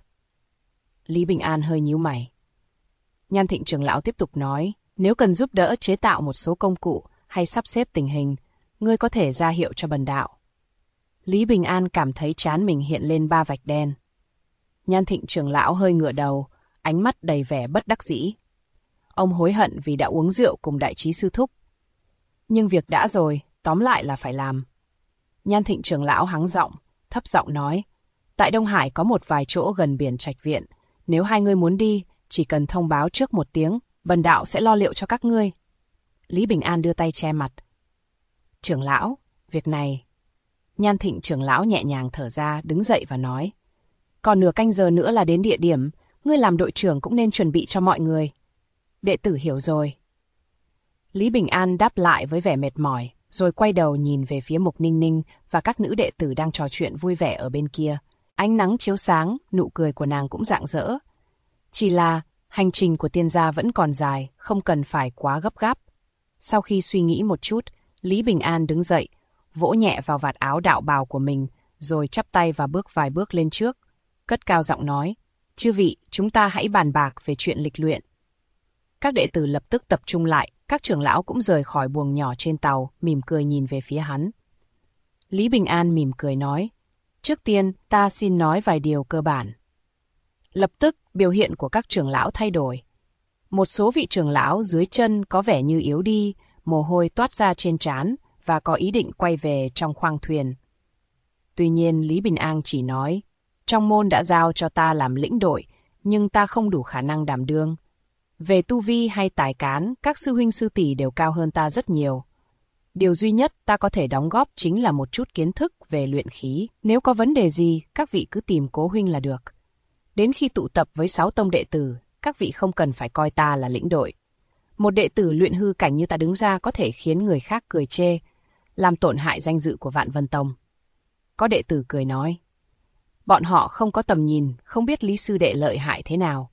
Lý Bình An hơi nhíu mày. Nhan Thịnh trưởng lão tiếp tục nói, nếu cần giúp đỡ chế tạo một số công cụ hay sắp xếp tình hình, ngươi có thể ra hiệu cho bần đạo. Lý Bình An cảm thấy trán mình hiện lên 3 vạch đen. Nhan Thịnh trưởng lão hơi ngửa đầu, ánh mắt đầy vẻ bất đắc dĩ. Ông hối hận vì đã uống rượu cùng đại trí sư thúc. Nhưng việc đã rồi, tóm lại là phải làm. Nhan Thịnh trưởng lão hắng giọng, thấp giọng nói, tại Đông Hải có một vài chỗ gần biển Trạch Viện, nếu 2 ngươi muốn đi, chỉ cần thông báo trước 1 tiếng, bần đạo sẽ lo liệu cho các ngươi. Lý Bình An đưa tay che mặt. Trưởng lão, việc này... Nhan Thịnh trưởng lão nhẹ nhàng thở ra, đứng dậy và nói, còn nửa canh giờ nữa là đến địa điểm, ngươi làm đội trưởng cũng nên chuẩn bị cho mọi người. Đệ tử hiểu rồi. Lý Bình An đáp lại với vẻ mệt mỏi, rồi quay đầu nhìn về phía Mục Ninh Ninh và các nữ đệ tử đang trò chuyện vui vẻ ở bên kia. Ánh nắng chiếu sáng, nụ cười của nàng cũng rạng rỡ. Chỉ là, hành trình của tiên gia vẫn còn dài, không cần phải quá gấp gáp. Sau khi suy nghĩ một chút, Lý Bình An đứng dậy, vỗ nhẹ vào vạt áo đạo bào của mình, rồi chắp tay và bước vài bước lên trước. Cất cao giọng nói, chư vị, chúng ta hãy bàn bạc về chuyện lịch luyện. Các đệ tử lập tức tập trung lại, các trưởng lão cũng rời khỏi buồng nhỏ trên tàu, mỉm cười nhìn về phía hắn. Lý Bình An mỉm cười nói, trước tiên ta xin nói vài điều cơ bản. Lập tức, biểu hiện của các trưởng lão thay đổi. Một số vị trưởng lão dưới chân có vẻ như yếu đi, mồ hôi toát ra trên trán và có ý định quay về trong khoang thuyền. Tuy nhiên Lý Bình An chỉ nói, trong môn đã giao cho ta làm lĩnh đội, nhưng ta không đủ khả năng đảm đương. Về tu vi hay tài cán, các sư huynh sư tỷ đều cao hơn ta rất nhiều. Điều duy nhất ta có thể đóng góp chính là một chút kiến thức về luyện khí. Nếu có vấn đề gì, các vị cứ tìm Cố huynh là được. Đến khi tụ tập với 6 tông đệ tử, các vị không cần phải coi ta là lĩnh đội. Một đệ tử luyện hư cảnh như ta đứng ra có thể khiến người khác cười chê, làm tổn hại danh dự của Vạn Vân Tông. Có đệ tử cười nói, bọn họ không có tầm nhìn, không biết Lý sư đệ lợi hại thế nào.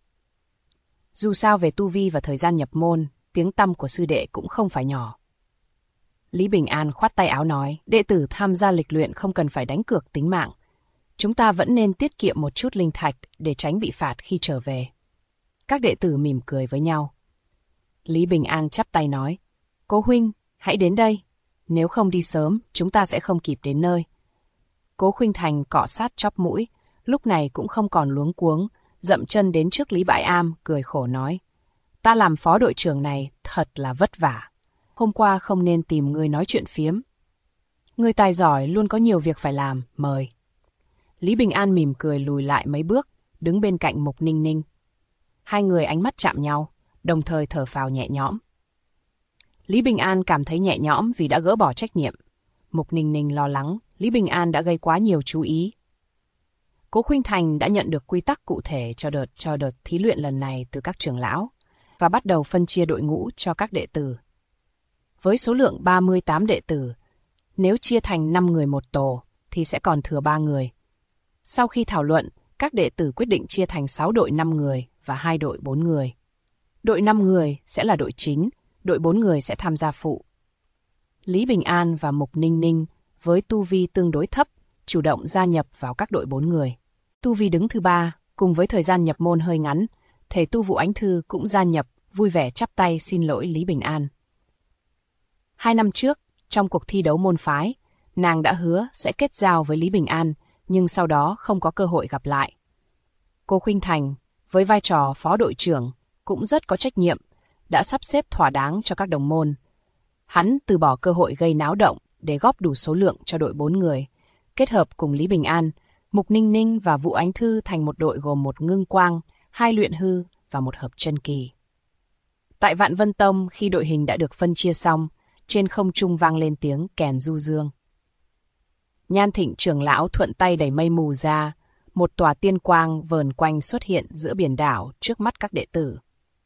Dù sao về tu vi và thời gian nhập môn, tiếng tăm của sư đệ cũng không phải nhỏ. Lý Bình An khoát tay áo nói, đệ tử tham gia lịch luyện không cần phải đánh cược tính mạng. Chúng ta vẫn nên tiết kiệm một chút linh thạch để tránh bị phạt khi trở về. Các đệ tử mỉm cười với nhau. Lý Bình An chắp tay nói, Cố huynh, hãy đến đây. Nếu không đi sớm, chúng ta sẽ không kịp đến nơi. Cố Khuynh Thành cọ sát chóp mũi, lúc này cũng không còn luống cuống, dậm chân đến trước Lý Bãi Am, cười khổ nói, ta làm phó đội trưởng này thật là vất vả. Hôm qua không nên tìm người nói chuyện phiếm. Người tài giỏi luôn có nhiều việc phải làm, mời. Lý Bình An mỉm cười lùi lại mấy bước, đứng bên cạnh Mục Ninh Ninh. Hai người ánh mắt chạm nhau, đồng thời thở phào nhẹ nhõm. Lý Bình An cảm thấy nhẹ nhõm vì đã gỡ bỏ trách nhiệm. Mục Ninh Ninh lo lắng, Lý Bình An đã gây quá nhiều chú ý. Cố Khuynh Thành đã nhận được quy tắc cụ thể cho đợt thí luyện lần này từ các trưởng lão và bắt đầu phân chia đội ngũ cho các đệ tử. Với số lượng 38 đệ tử, nếu chia thành 5 người một tổ thì sẽ còn thừa 3 người. Sau khi thảo luận, các đệ tử quyết định chia thành 6 đội 5 người và 2 đội 4 người. Đội 5 người sẽ là đội chính, đội 4 người sẽ tham gia phụ. Lý Bình An và Mục Ninh Ninh với tu vi tương đối thấp chủ động gia nhập vào các đội 4 người. Tu vi đứng thứ 3, cùng với thời gian nhập môn hơi ngắn, thể tu Vũ Ánh Thư cũng gia nhập, vui vẻ chắp tay xin lỗi Lý Bình An. 2 năm trước, trong cuộc thi đấu môn phái, nàng đã hứa sẽ kết giao với Lý Bình An, nhưng sau đó không có cơ hội gặp lại. Cố Khuynh Thành, với vai trò phó đội trưởng, cũng rất có trách nhiệm, đã sắp xếp thỏa đáng cho các đồng môn. Hắn từ bỏ cơ hội gây náo động để góp đủ số lượng cho đội 4 người, kết hợp cùng Lý Bình An, Mục Ninh Ninh và Vũ Ánh Thư thành một đội gồm 1 ngưng quang, 2 luyện hư và 1 hợp chân kỳ. Tại Vạn Vân Tông, khi đội hình đã được phân chia xong, trên không trung vang lên tiếng kèn du dương. Nhan Thịnh trưởng lão thuận tay đẩy mây mù ra, một tòa tiên quang vờn quanh xuất hiện giữa biển đảo trước mắt các đệ tử.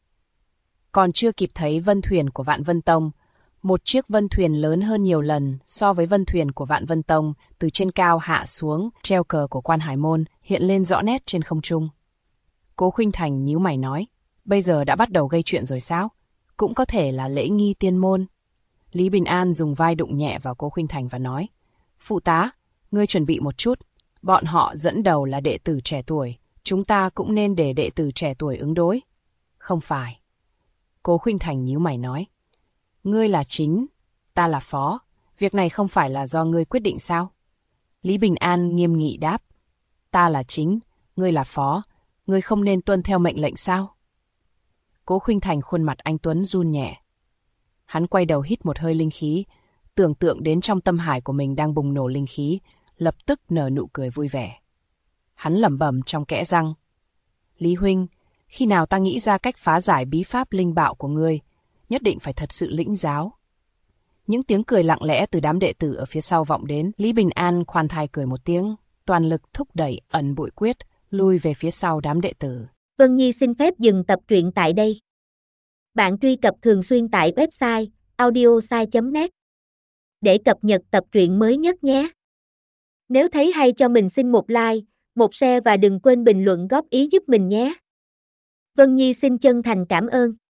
Còn chưa kịp thấy vân thuyền của Vạn Vân Tông, một chiếc vân thuyền lớn hơn nhiều lần so với vân thuyền của Vạn Vân Tông từ trên cao hạ xuống, treo cờ của Quan Hải Môn hiện lên rõ nét trên không trung. Cố Khuynh Thành nhíu mày nói, bây giờ đã bắt đầu gây chuyện rồi sao? Cũng có thể là lễ nghi tiên môn. Lý Bình An dùng vai đụng nhẹ vào Cố Khuynh Thành và nói, phụ tá, ngươi chuẩn bị một chút, bọn họ dẫn đầu là đệ tử trẻ tuổi, chúng ta cũng nên để đệ tử trẻ tuổi ứng đối. Không phải. Cố Khuynh Thành nhíu mày nói, ngươi là chính, ta là phó, việc này không phải là do ngươi quyết định sao? Lý Bình An nghiêm nghị đáp, ta là chính, ngươi là phó, ngươi không nên tuân theo mệnh lệnh sao? Cố Khuynh Thành khuôn mặt anh tuấn run nhẹ. Hắn quay đầu hít một hơi linh khí, tưởng tượng đến trong tâm hải của mình đang bùng nổ linh khí, lập tức nở nụ cười vui vẻ. Hắn lẩm bẩm trong kẽ răng, Lý huynh, khi nào ta nghĩ ra cách phá giải bí pháp linh bạo của ngươi, nhất định phải thật sự lĩnh giáo. Những tiếng cười lặng lẽ từ đám đệ tử ở phía sau vọng đến, Lý Bình An khoan thai cười một tiếng, toàn lực thúc đẩy ẩn bụi quyết, lui về phía sau đám đệ tử. Vân Nhi xin phép dừng tập truyện tại đây. Bạn truy cập thường xuyên tại website audiosai.net để cập nhật tập truyện mới nhất nhé. Nếu thấy hay cho mình xin một like, một share và đừng quên bình luận góp ý giúp mình nhé. Vân Nhi xin chân thành cảm ơn.